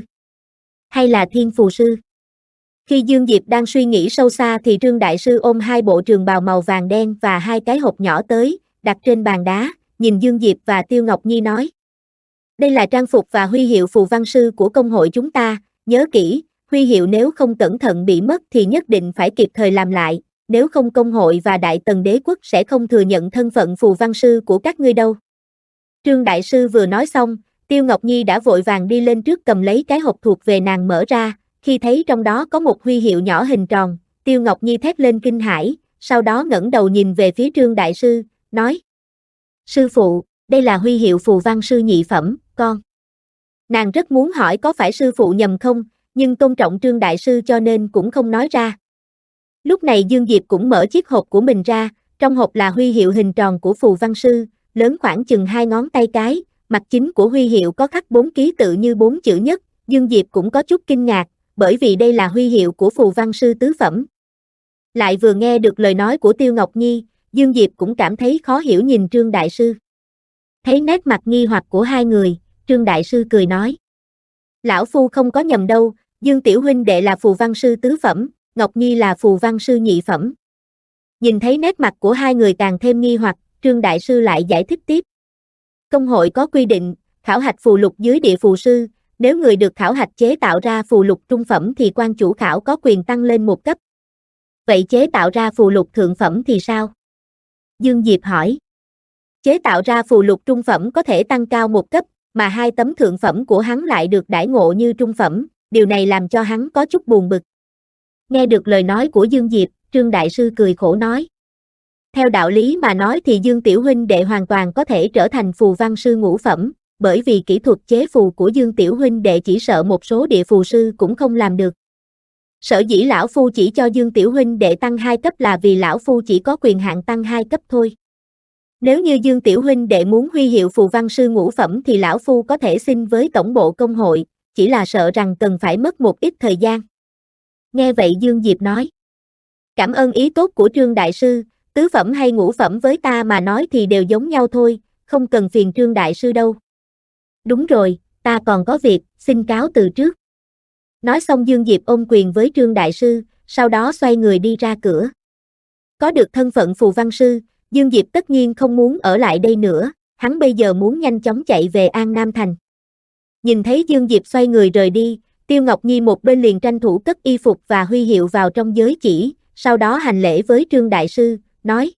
Speaker 2: Hay là thiên phù sư? Khi Dương Diệp đang suy nghĩ sâu xa thì Trương Đại Sư ôm hai bộ trường bào màu vàng đen và hai cái hộp nhỏ tới, đặt trên bàn đá, nhìn Dương Diệp và Tiêu Ngọc Nhi nói. Đây là trang phục và huy hiệu phù văn sư của công hội chúng ta, nhớ kỹ, huy hiệu nếu không cẩn thận bị mất thì nhất định phải kịp thời làm lại, nếu không công hội và Đại Tần Đế quốc sẽ không thừa nhận thân phận phù văn sư của các ngươi đâu. Trương Đại Sư vừa nói xong, Tiêu Ngọc Nhi đã vội vàng đi lên trước cầm lấy cái hộp thuộc về nàng mở ra, khi thấy trong đó có một huy hiệu nhỏ hình tròn, Tiêu Ngọc Nhi thét lên kinh hãi, sau đó ngẩng đầu nhìn về phía Trương Đại Sư, nói. Sư phụ, đây là huy hiệu phù văn sư nhị phẩm, con. Nàng rất muốn hỏi có phải sư phụ nhầm không, nhưng tôn trọng Trương Đại Sư cho nên cũng không nói ra. Lúc này Dương Diệp cũng mở chiếc hộp của mình ra, trong hộp là huy hiệu hình tròn của phù văn sư, lớn khoảng chừng 2 ngón tay cái, mặt chính của huy hiệu có khắc 4 ký tự như 4 chữ nhất, Dương Diệp cũng có chút kinh ngạc, bởi vì đây là huy hiệu của phù văn sư tứ phẩm. Lại vừa nghe được lời nói của Tiêu Ngọc Nhi, Dương Diệp cũng cảm thấy khó hiểu nhìn Trương Đại Sư. Thấy nét mặt nghi hoặc của hai người, Trương Đại Sư cười nói. Lão Phu không có nhầm đâu, Dương Tiểu huynh đệ là phù văn sư tứ phẩm, Ngọc Nhi là phù văn sư nhị phẩm. Nhìn thấy nét mặt của hai người càng thêm nghi hoặc, Trương Đại Sư lại giải thích tiếp. Công hội có quy định, khảo hạch phù lục dưới địa phù sư, nếu người được khảo hạch chế tạo ra phù lục trung phẩm thì quan chủ khảo có quyền tăng lên một cấp. Vậy chế tạo ra phù lục thượng phẩm thì sao? Dương Diệp hỏi. Chế tạo ra phù lục trung phẩm có thể tăng cao một cấp, mà 2 tấm thượng phẩm của hắn lại được đãi ngộ như trung phẩm, điều này làm cho hắn có chút buồn bực. Nghe được lời nói của Dương Diệp, Trương Đại Sư cười khổ nói. Theo đạo lý mà nói thì Dương Tiểu huynh đệ hoàn toàn có thể trở thành phù văn sư ngũ phẩm, bởi vì kỹ thuật chế phù của Dương Tiểu huynh đệ chỉ sợ một số địa phù sư cũng không làm được. Sở dĩ lão phu chỉ cho Dương Tiểu huynh đệ tăng 2 cấp là vì lão phu chỉ có quyền hạn tăng 2 cấp thôi. Nếu như Dương Tiểu huynh đệ muốn huy hiệu phù văn sư ngũ phẩm thì lão phu có thể xin với tổng bộ công hội, chỉ là sợ rằng cần phải mất một ít thời gian. Nghe vậy Dương Diệp nói. Cảm ơn ý tốt của Trương Đại Sư, tứ phẩm hay ngũ phẩm với ta mà nói thì đều giống nhau thôi, không cần phiền Trương Đại Sư đâu. Đúng rồi, ta còn có việc, xin cáo từ trước. Nói xong Dương Diệp ôm quyền với Trương Đại Sư, sau đó xoay người đi ra cửa. Có được thân phận phù văn sư, Dương Diệp tất nhiên không muốn ở lại đây nữa, hắn bây giờ muốn nhanh chóng chạy về An Nam Thành. Nhìn thấy Dương Diệp xoay người rời đi, Tiêu Ngọc Nhi một bên liền tranh thủ cất y phục và huy hiệu vào trong giới chỉ, sau đó hành lễ với Trương Đại Sư, nói.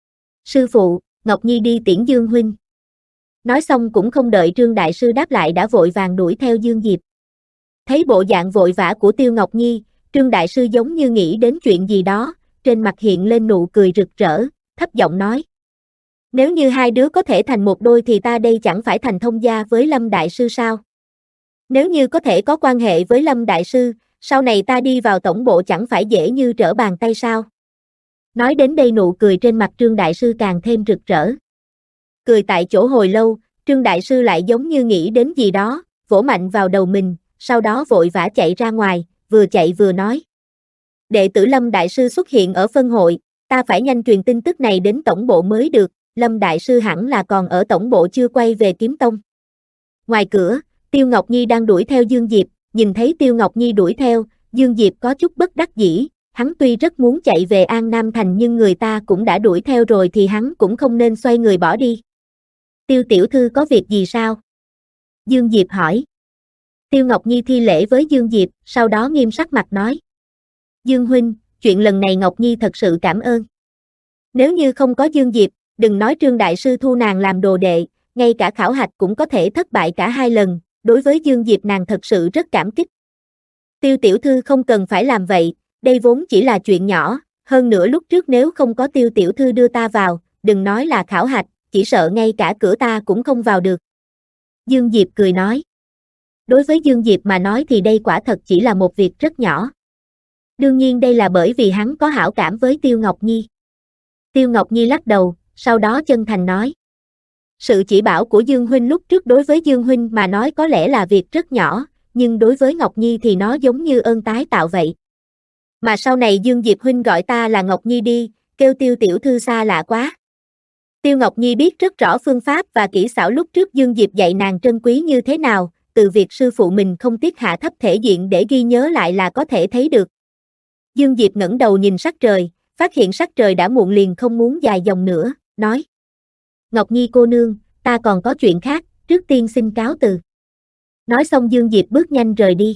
Speaker 2: Sư phụ, Ngọc Nhi đi tiễn Dương huynh. Nói xong cũng không đợi Trương Đại Sư đáp lại đã vội vàng đuổi theo Dương Diệp. Thấy bộ dạng vội vã của Tiêu Ngọc Nhi, Trương Đại Sư giống như nghĩ đến chuyện gì đó, trên mặt hiện lên nụ cười rực rỡ, thấp giọng nói. Nếu như hai đứa có thể thành một đôi thì ta đây chẳng phải thành thông gia với Lâm Đại Sư sao? Nếu như có thể có quan hệ với Lâm Đại Sư, sau này ta đi vào tổng bộ chẳng phải dễ như trở bàn tay sao? Nói đến đây nụ cười trên mặt Trương Đại Sư càng thêm rực rỡ. Cười tại chỗ hồi lâu, Trương Đại Sư lại giống như nghĩ đến gì đó, vỗ mạnh vào đầu mình, sau đó vội vã chạy ra ngoài, vừa chạy vừa nói. Đệ tử Lâm Đại Sư xuất hiện ở phân hội, ta phải nhanh truyền tin tức này đến tổng bộ mới được, Lâm Đại Sư hẳn là còn ở tổng bộ chưa quay về Kiếm Tông. Ngoài cửa, Tiêu Ngọc Nhi đang đuổi theo Dương Diệp, nhìn thấy Tiêu Ngọc Nhi đuổi theo, Dương Diệp có chút bất đắc dĩ, hắn tuy rất muốn chạy về An Nam Thành nhưng người ta cũng đã đuổi theo rồi thì hắn cũng không nên xoay người bỏ đi. Tiêu tiểu thư có việc gì sao? Dương Diệp hỏi. Tiêu Ngọc Nhi thi lễ với Dương Diệp, sau đó nghiêm sắc mặt nói. Dương huynh, chuyện lần này Ngọc Nhi thật sự cảm ơn. Nếu như không có Dương Diệp, đừng nói Trương Đại Sư thu nàng làm đồ đệ, ngay cả khảo hạch cũng có thể thất bại cả hai lần, đối với Dương Diệp nàng thật sự rất cảm kích. Tiêu tiểu thư không cần phải làm vậy, đây vốn chỉ là chuyện nhỏ, hơn nữa lúc trước nếu không có Tiêu tiểu thư đưa ta vào, đừng nói là khảo hạch, chỉ sợ ngay cả cửa ta cũng không vào được. Dương Diệp cười nói. Đối với Dương Diệp mà nói thì đây quả thật chỉ là một việc rất nhỏ. Đương nhiên đây là bởi vì hắn có hảo cảm với Tiêu Ngọc Nhi. Tiêu Ngọc Nhi lắc đầu, sau đó chân thành nói. Sự chỉ bảo của Dương huynh lúc trước đối với Dương huynh mà nói có lẽ là việc rất nhỏ, nhưng đối với Ngọc Nhi thì nó giống như ơn tái tạo vậy. Mà sau này Dương Diệp huynh gọi ta là Ngọc Nhi đi, kêu Tiêu tiểu thư xa lạ quá. Tiêu Ngọc Nhi biết rất rõ phương pháp và kỹ xảo lúc trước Dương Diệp dạy nàng trân quý như thế nào, từ việc sư phụ mình không tiếc hạ thấp thể diện để ghi nhớ lại là có thể thấy được. Dương Diệp ngẩng đầu nhìn sắc trời, phát hiện sắc trời đã muộn liền không muốn dài dòng nữa, nói. Ngọc Nhi cô nương, ta còn có chuyện khác, trước tiên xin cáo từ. Nói xong Dương Diệp bước nhanh rời đi.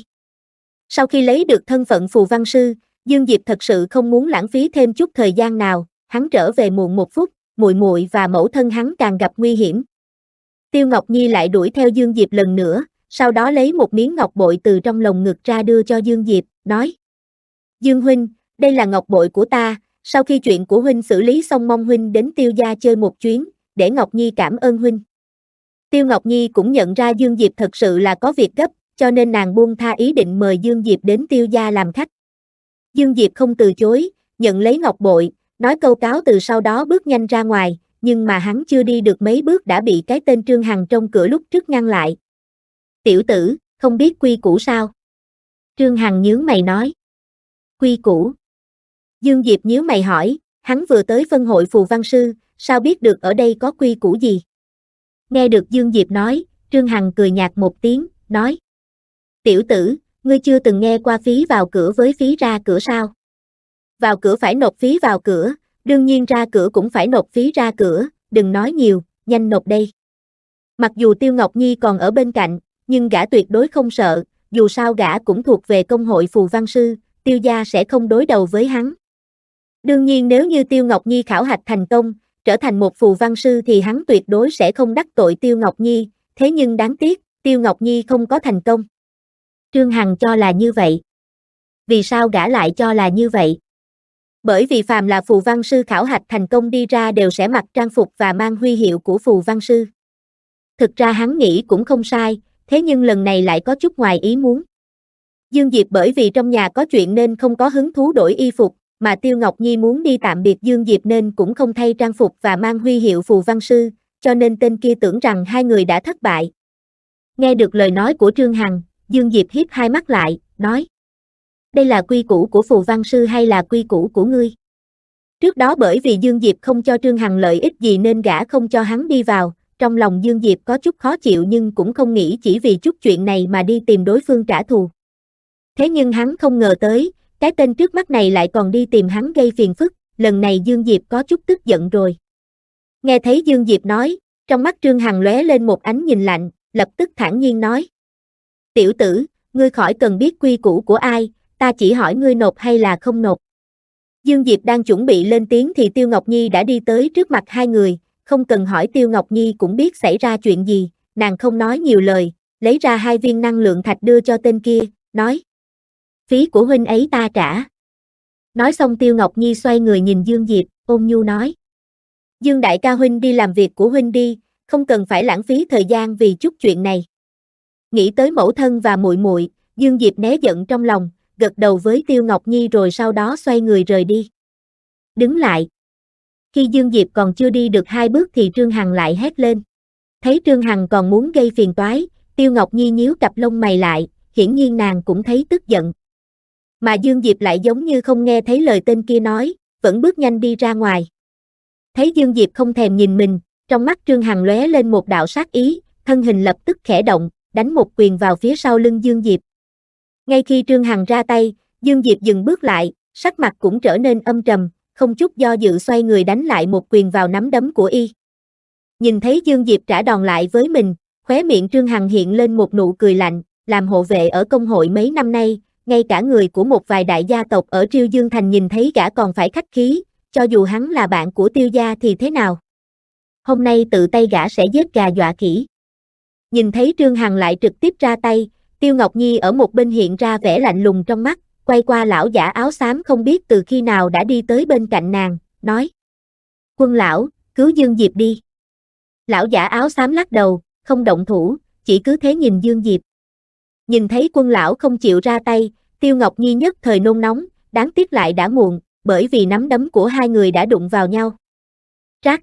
Speaker 2: Sau khi lấy được thân phận phù văn sư, Dương Diệp thật sự không muốn lãng phí thêm chút thời gian nào, hắn trở về muộn một phút, muội muội và mẫu thân hắn càng gặp nguy hiểm. Tiêu Ngọc Nhi lại đuổi theo Dương Diệp lần nữa, sau đó lấy một miếng ngọc bội từ trong lồng ngực ra đưa cho Dương Diệp, nói. Dương huynh, đây là ngọc bội của ta, sau khi chuyện của huynh xử lý xong mong huynh đến Tiêu gia chơi một chuyến, để Ngọc Nhi cảm ơn huynh. Tiêu Ngọc Nhi cũng nhận ra Dương Diệp thật sự là có việc gấp, cho nên nàng buông tha ý định mời Dương Diệp đến Tiêu gia làm khách. Dương Diệp không từ chối, nhận lấy ngọc bội, nói câu cáo từ sau đó bước nhanh ra ngoài, nhưng mà hắn chưa đi được mấy bước đã bị cái tên Trương Hằng trong cửa lúc trước ngăn lại. Tiểu tử, không biết quy củ sao? Trương Hằng nhướng mày nói. Quy củ? Dương Diệp nhíu mày hỏi, hắn vừa tới phân hội phù văn sư, sao biết được ở đây có quy củ gì? Nghe được Dương Diệp nói, Trương Hằng cười nhạt một tiếng, nói. Tiểu tử, ngươi chưa từng nghe qua phí vào cửa với phí ra cửa sao? Vào cửa phải nộp phí vào cửa, đương nhiên ra cửa cũng phải nộp phí ra cửa, đừng nói nhiều, nhanh nộp đây. Mặc dù Tiêu Ngọc Nhi còn ở bên cạnh, nhưng gã tuyệt đối không sợ, dù sao gã cũng thuộc về công hội phù văn sư, Tiêu gia sẽ không đối đầu với hắn. Đương nhiên nếu như Tiêu Ngọc Nhi khảo hạch thành công, trở thành một phù văn sư thì hắn tuyệt đối sẽ không đắc tội Tiêu Ngọc Nhi, thế nhưng đáng tiếc, Tiêu Ngọc Nhi không có thành công. Trương Hằng cho là như vậy. Vì sao gã lại cho là như vậy? Bởi vì phàm là phù văn sư khảo hạch thành công đi ra đều sẽ mặc trang phục và mang huy hiệu của phù văn sư. Thực ra hắn nghĩ cũng không sai, thế nhưng lần này lại có chút ngoài ý muốn. Dương Diệp bởi vì trong nhà có chuyện nên không có hứng thú đổi y phục, mà Tiêu Ngọc Nhi muốn đi tạm biệt Dương Diệp nên cũng không thay trang phục và mang huy hiệu phù văn sư, cho nên tên kia tưởng rằng hai người đã thất bại. Nghe được lời nói của Trương Hằng, Dương Diệp hiếp hai mắt lại, nói. Đây là quy củ của phù văn sư hay là quy củ của ngươi? Trước đó bởi vì Dương Diệp không cho Trương Hằng lợi ích gì nên gã không cho hắn đi vào, trong lòng Dương Diệp có chút khó chịu nhưng cũng không nghĩ chỉ vì chút chuyện này mà đi tìm đối phương trả thù. Thế nhưng hắn không ngờ tới, cái tên trước mắt này lại còn đi tìm hắn gây phiền phức, lần này Dương Diệp có chút tức giận rồi. Nghe thấy Dương Diệp nói, trong mắt Trương Hằng lóe lên một ánh nhìn lạnh, lập tức thản nhiên nói. Tiểu tử, ngươi khỏi cần biết quy củ của ai, ta chỉ hỏi ngươi nộp hay là không nộp. Dương Diệp đang chuẩn bị lên tiếng thì Tiêu Ngọc Nhi đã đi tới trước mặt hai người, không cần hỏi Tiêu Ngọc Nhi cũng biết xảy ra chuyện gì, nàng không nói nhiều lời, lấy ra 2 viên năng lượng thạch đưa cho tên kia, nói. Phí của huynh ấy ta trả. Nói xong Tiêu Ngọc Nhi xoay người nhìn Dương Diệp, ôn nhu nói. Dương đại ca huynh đi làm việc của huynh đi, không cần phải lãng phí thời gian vì chút chuyện này. Nghĩ tới mẫu thân và muội muội, Dương Diệp né giận trong lòng, gật đầu với Tiêu Ngọc Nhi rồi sau đó xoay người rời đi. Đứng lại. Khi Dương Diệp còn chưa đi được 2 bước thì Trương Hằng lại hét lên. Thấy Trương Hằng còn muốn gây phiền toái, Tiêu Ngọc Nhi nhíu cặp lông mày lại, hiển nhiên nàng cũng thấy tức giận. Mà Dương Diệp lại giống như không nghe thấy lời tên kia nói, vẫn bước nhanh đi ra ngoài. Thấy Dương Diệp không thèm nhìn mình, trong mắt Trương Hằng lóe lên một đạo sát ý, thân hình lập tức khẽ động, đánh một quyền vào phía sau lưng Dương Diệp. Ngay khi Trương Hằng ra tay, Dương Diệp dừng bước lại, sắc mặt cũng trở nên âm trầm, không chút do dự xoay người đánh lại một quyền vào nắm đấm của y. Nhìn thấy Dương Diệp trả đòn lại với mình, khóe miệng Trương Hằng hiện lên một nụ cười lạnh, làm hộ vệ ở công hội mấy năm nay, ngay cả người của một vài đại gia tộc ở Triêu Dương Thành nhìn thấy gã còn phải khách khí, cho dù hắn là bạn của Tiêu gia thì thế nào. Hôm nay tự tay gã sẽ giết gà dọa khỉ. Nhìn thấy Trương Hằng lại trực tiếp ra tay, Tiêu Ngọc Nhi ở một bên hiện ra vẻ lạnh lùng trong mắt, quay qua lão giả áo xám không biết từ khi nào đã đi tới bên cạnh nàng, nói: Quân lão, cứu Dương Diệp đi. Lão giả áo xám lắc đầu, không động thủ, chỉ cứ thế nhìn Dương Diệp. Nhìn thấy Quân lão không chịu ra tay, Tiêu Ngọc Nhi nhất thời nôn nóng, đáng tiếc lại đã muộn, bởi vì nắm đấm của hai người đã đụng vào nhau. Rắc.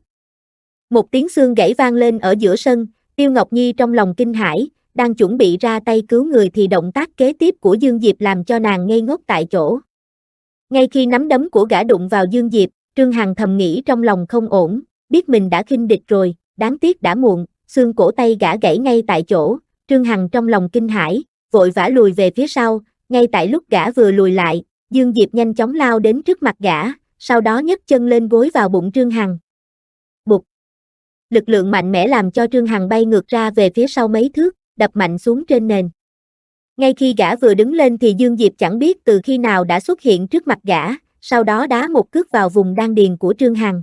Speaker 2: Một tiếng xương gãy vang lên ở giữa sân, Tiêu Ngọc Nhi trong lòng kinh hãi, đang chuẩn bị ra tay cứu người thì động tác kế tiếp của Dương Diệp làm cho nàng ngây ngốc tại chỗ. Ngay khi nắm đấm của gã đụng vào Dương Diệp, Trương Hằng thầm nghĩ trong lòng không ổn, biết mình đã khinh địch rồi, đáng tiếc đã muộn, xương cổ tay gã gãy ngay tại chỗ, Trương Hằng trong lòng kinh hãi, vội vã lùi về phía sau, ngay tại lúc gã vừa lùi lại, Dương Diệp nhanh chóng lao đến trước mặt gã, sau đó nhấc chân lên gối vào bụng Trương Hằng. Bụt! Lực lượng mạnh mẽ làm cho Trương Hằng bay ngược ra về phía sau mấy thước, đập mạnh xuống trên nền. Ngay khi gã vừa đứng lên thì Dương Diệp chẳng biết từ khi nào đã xuất hiện trước mặt gã, sau đó đá một cước vào vùng đan điền của Trương Hằng.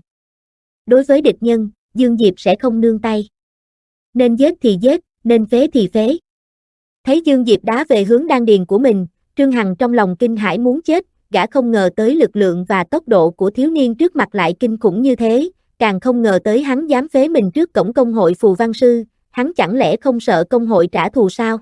Speaker 2: Đối với địch nhân, Dương Diệp sẽ không nương tay. Nên giết thì giết, nên phế thì phế. Thấy Dương Diệp đá về hướng đan điền của mình, Trương Hằng trong lòng kinh hãi muốn chết, gã không ngờ tới lực lượng và tốc độ của thiếu niên trước mặt lại kinh khủng như thế, càng không ngờ tới hắn dám phế mình trước cổng công hội phù văn sư, hắn chẳng lẽ không sợ công hội trả thù sao?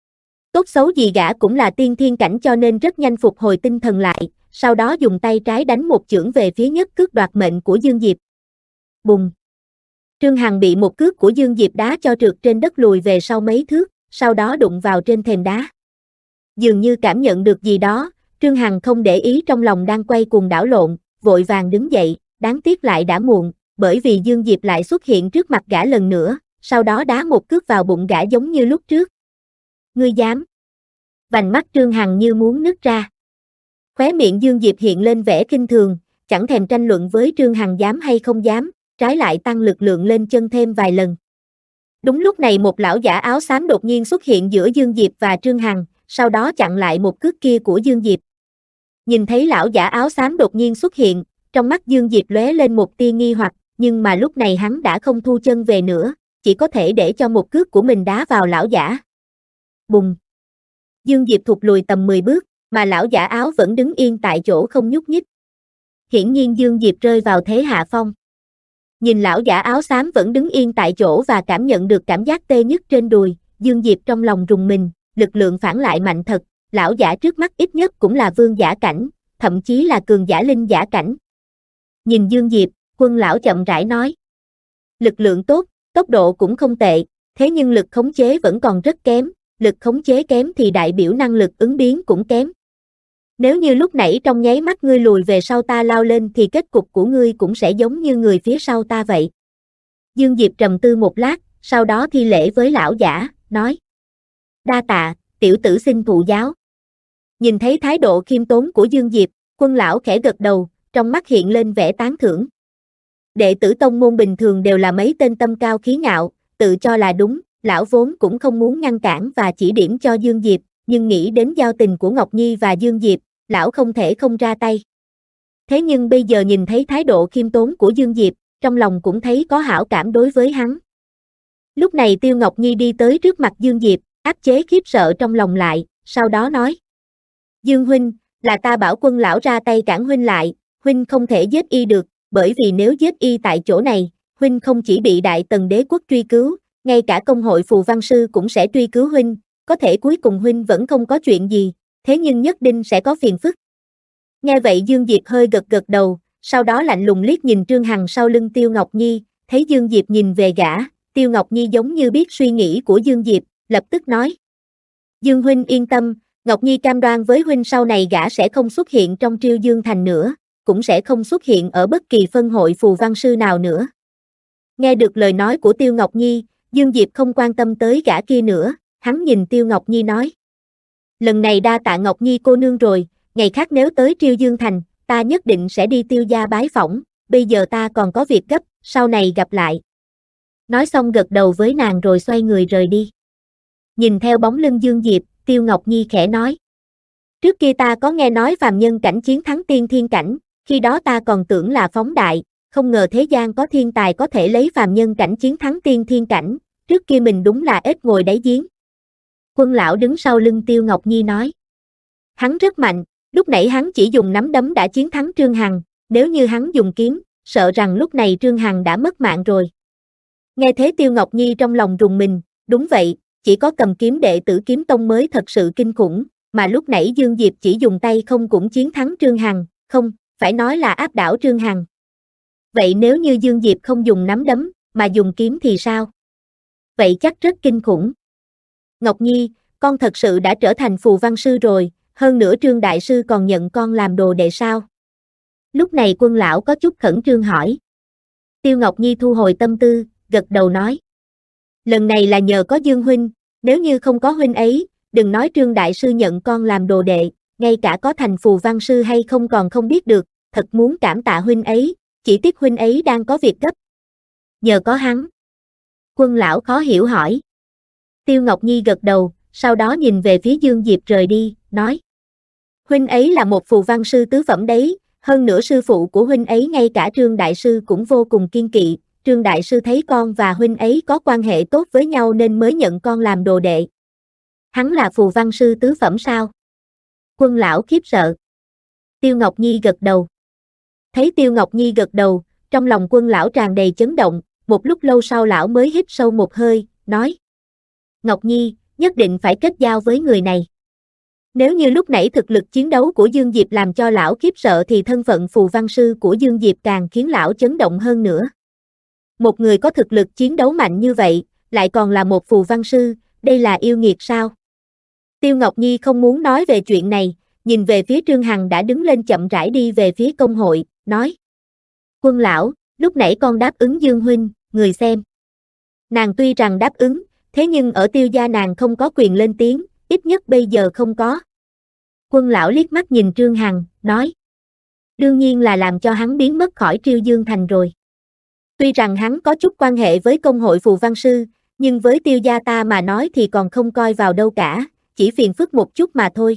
Speaker 2: Tốt xấu gì gã cũng là tiên thiên cảnh cho nên rất nhanh phục hồi tinh thần lại, sau đó dùng tay trái đánh một chưởng về phía nhất cước đoạt mệnh của Dương Diệp. Bùng! Trương Hằng bị một cước của Dương Diệp đá cho trượt trên đất lùi về sau mấy thước, sau đó đụng vào trên thềm đá. Dường như cảm nhận được gì đó, Trương Hằng không để ý trong lòng đang quay cuồng đảo lộn, vội vàng đứng dậy, đáng tiếc lại đã muộn, bởi vì Dương Diệp lại xuất hiện trước mặt gã lần nữa, sau đó đá một cước vào bụng gã giống như lúc trước. Ngươi dám? Vành mắt Trương Hằng như muốn nứt ra. Khóe miệng Dương Diệp hiện lên vẻ kinh thường, chẳng thèm tranh luận với Trương Hằng dám hay không dám, trái lại tăng lực lượng lên chân thêm vài lần. Đúng lúc này một lão giả áo xám đột nhiên xuất hiện giữa Dương Diệp và Trương Hằng, sau đó chặn lại một cước kia của Dương Diệp. Nhìn thấy lão giả áo xám đột nhiên xuất hiện, trong mắt Dương Diệp lóe lên một tia nghi hoặc, nhưng mà lúc này hắn đã không thu chân về nữa, chỉ có thể để cho một cước của mình đá vào lão giả. Bùng! Dương Diệp thụt lùi tầm 10 bước, mà lão giả áo vẫn đứng yên tại chỗ không nhúc nhích. Hiển nhiên Dương Diệp rơi vào thế hạ phong. Nhìn lão giả áo xám vẫn đứng yên tại chỗ và cảm nhận được cảm giác tê nhức trên đùi, Dương Diệp trong lòng rùng mình, lực lượng phản lại mạnh thật, lão giả trước mắt ít nhất cũng là vương giả cảnh, thậm chí là cường giả linh giả cảnh. Nhìn Dương Diệp, Quân lão chậm rãi nói: Lực lượng tốt, tốc độ cũng không tệ, thế nhưng lực khống chế vẫn còn rất kém, lực khống chế kém thì đại biểu năng lực ứng biến cũng kém. Nếu như lúc nãy trong nháy mắt ngươi lùi về sau ta lao lên thì kết cục của ngươi cũng sẽ giống như người phía sau ta vậy. Dương Diệp trầm tư một lát, sau đó thi lễ với lão giả, nói: Đa tạ, tiểu tử xin thụ giáo. Nhìn thấy thái độ khiêm tốn của Dương Diệp, Quân lão khẽ gật đầu, trong mắt hiện lên vẻ tán thưởng. Đệ tử tông môn bình thường đều là mấy tên tâm cao khí ngạo, tự cho là đúng, lão vốn cũng không muốn ngăn cản và chỉ điểm cho Dương Diệp, nhưng nghĩ đến giao tình của Ngọc Nhi và Dương Diệp, lão không thể không ra tay. Thế nhưng bây giờ nhìn thấy thái độ khiêm tốn của Dương Diệp, trong lòng cũng thấy có hảo cảm đối với hắn. Lúc này Tiêu Ngọc Nhi đi tới trước mặt Dương Diệp, áp chế khiếp sợ trong lòng lại, sau đó nói: Dương huynh, là ta bảo Quân lão ra tay cản huynh lại, huynh không thể giết y được, bởi vì nếu giết y tại chỗ này, huynh không chỉ bị Đại Tần đế quốc truy cứu, ngay cả công hội phù văn sư cũng sẽ truy cứu huynh, có thể cuối cùng huynh vẫn không có chuyện gì, thế nhưng nhất định sẽ có phiền phức. Nghe vậy Dương Diệp hơi gật gật đầu, sau đó lạnh lùng liếc nhìn Trương Hằng sau lưng Tiêu Ngọc Nhi, thấy Dương Diệp nhìn về gã, Tiêu Ngọc Nhi giống như biết suy nghĩ của Dương Diệp, lập tức nói. Dương huynh yên tâm, Ngọc Nhi cam đoan với huynh sau này gã sẽ không xuất hiện trong Triêu Dương Thành nữa, cũng sẽ không xuất hiện ở bất kỳ phân hội phù văn sư nào nữa. Nghe được lời nói của Tiêu Ngọc Nhi, Dương Diệp không quan tâm tới gã kia nữa, hắn nhìn Tiêu Ngọc Nhi nói. Lần này đa tạ Ngọc Nhi cô nương rồi, ngày khác nếu tới Triêu Dương Thành, ta nhất định sẽ đi Tiêu gia bái phỏng, bây giờ ta còn có việc gấp, sau này gặp lại. Nói xong gật đầu với nàng rồi xoay người rời đi. Nhìn theo bóng lưng Dương Diệp, Tiêu Ngọc Nhi khẽ nói. Trước kia ta có nghe nói phàm nhân cảnh chiến thắng tiên thiên cảnh, khi đó ta còn tưởng là phóng đại, không ngờ thế gian có thiên tài có thể lấy phàm nhân cảnh chiến thắng tiên thiên cảnh, trước kia mình đúng là ếch ngồi đáy giếng. Quân lão đứng sau lưng Tiêu Ngọc Nhi nói. Hắn rất mạnh, lúc nãy hắn chỉ dùng nắm đấm đã chiến thắng Trương Hằng, nếu như hắn dùng kiếm, sợ rằng lúc này Trương Hằng đã mất mạng rồi. Nghe thế Tiêu Ngọc Nhi trong lòng rùng mình, đúng vậy, chỉ có cầm kiếm đệ tử kiếm tông mới thật sự kinh khủng, mà lúc nãy Dương Diệp chỉ dùng tay không cũng chiến thắng Trương Hằng, không, phải nói là áp đảo Trương Hằng. Vậy nếu như Dương Diệp không dùng nắm đấm, mà dùng kiếm thì sao? Vậy chắc rất kinh khủng. Ngọc Nhi, con thật sự đã trở thành phù văn sư rồi, hơn nữa Trương Đại Sư còn nhận con làm đồ đệ sao? Lúc này Quân lão có chút khẩn trương hỏi. Tiêu Ngọc Nhi thu hồi tâm tư, gật đầu nói. Lần này là nhờ có Dương huynh, nếu như không có huynh ấy, đừng nói Trương Đại Sư nhận con làm đồ đệ, ngay cả có thành phù văn sư hay không còn không biết được, thật muốn cảm tạ huynh ấy, chỉ tiếc huynh ấy đang có việc gấp. Nhờ có hắn. Quân lão khó hiểu hỏi. Tiêu Ngọc Nhi gật đầu, sau đó nhìn về phía Dương Diệp rời đi, nói. Huynh ấy là một phù văn sư tứ phẩm đấy, hơn nữa sư phụ của huynh ấy ngay cả Trương Đại Sư cũng vô cùng kiên kỵ, Trương Đại Sư thấy con và huynh ấy có quan hệ tốt với nhau nên mới nhận con làm đồ đệ. Hắn là phù văn sư tứ phẩm sao? Quân lão khiếp sợ. Tiêu Ngọc Nhi gật đầu. Thấy Tiêu Ngọc Nhi gật đầu, trong lòng Quân lão tràn đầy chấn động, một lúc lâu sau lão mới hít sâu một hơi, nói. Ngọc Nhi, nhất định phải kết giao với người này. Nếu như lúc nãy thực lực chiến đấu của Dương Diệp làm cho lão khiếp sợ thì thân phận phù văn sư của Dương Diệp càng khiến lão chấn động hơn nữa. Một người có thực lực chiến đấu mạnh như vậy, lại còn là một phù văn sư, đây là yêu nghiệt sao? Tiêu Ngọc Nhi không muốn nói về chuyện này, nhìn về phía Trương Hằng đã đứng lên chậm rãi đi về phía công hội, nói. Quân lão, lúc nãy con đáp ứng Dương huynh, người xem. Nàng tuy rằng đáp ứng, thế nhưng ở Tiêu gia nàng không có quyền lên tiếng, ít nhất bây giờ không có. Quân lão liếc mắt nhìn Trương Hằng, nói. Đương nhiên là làm cho hắn biến mất khỏi Triêu Dương Thành rồi. Tuy rằng hắn có chút quan hệ với công hội phù văn sư, nhưng với Tiêu gia ta mà nói thì còn không coi vào đâu cả, chỉ phiền phức một chút mà thôi.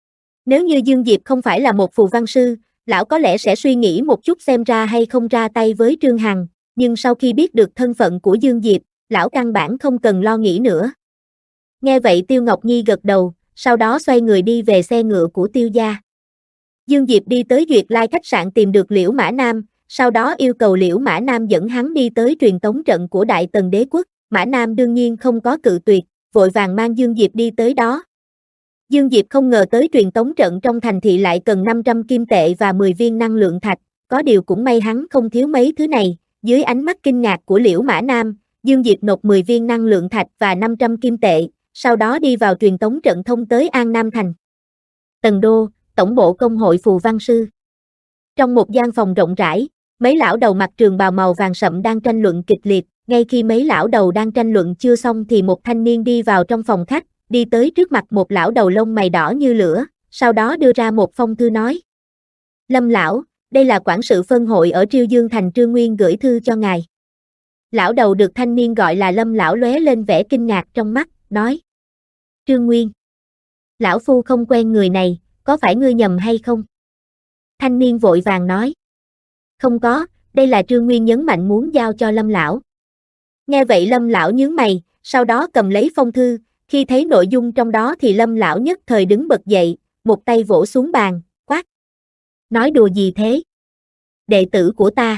Speaker 2: Nếu như Dương Diệp không phải là một phù văn sư, lão có lẽ sẽ suy nghĩ một chút xem ra hay không ra tay với Trương Hằng, nhưng sau khi biết được thân phận của Dương Diệp, lão căn bản không cần lo nghĩ nữa. Nghe vậy Tiêu Ngọc Nhi gật đầu, sau đó xoay người đi về xe ngựa của Tiêu gia. Dương Diệp đi tới Duyệt Lai khách sạn tìm được Liễu Mã Nam, sau đó yêu cầu Liễu Mã Nam dẫn hắn đi tới truyền tống trận của Đại Tần Đế quốc. Mã Nam đương nhiên không có cự tuyệt, vội vàng mang Dương Diệp đi tới đó. Dương Diệp không ngờ tới truyền tống trận trong thành thị lại cần 500 kim tệ và 10 viên năng lượng thạch, có điều cũng may hắn không thiếu mấy thứ này. Dưới ánh mắt kinh ngạc của Liễu Mã Nam, Dương Diệp nộp 10 viên năng lượng thạch và 500 kim tệ, sau đó đi vào truyền tống trận thông tới An Nam Thành. Tần Đô, tổng bộ công hội phù văn sư. Trong một gian phòng rộng rãi, mấy lão đầu mặc trường bào màu vàng sậm đang tranh luận kịch liệt, ngay khi mấy lão đầu đang tranh luận chưa xong thì một thanh niên đi vào trong phòng khách, đi tới trước mặt một lão đầu lông mày đỏ như lửa, sau đó đưa ra một phong thư nói. Lâm lão, đây là quản sự phân hội ở Triêu Dương Thành Trương Nguyên gửi thư cho ngài. Lão đầu được thanh niên gọi là Lâm lão lóe lên vẻ kinh ngạc trong mắt, nói. Trương Nguyên. Lão phu không quen người này, có phải ngươi nhầm hay không? Thanh niên vội vàng nói. Không có, đây là Trương Nguyên nhấn mạnh muốn giao cho Lâm lão. Nghe vậy Lâm lão nhướng mày, sau đó cầm lấy phong thư, khi thấy nội dung trong đó thì Lâm lão nhất thời đứng bật dậy, một tay vỗ xuống bàn, quát. Nói đùa gì thế? Đệ tử của ta.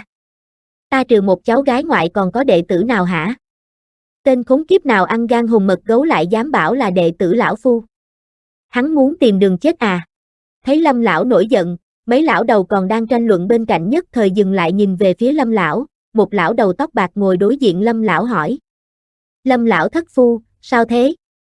Speaker 2: Ta trừ một cháu gái ngoại còn có đệ tử nào hả? Tên khốn kiếp nào ăn gan hùm mật gấu lại dám bảo là đệ tử lão phu? Hắn muốn tìm đường chết à? Thấy Lâm lão nổi giận, mấy lão đầu còn đang tranh luận bên cạnh nhất thời dừng lại nhìn về phía Lâm lão, một lão đầu tóc bạc ngồi đối diện Lâm lão hỏi. Lâm lão thất phu, sao thế?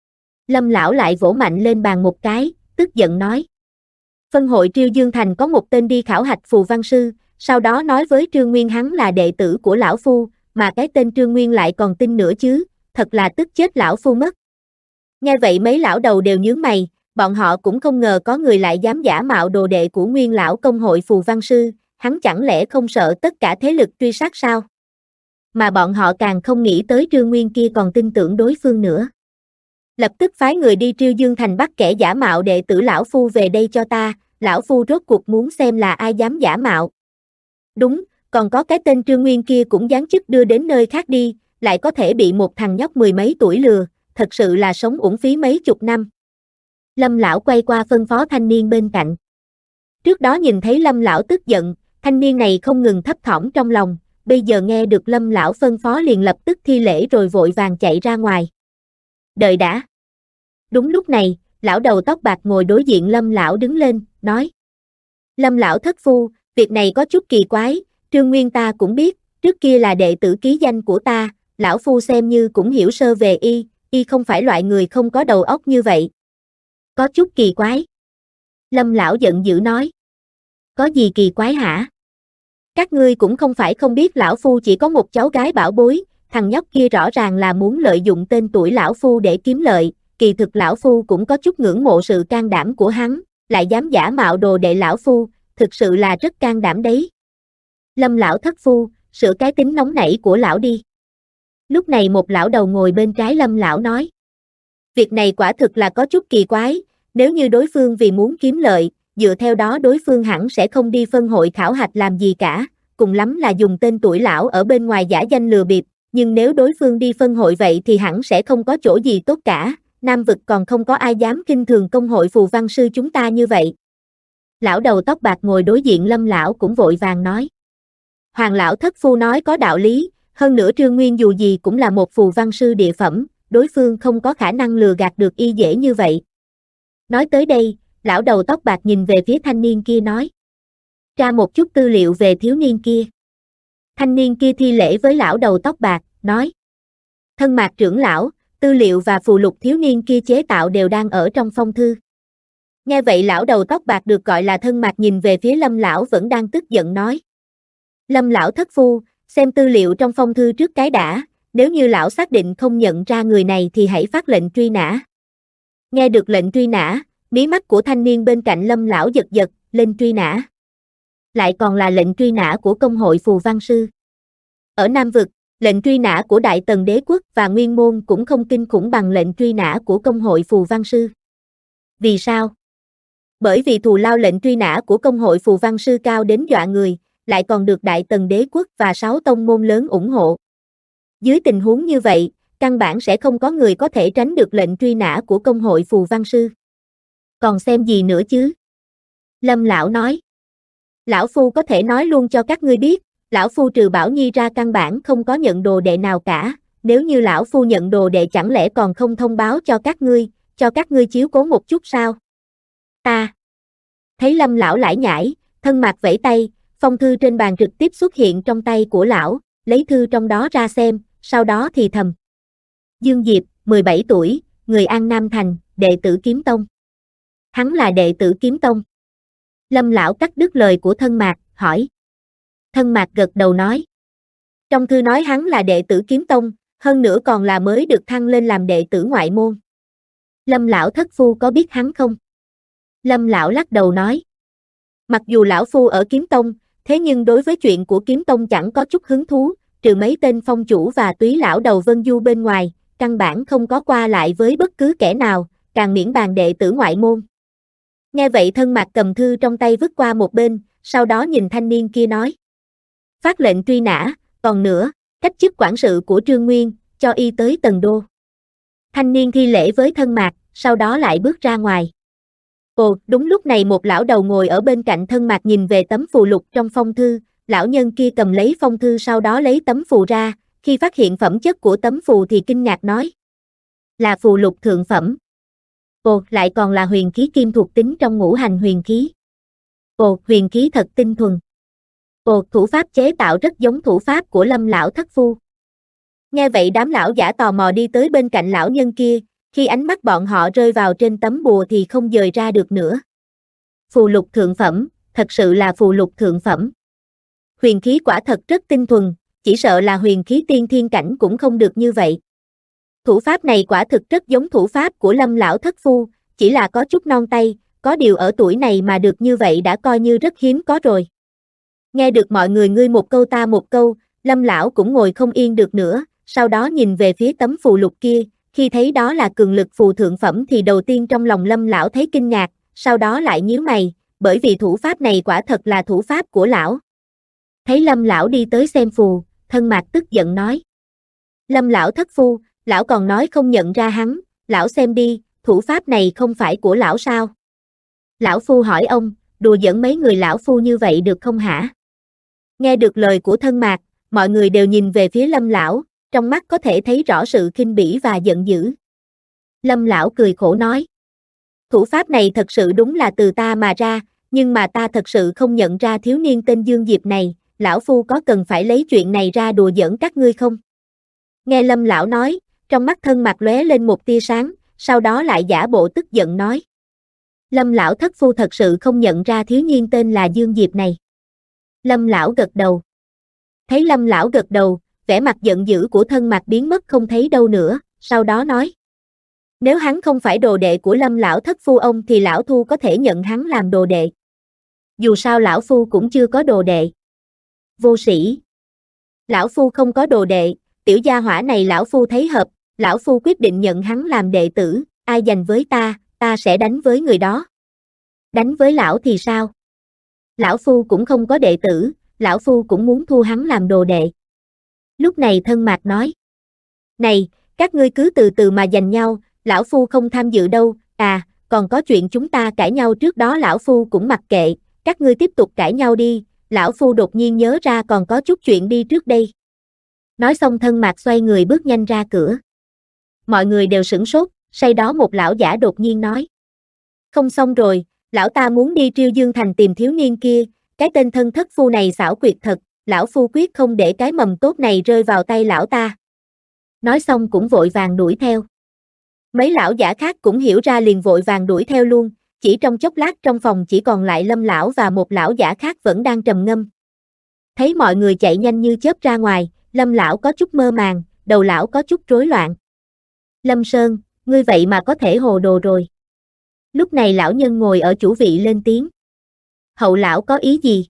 Speaker 2: Lâm lão lại vỗ mạnh lên bàn một cái, tức giận nói. Phân hội Triêu Dương Thành có một tên đi khảo hạch phù văn sư, sau đó nói với Trương Nguyên hắn là đệ tử của lão phu, mà cái tên Trương Nguyên lại còn tin nữa chứ, thật là tức chết lão phu mất. Nghe vậy mấy lão đầu đều nhướng mày, bọn họ cũng không ngờ có người lại dám giả mạo đồ đệ của Nguyên lão công hội phù văn sư, hắn chẳng lẽ không sợ tất cả thế lực truy sát sao? Mà bọn họ càng không nghĩ tới Trương Nguyên kia còn tin tưởng đối phương nữa. Lập tức phái người đi Triêu Dương Thành bắt kẻ giả mạo đệ tử lão phu về đây cho ta, lão phu rốt cuộc muốn xem là ai dám giả mạo. Đúng, còn có cái tên Trương Nguyên kia cũng giáng chức đưa đến nơi khác đi, lại có thể bị một thằng nhóc mười mấy tuổi lừa, thật sự là sống uổng phí mấy chục năm. Lâm lão quay qua phân phó thanh niên bên cạnh. Trước đó nhìn thấy Lâm lão tức giận, thanh niên này không ngừng thấp thỏm trong lòng, bây giờ nghe được Lâm lão phân phó liền lập tức thi lễ rồi vội vàng chạy ra ngoài. Đợi đã. Đúng lúc này, lão đầu tóc bạc ngồi đối diện Lâm lão đứng lên, nói. Lâm lão thất phu, việc này có chút kỳ quái, Trương Nguyên ta cũng biết, trước kia là đệ tử ký danh của ta, lão phu xem như cũng hiểu sơ về y không phải loại người không có đầu óc như vậy. Có chút kỳ quái. Lâm lão giận dữ nói. Có gì kỳ quái hả? Các ngươi cũng không phải không biết lão phu chỉ có một cháu gái bảo bối, thằng nhóc kia rõ ràng là muốn lợi dụng tên tuổi lão phu để kiếm lợi, kỳ thực lão phu cũng có chút ngưỡng mộ sự can đảm của hắn, lại dám giả mạo đồ đệ lão phu, thực sự là rất can đảm đấy. Lâm lão thất phu, sửa cái tính nóng nảy của lão đi. Lúc này một lão đầu ngồi bên trái Lâm lão nói. Việc này quả thực là có chút kỳ quái, nếu như đối phương vì muốn kiếm lợi, dựa theo đó đối phương hẳn sẽ không đi phân hội khảo hạch làm gì cả, cùng lắm là dùng tên tuổi lão ở bên ngoài giả danh lừa bịp, nhưng nếu đối phương đi phân hội vậy thì hẳn sẽ không có chỗ gì tốt cả, Nam vực còn không có ai dám khinh thường công hội phù văn sư chúng ta như vậy. Lão đầu tóc bạc ngồi đối diện Lâm lão cũng vội vàng nói. Hoàng lão thất phu nói có đạo lý, hơn nữa Trương Nguyên dù gì cũng là một phù văn sư địa phẩm, đối phương không có khả năng lừa gạt được y dễ như vậy. Nói tới đây, lão đầu tóc bạc nhìn về phía thanh niên kia nói. Tra một chút tư liệu về thiếu niên kia. Thanh niên kia thi lễ với lão đầu tóc bạc, nói. Thân mạc trưởng lão, tư liệu và phù lục thiếu niên kia chế tạo đều đang ở trong phong thư. Nghe vậy lão đầu tóc bạc được gọi là thân mạc nhìn về phía Lâm lão vẫn đang tức giận nói. Lâm lão thất phu, xem tư liệu trong phong thư trước cái đã, nếu như lão xác định không nhận ra người này thì hãy phát lệnh truy nã. Nghe được lệnh truy nã, mí mắt của thanh niên bên cạnh Lâm lão giật giật, lên truy nã. Lại còn là lệnh truy nã của công hội phù văn sư. Ở Nam vực, lệnh truy nã của Đại Tần Đế quốc và Nguyên môn cũng không kinh khủng bằng lệnh truy nã của công hội phù văn sư. Vì sao? Bởi vì thù lao lệnh truy nã của công hội phù văn sư cao đến dọa người, lại còn được Đại Tần Đế quốc và 6 tông môn lớn ủng hộ. Dưới tình huống như vậy, căn bản sẽ không có người có thể tránh được lệnh truy nã của công hội phù văn sư. Còn xem gì nữa chứ? Lâm lão nói. Lão phu có thể nói luôn cho các ngươi biết, lão phu trừ Bảo Nhi ra căn bản không có nhận đồ đệ nào cả, nếu như lão phu nhận đồ đệ chẳng lẽ còn không thông báo cho các ngươi chiếu cố một chút sao? Ta. Thấy Lâm lão lải nhải, thân mạc vẫy tay, phong thư trên bàn trực tiếp xuất hiện trong tay của lão, lấy thư trong đó ra xem, sau đó thì thầm. Dương Diệp, 17 tuổi, người An Nam Thành, đệ tử Kiếm Tông. Hắn là đệ tử Kiếm Tông. Lâm lão cắt đứt lời của thân mạc, hỏi. Thân mạc gật đầu nói. Trong thư nói hắn là đệ tử Kiếm Tông, hơn nữa còn là mới được thăng lên làm đệ tử ngoại môn. Lâm lão thất phu có biết hắn không? Lâm lão lắc đầu nói. Mặc dù lão phu ở Kiếm Tông, thế nhưng đối với chuyện của Kiếm Tông chẳng có chút hứng thú, trừ mấy tên phong chủ và túy lão đầu Vân Du bên ngoài, căn bản không có qua lại với bất cứ kẻ nào, càng miễn bàn đệ tử ngoại môn. Nghe vậy thân mạc cầm thư trong tay vứt qua một bên, sau đó nhìn thanh niên kia nói. Phát lệnh truy nã, còn nữa, cách chức quản sự của Trương Nguyên, cho y tới Tần Đô. Thanh niên thi lễ với thân mạc, sau đó lại bước ra ngoài. Ồ, đúng lúc này một lão đầu ngồi ở bên cạnh thân mạc nhìn về tấm phù lục trong phong thư, lão nhân kia cầm lấy phong thư sau đó lấy tấm phù ra, khi phát hiện phẩm chất của tấm phù thì kinh ngạc nói. Là phù lục thượng phẩm. Ồ, lại còn là huyền khí kim thuộc tính trong ngũ hành huyền khí. Ồ, huyền khí thật tinh thuần. Ồ, thủ pháp chế tạo rất giống thủ pháp của Lâm lão thất phu. Nghe vậy đám lão giả tò mò đi tới bên cạnh lão nhân kia, khi ánh mắt bọn họ rơi vào trên tấm bùa thì không dời ra được nữa. Phù lục thượng phẩm, thật sự là phù lục thượng phẩm. Huyền khí quả thật rất tinh thuần, chỉ sợ là huyền khí tiên thiên cảnh cũng không được như vậy. Thủ pháp này quả thực rất giống thủ pháp của Lâm lão thất phu, chỉ là có chút non tay, có điều ở tuổi này mà được như vậy đã coi như rất hiếm có rồi. Nghe được mọi người ngươi một câu ta một câu, Lâm lão cũng ngồi không yên được nữa, sau đó nhìn về phía tấm phù lục kia, khi thấy đó là cường lực phù thượng phẩm thì đầu tiên trong lòng Lâm lão thấy kinh ngạc, sau đó lại nhíu mày, bởi vì thủ pháp này quả thật là thủ pháp của lão. Thấy Lâm lão đi tới xem phù, Thân Mạc tức giận nói: Lâm lão thất phu, lão còn nói không nhận ra hắn, lão xem đi, thủ pháp này không phải của lão sao? Lão phu hỏi ông, đùa giỡn mấy người lão phu như vậy được không hả? Nghe được lời của Thân Mạc, mọi người đều nhìn về phía Lâm lão, trong mắt có thể thấy rõ sự khinh bỉ và giận dữ. Lâm lão cười khổ nói: thủ pháp này thật sự đúng là từ ta mà ra, nhưng mà ta thật sự không nhận ra thiếu niên tên Dương Diệp này, lão phu có cần phải lấy chuyện này ra đùa giỡn các ngươi không? Nghe Lâm lão nói, trong mắt Thân Mạc lóe lên một tia sáng, sau đó lại giả bộ tức giận nói: Lâm lão thất phu thật sự không nhận ra thiếu niên tên là Dương Diệp này. Lâm lão gật đầu. Thấy Lâm lão gật đầu, vẻ mặt giận dữ của Thân Mạc biến mất không thấy đâu nữa, sau đó nói: nếu hắn không phải đồ đệ của Lâm lão thất phu ông thì lão phu có thể nhận hắn làm đồ đệ. Dù sao lão phu cũng chưa có đồ đệ. Vô sĩ. Lão phu không có đồ đệ, tiểu gia hỏa này lão phu thấy hợp, lão phu quyết định nhận hắn làm đệ tử, ai giành với ta, ta sẽ đánh với người đó. Đánh với lão thì sao? Lão phu cũng không có đệ tử, lão phu cũng muốn thu hắn làm đồ đệ. Lúc này Thân Mạc nói: này, các ngươi cứ từ từ mà giành nhau, lão phu không tham dự đâu, à, còn có chuyện chúng ta cãi nhau trước đó lão phu cũng mặc kệ, các ngươi tiếp tục cãi nhau đi, lão phu đột nhiên nhớ ra còn có chút chuyện đi trước đây. Nói xong Thân Mạc xoay người bước nhanh ra cửa. Mọi người đều sửng sốt, sau đó một lão giả đột nhiên nói: không xong rồi, lão ta muốn đi Triêu Dương Thành tìm thiếu niên kia, cái tên thân thất phu này xảo quyệt thật, lão phu quyết không để cái mầm tốt này rơi vào tay lão ta. Nói xong cũng vội vàng đuổi theo. Mấy lão giả khác cũng hiểu ra liền vội vàng đuổi theo luôn, chỉ trong chốc lát trong phòng chỉ còn lại Lâm lão và một lão giả khác vẫn đang trầm ngâm. Thấy mọi người chạy nhanh như chớp ra ngoài, Lâm lão có chút mơ màng, đầu lão có chút rối loạn. Lâm Sơn, ngươi vậy mà có thể hồ đồ rồi. Lúc này lão nhân ngồi ở chủ vị lên tiếng. Hậu lão có ý gì?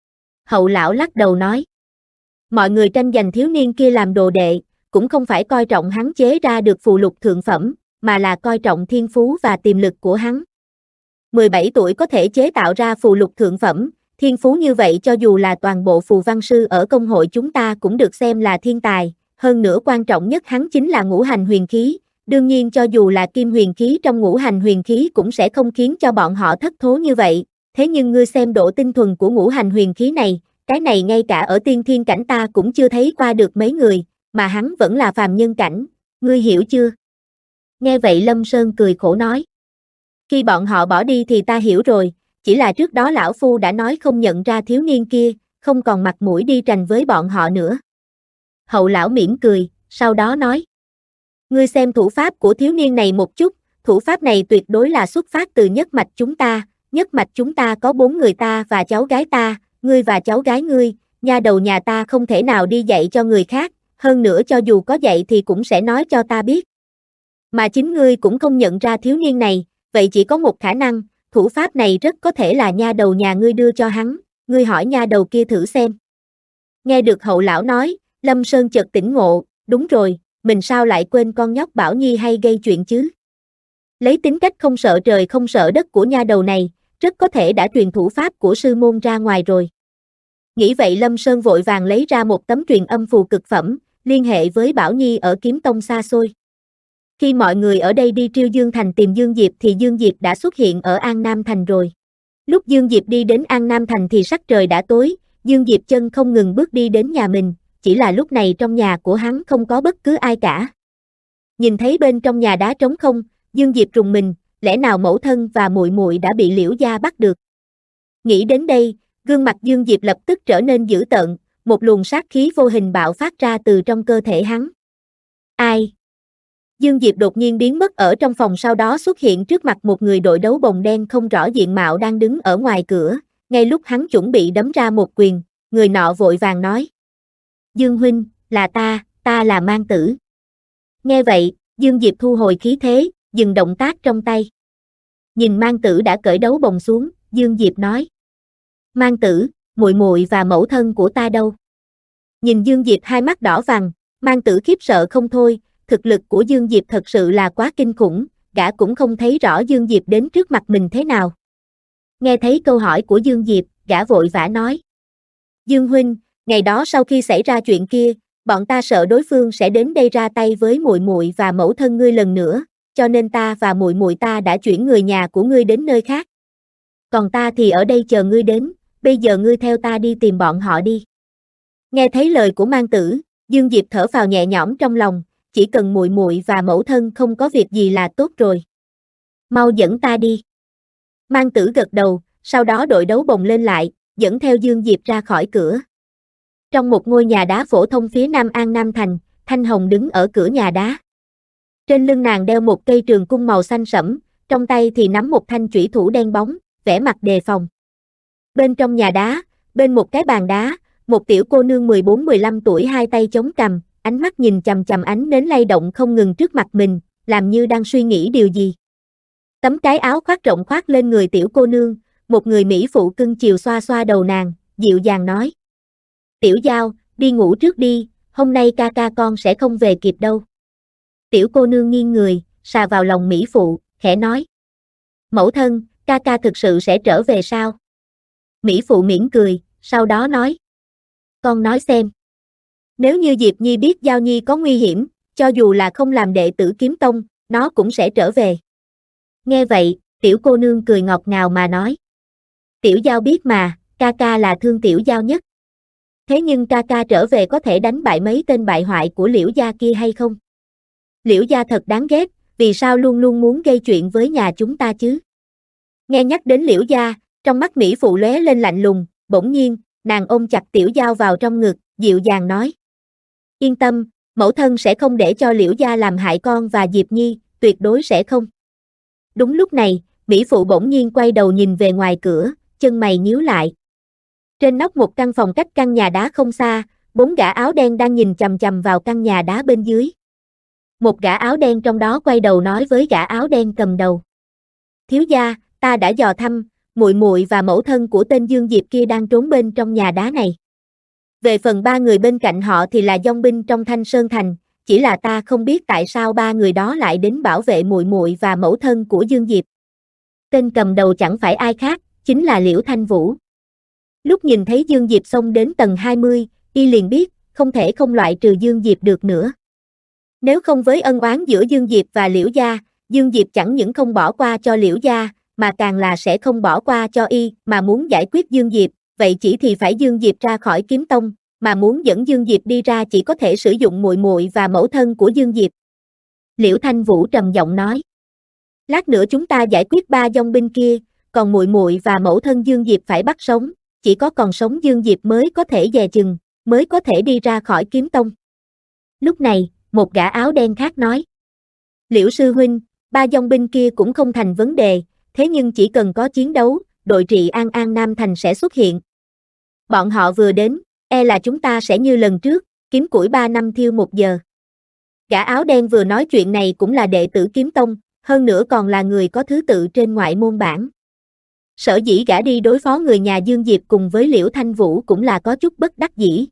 Speaker 2: Hậu lão lắc đầu nói: mọi người tranh giành thiếu niên kia làm đồ đệ, cũng không phải coi trọng hắn chế ra được phù lục thượng phẩm, mà là coi trọng thiên phú và tiềm lực của hắn. 17 tuổi có thể chế tạo ra phù lục thượng phẩm, thiên phú như vậy cho dù là toàn bộ phù văn sư ở công hội chúng ta cũng được xem là thiên tài, hơn nữa quan trọng nhất hắn chính là ngũ hành huyền khí, đương nhiên cho dù là kim huyền khí trong ngũ hành huyền khí cũng sẽ không khiến cho bọn họ thất thố như vậy, thế nhưng ngươi xem độ tinh thuần của ngũ hành huyền khí này, cái này ngay cả ở tiên thiên cảnh ta cũng chưa thấy qua được mấy người, mà hắn vẫn là phàm nhân cảnh, ngươi hiểu chưa? Nghe vậy Lâm Sơn cười khổ nói: khi bọn họ bỏ đi thì ta hiểu rồi, chỉ là trước đó lão phu đã nói không nhận ra thiếu niên kia, không còn mặt mũi đi tranh với bọn họ nữa. Hậu lão mỉm cười, sau đó nói: ngươi xem thủ pháp của thiếu niên này một chút, thủ pháp này tuyệt đối là xuất phát từ nhất mạch chúng ta có 4 người ta và cháu gái ta, ngươi và cháu gái ngươi, nha đầu nhà ta không thể nào đi dạy cho người khác, hơn nữa cho dù có dạy thì cũng sẽ nói cho ta biết. Mà chính ngươi cũng không nhận ra thiếu niên này, vậy chỉ có một khả năng, thủ pháp này rất có thể là nha đầu nhà ngươi đưa cho hắn, ngươi hỏi nha đầu kia thử xem. Nghe được hậu lão nói, Lâm Sơn chợt tỉnh ngộ, đúng rồi, mình sao lại quên con nhóc Bảo Nhi hay gây chuyện chứ? Lấy tính cách không sợ trời không sợ đất của nha đầu này, rất có thể đã truyền thủ pháp của sư môn ra ngoài rồi. Nghĩ vậy Lâm Sơn vội vàng lấy ra một tấm truyền âm phù cực phẩm, liên hệ với Bảo Nhi ở Kiếm Tông xa xôi. Khi mọi người ở đây đi Triêu Dương Thành tìm Dương Diệp thì Dương Diệp đã xuất hiện ở An Nam Thành rồi. Lúc Dương Diệp đi đến An Nam Thành thì sắc trời đã tối, Dương Diệp chân không ngừng bước đi đến nhà mình, chỉ là lúc này trong nhà của hắn không có bất cứ ai cả. Nhìn thấy bên trong nhà đá trống không, Dương Diệp rùng mình, lẽ nào mẫu thân và muội muội đã bị Liễu gia bắt được? Nghĩ đến đây, gương mặt Dương Diệp lập tức trở nên dữ tợn, một luồng sát khí vô hình bạo phát ra từ trong cơ thể hắn. Ai? Dương Diệp đột nhiên biến mất ở trong phòng, sau đó xuất hiện trước mặt một người đội đấu bồng đen không rõ diện mạo đang đứng ở ngoài cửa, ngay lúc hắn chuẩn bị đấm ra một quyền, người nọ vội vàng nói. Dương huynh, là ta là Mang Tử. Nghe vậy, Dương Diệp thu hồi khí thế, dừng động tác trong tay. Nhìn Mang Tử đã cởi đấu bồng xuống, Dương Diệp nói. Mang Tử, muội muội và mẫu thân của ta đâu? Nhìn Dương Diệp hai mắt đỏ vằn, Mang Tử khiếp sợ không thôi, thực lực của Dương Diệp thật sự là quá kinh khủng, gã cũng không thấy rõ Dương Diệp đến trước mặt mình thế nào. Nghe thấy câu hỏi của Dương Diệp, gã vội vã nói. Dương huynh, ngày đó sau khi xảy ra chuyện kia, bọn ta sợ đối phương sẽ đến đây ra tay với muội muội và mẫu thân ngươi lần nữa, cho nên ta và muội muội ta đã chuyển người nhà của ngươi đến nơi khác. Còn ta thì ở đây chờ ngươi đến, bây giờ ngươi theo ta đi tìm bọn họ đi. Nghe thấy lời của Mang Tử, Dương Diệp thở phào nhẹ nhõm trong lòng, chỉ cần muội muội và mẫu thân không có việc gì là tốt rồi. Mau dẫn ta đi. Mang Tử gật đầu, sau đó đội đấu bồng lên lại, dẫn theo Dương Diệp ra khỏi cửa. Trong một ngôi nhà đá phổ thông phía Nam An Nam Thành, Thanh Hồng đứng ở cửa nhà đá. Trên lưng nàng đeo một cây trường cung màu xanh sẫm, trong tay thì nắm một thanh chủy thủ đen bóng, vẻ mặt đề phòng. Bên trong nhà đá, bên một cái bàn đá, một tiểu cô nương 14-15 tuổi hai tay chống cằm, ánh mắt nhìn chằm chằm ánh nến lay động không ngừng trước mặt mình, làm như đang suy nghĩ điều gì. Tấm cái áo khoác rộng khoác lên người tiểu cô nương, một người mỹ phụ cưng chiều xoa xoa đầu nàng, dịu dàng nói. Tiểu Giao, đi ngủ trước đi, hôm nay ca ca con sẽ không về kịp đâu. Tiểu cô nương nghiêng người, xà vào lòng mỹ phụ, khẽ nói. Mẫu thân, ca ca thực sự sẽ trở về sao? Mỹ phụ mỉm cười, sau đó nói. Con nói xem. Nếu như Diệp Nhi biết Giao Nhi có nguy hiểm, cho dù là không làm đệ tử kiếm tông, nó cũng sẽ trở về. Nghe vậy, tiểu cô nương cười ngọt ngào mà nói. Tiểu Giao biết mà, ca ca là thương Tiểu Giao nhất. Thế nhưng ca ca trở về có thể đánh bại mấy tên bại hoại của Liễu gia kia hay không? Liễu gia thật đáng ghét, vì sao luôn luôn muốn gây chuyện với nhà chúng ta chứ? Nghe nhắc đến Liễu gia, trong mắt mỹ phụ lóe lên lạnh lùng, bỗng nhiên, nàng ôm chặt Tiểu Giao vào trong ngực, dịu dàng nói. Yên tâm, mẫu thân sẽ không để cho Liễu gia làm hại con và Diệp Nhi, tuyệt đối sẽ không. Đúng lúc này, mỹ phụ bỗng nhiên quay đầu nhìn về ngoài cửa, chân mày nhíu lại. Trên nóc một căn phòng cách căn nhà đá không xa, 4 gã áo đen đang nhìn chằm chằm vào căn nhà đá bên dưới. Một gã áo đen trong đó quay đầu nói với gã áo đen cầm đầu. Thiếu gia, ta đã dò thăm, muội muội và mẫu thân của tên Dương Diệp kia đang trốn bên trong nhà đá này. Về phần 3 người bên cạnh họ thì là dòng binh trong Thanh Sơn Thành, chỉ là ta không biết tại sao 3 người đó lại đến bảo vệ muội muội và mẫu thân của Dương Diệp. Tên cầm đầu chẳng phải ai khác, chính là Liễu Thanh Vũ. Lúc nhìn thấy Dương Diệp xông đến tầng 20, y liền biết, không thể không loại trừ Dương Diệp được nữa. Nếu không với ân oán giữa Dương Diệp và Liễu gia, Dương Diệp chẳng những không bỏ qua cho Liễu gia, mà càng là sẽ không bỏ qua cho y, mà muốn giải quyết Dương Diệp, vậy chỉ thì phải Dương Diệp ra khỏi kiếm tông, mà muốn dẫn Dương Diệp đi ra chỉ có thể sử dụng muội muội và mẫu thân của Dương Diệp. Liễu Thanh Vũ trầm giọng nói. Lát nữa chúng ta giải quyết 3 dòng binh kia, còn muội muội và mẫu thân Dương Diệp phải bắt sống, chỉ có còn sống Dương Diệp mới có thể dè chừng, mới có thể đi ra khỏi kiếm tông. Lúc này, một gã áo đen khác nói. Liễu sư huynh, 3 dòng binh kia cũng không thành vấn đề, thế nhưng chỉ cần có chiến đấu, đội trị An An Nam Thành sẽ xuất hiện. Bọn họ vừa đến, e là chúng ta sẽ như lần trước, kiếm củi 3 năm thiêu 1 giờ. Gã áo đen vừa nói chuyện này cũng là đệ tử kiếm tông, hơn nữa còn là người có thứ tự trên ngoại môn bảng. Sở dĩ gã đi đối phó người nhà Dương Diệp cùng với Liễu Thanh Vũ cũng là có chút bất đắc dĩ.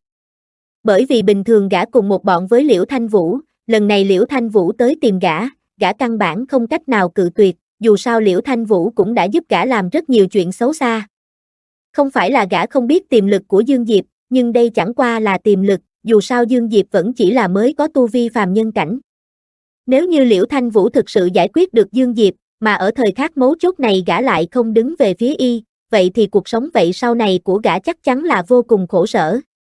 Speaker 2: Bởi vì bình thường gã cùng một bọn với Liễu Thanh Vũ, lần này Liễu Thanh Vũ tới tìm gã căn bản không cách nào cự tuyệt, dù sao Liễu Thanh Vũ cũng đã giúp gã làm rất nhiều chuyện xấu xa. Không phải là gã không biết tiềm lực của Dương Diệp, nhưng đây chẳng qua là tiềm lực, dù sao Dương Diệp vẫn chỉ là mới có tu vi phàm nhân cảnh. Nếu như Liễu Thanh Vũ thực sự giải quyết được Dương Diệp, mà ở thời khắc mấu chốt này gã lại không đứng về phía y, vậy thì cuộc sống vậy sau này của gã chắc chắn là vô cùng khổ sở.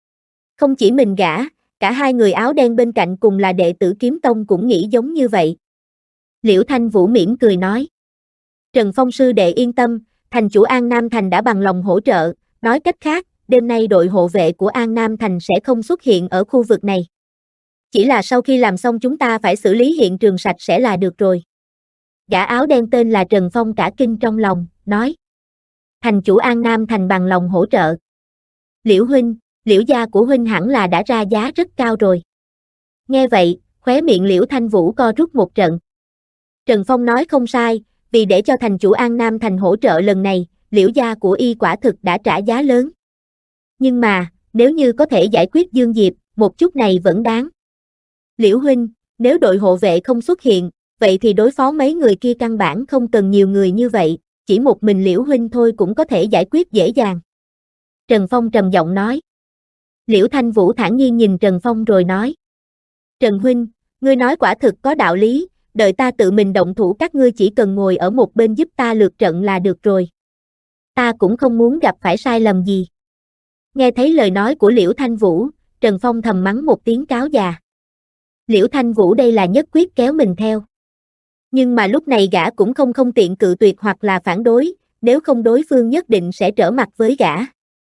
Speaker 2: Không chỉ mình gã, cả 2 người áo đen bên cạnh cùng là đệ tử kiếm tông cũng nghĩ giống như vậy. Liễu Thanh Vũ mỉm cười nói. Trần Phong sư đệ yên tâm, thành chủ An Nam Thành đã bằng lòng hỗ trợ, nói cách khác, đêm nay đội hộ vệ của An Nam Thành sẽ không xuất hiện ở khu vực này. Chỉ là sau khi làm xong chúng ta phải xử lý hiện trường sạch sẽ là được rồi. Gã áo đen tên là Trần Phong cả kinh trong lòng, nói. Thành chủ An Nam Thành bằng lòng hỗ trợ. Liễu huynh, Liễu gia của huynh hẳn là đã ra giá rất cao rồi. Nghe vậy, khóe miệng Liễu Thanh Vũ co rút một trận. Trần Phong nói không sai, vì để cho thành chủ An Nam Thành hỗ trợ lần này, Liễu gia của y quả thực đã trả giá lớn. Nhưng mà, nếu như có thể giải quyết Dương Diệp, một chút này vẫn đáng. Liễu huynh, nếu đội hộ vệ không xuất hiện, vậy thì đối phó mấy người kia căn bản không cần nhiều người như vậy, chỉ một mình Liễu huynh thôi cũng có thể giải quyết dễ dàng. Trần Phong trầm giọng nói. Liễu Thanh Vũ thản nhiên nhìn Trần Phong rồi nói. Trần huynh, ngươi nói quả thực có đạo lý, đợi ta tự mình động thủ các ngươi chỉ cần ngồi ở một bên giúp ta lược trận là được rồi. Ta cũng không muốn gặp phải sai lầm gì. Nghe thấy lời nói của Liễu Thanh Vũ, Trần Phong thầm mắng một tiếng cáo già. Liễu Thanh Vũ đây là nhất quyết kéo mình theo. Nhưng mà lúc này gã cũng không tiện cự tuyệt hoặc là phản đối, nếu không đối phương nhất định sẽ trở mặt với gã.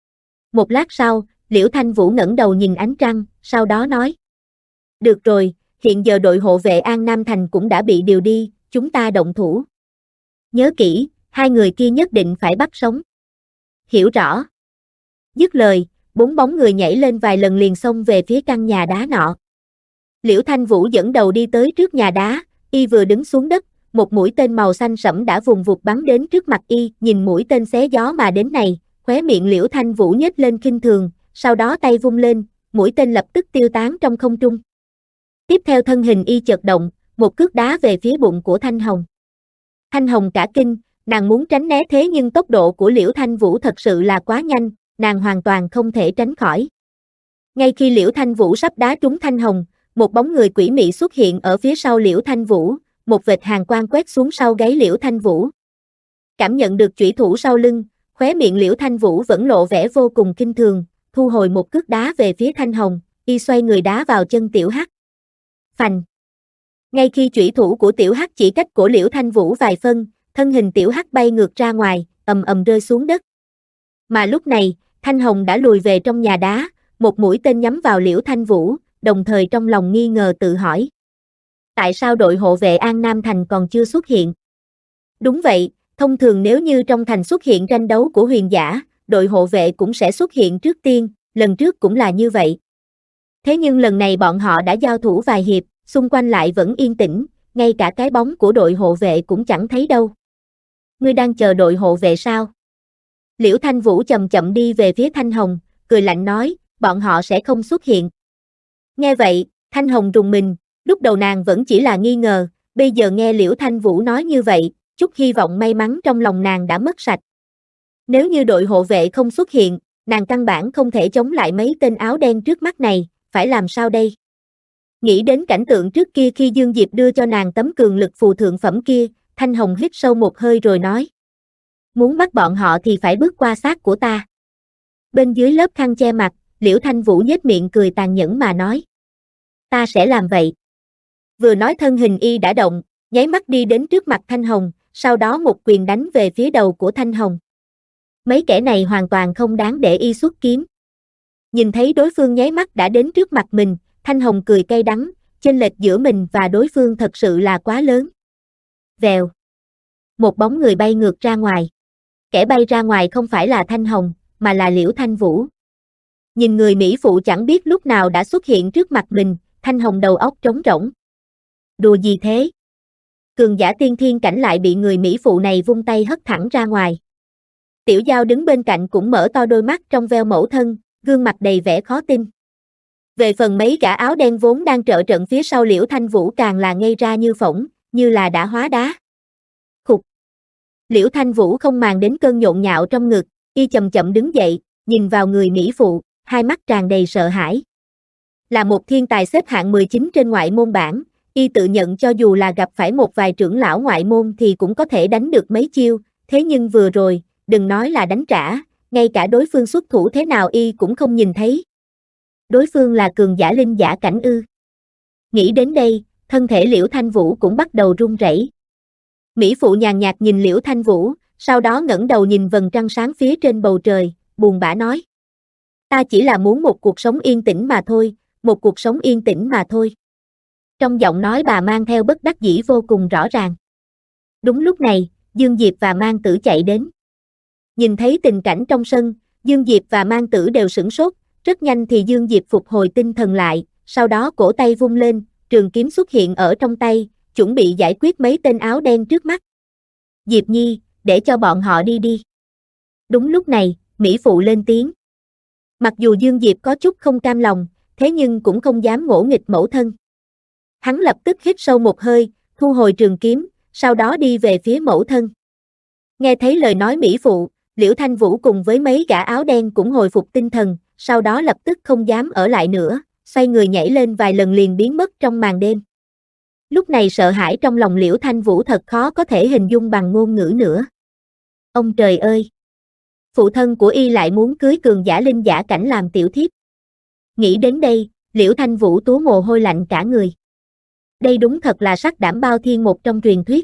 Speaker 2: Một lát sau, Liễu Thanh Vũ ngẩng đầu nhìn ánh trăng, sau đó nói. Được rồi, hiện giờ đội hộ vệ An Nam Thành cũng đã bị điều đi, chúng ta động thủ. Nhớ kỹ, hai người kia nhất định phải bắt sống. Hiểu rõ. Dứt lời, 4 bóng người nhảy lên vài lần liền xông về phía căn nhà đá nọ. Liễu Thanh Vũ dẫn đầu đi tới trước nhà đá, y vừa đứng xuống đất, một mũi tên màu xanh sẫm đã vùng vụt bắn đến trước mặt y, nhìn mũi tên xé gió mà đến này, khóe miệng Liễu Thanh Vũ nhếch lên khinh thường, sau đó tay vung lên, mũi tên lập tức tiêu tán trong không trung. Tiếp theo thân hình y chợt động, một cước đá về phía bụng của Thanh Hồng. Thanh Hồng cả kinh, nàng muốn tránh né thế nhưng tốc độ của Liễu Thanh Vũ thật sự là quá nhanh, nàng hoàn toàn không thể tránh khỏi. Ngay khi Liễu Thanh Vũ sắp đá trúng Thanh Hồng, một bóng người quỷ mị xuất hiện ở phía sau Liễu Thanh Vũ, một vệt hàn quang quét xuống sau gáy Liễu Thanh Vũ. Cảm nhận được chủy thủ sau lưng, khóe miệng Liễu Thanh Vũ vẫn lộ vẻ vô cùng kinh thường, thu hồi một cước đá về phía Thanh Hồng, y xoay người đá vào chân Tiểu Hắc. Phành. Ngay khi chủy thủ của Tiểu Hắc chỉ cách cổ Liễu Thanh Vũ vài phân, thân hình Tiểu Hắc bay ngược ra ngoài, ầm ầm rơi xuống đất. Mà lúc này, Thanh Hồng đã lùi về trong nhà đá, một mũi tên nhắm vào Liễu Thanh Vũ, đồng thời trong lòng nghi ngờ tự hỏi. Tại sao đội hộ vệ An Nam Thành còn chưa xuất hiện? Đúng vậy, thông thường nếu như trong thành xuất hiện tranh đấu của huyền giả, đội hộ vệ cũng sẽ xuất hiện trước tiên, lần trước cũng là như vậy. Thế nhưng lần này bọn họ đã giao thủ vài hiệp, xung quanh lại vẫn yên tĩnh, ngay cả cái bóng của đội hộ vệ cũng chẳng thấy đâu. Ngươi đang chờ đội hộ vệ sao? Liễu Thanh Vũ chậm chậm đi về phía Thanh Hồng, cười lạnh nói, bọn họ sẽ không xuất hiện. Nghe vậy, Thanh Hồng rùng mình, lúc đầu nàng vẫn chỉ là nghi ngờ, bây giờ nghe Liễu Thanh Vũ nói như vậy, chút hy vọng may mắn trong lòng nàng đã mất sạch. Nếu như đội hộ vệ không xuất hiện, nàng căn bản không thể chống lại mấy tên áo đen trước mắt này, phải làm sao đây? Nghĩ đến cảnh tượng trước kia khi Dương Diệp đưa cho nàng tấm cường lực phù thượng phẩm kia, Thanh Hồng hít sâu một hơi rồi nói. Muốn bắt bọn họ thì phải bước qua xác của ta. Bên dưới lớp khăn che mặt, Liễu Thanh Vũ nhếch miệng cười tàn nhẫn mà nói. Ta sẽ làm vậy. Vừa nói thân hình y đã động, nháy mắt đi đến trước mặt Thanh Hồng, sau đó một quyền đánh về phía đầu của Thanh Hồng. Mấy kẻ này hoàn toàn không đáng để y xuất kiếm. Nhìn thấy đối phương nháy mắt đã đến trước mặt mình, Thanh Hồng cười cay đắng, chênh lệch giữa mình và đối phương thật sự là quá lớn. Vèo. Một bóng người bay ngược ra ngoài. Kẻ bay ra ngoài không phải là Thanh Hồng, mà là Liễu Thanh Vũ. Nhìn người Mỹ phụ chẳng biết lúc nào đã xuất hiện trước mặt mình, Thanh Hồng đầu óc trống rỗng. Đùa gì thế? Cường giả tiên thiên cảnh lại bị người Mỹ phụ này vung tay hất thẳng ra ngoài. Tiểu Giao đứng bên cạnh cũng mở to đôi mắt trong veo mẫu thân, gương mặt đầy vẻ khó tin. Về phần mấy gã áo đen vốn đang trợ trận phía sau Liễu Thanh Vũ càng là ngây ra như phỗng, như là đã hóa đá. Khục. Liễu Thanh Vũ không màng đến cơn nhộn nhạo trong ngực, y chậm chậm đứng dậy, nhìn vào người Mỹ phụ, hai mắt tràn đầy sợ hãi. Là một thiên tài xếp hạng 19 trên ngoại môn bảng, y tự nhận cho dù là gặp phải một vài trưởng lão ngoại môn thì cũng có thể đánh được mấy chiêu, thế nhưng vừa rồi, đừng nói là đánh trả, ngay cả đối phương xuất thủ thế nào y cũng không nhìn thấy. Đối phương là cường giả linh giả cảnh ư. Nghĩ đến đây, thân thể Liễu Thanh Vũ cũng bắt đầu run rẩy. Mỹ phụ nhàn nhạt nhìn Liễu Thanh Vũ, sau đó ngẩng đầu nhìn vầng trăng sáng phía trên bầu trời, buồn bã nói. Ta chỉ là muốn một cuộc sống yên tĩnh mà thôi, một cuộc sống yên tĩnh mà thôi. Trong giọng nói bà mang theo bất đắc dĩ vô cùng rõ ràng. Đúng lúc này, Dương Diệp và Mang Tử chạy đến. Nhìn thấy tình cảnh trong sân, Dương Diệp và Mang Tử đều sửng sốt, rất nhanh thì Dương Diệp phục hồi tinh thần lại, sau đó cổ tay vung lên, trường kiếm xuất hiện ở trong tay, chuẩn bị giải quyết mấy tên áo đen trước mắt. Diệp Nhi, để cho bọn họ đi đi. Đúng lúc này, Mỹ phụ lên tiếng. Mặc dù Dương Diệp có chút không cam lòng, thế nhưng cũng không dám ngỗ nghịch mẫu thân. Hắn lập tức hít sâu một hơi, thu hồi trường kiếm, sau đó đi về phía mẫu thân. Nghe thấy lời nói Mỹ phụ, Liễu Thanh Vũ cùng với mấy gã áo đen cũng hồi phục tinh thần, sau đó lập tức không dám ở lại nữa, xoay người nhảy lên vài lần liền biến mất trong màn đêm. Lúc này sợ hãi trong lòng Liễu Thanh Vũ thật khó có thể hình dung bằng ngôn ngữ nữa. Ông trời ơi! Phụ thân của y lại muốn cưới cường giả linh giả cảnh làm tiểu thiếp. Nghĩ đến đây, Liễu Thanh Vũ túa mồ hôi lạnh cả người. Đây đúng thật là sắc đảm bao thiên một trong truyền thuyết.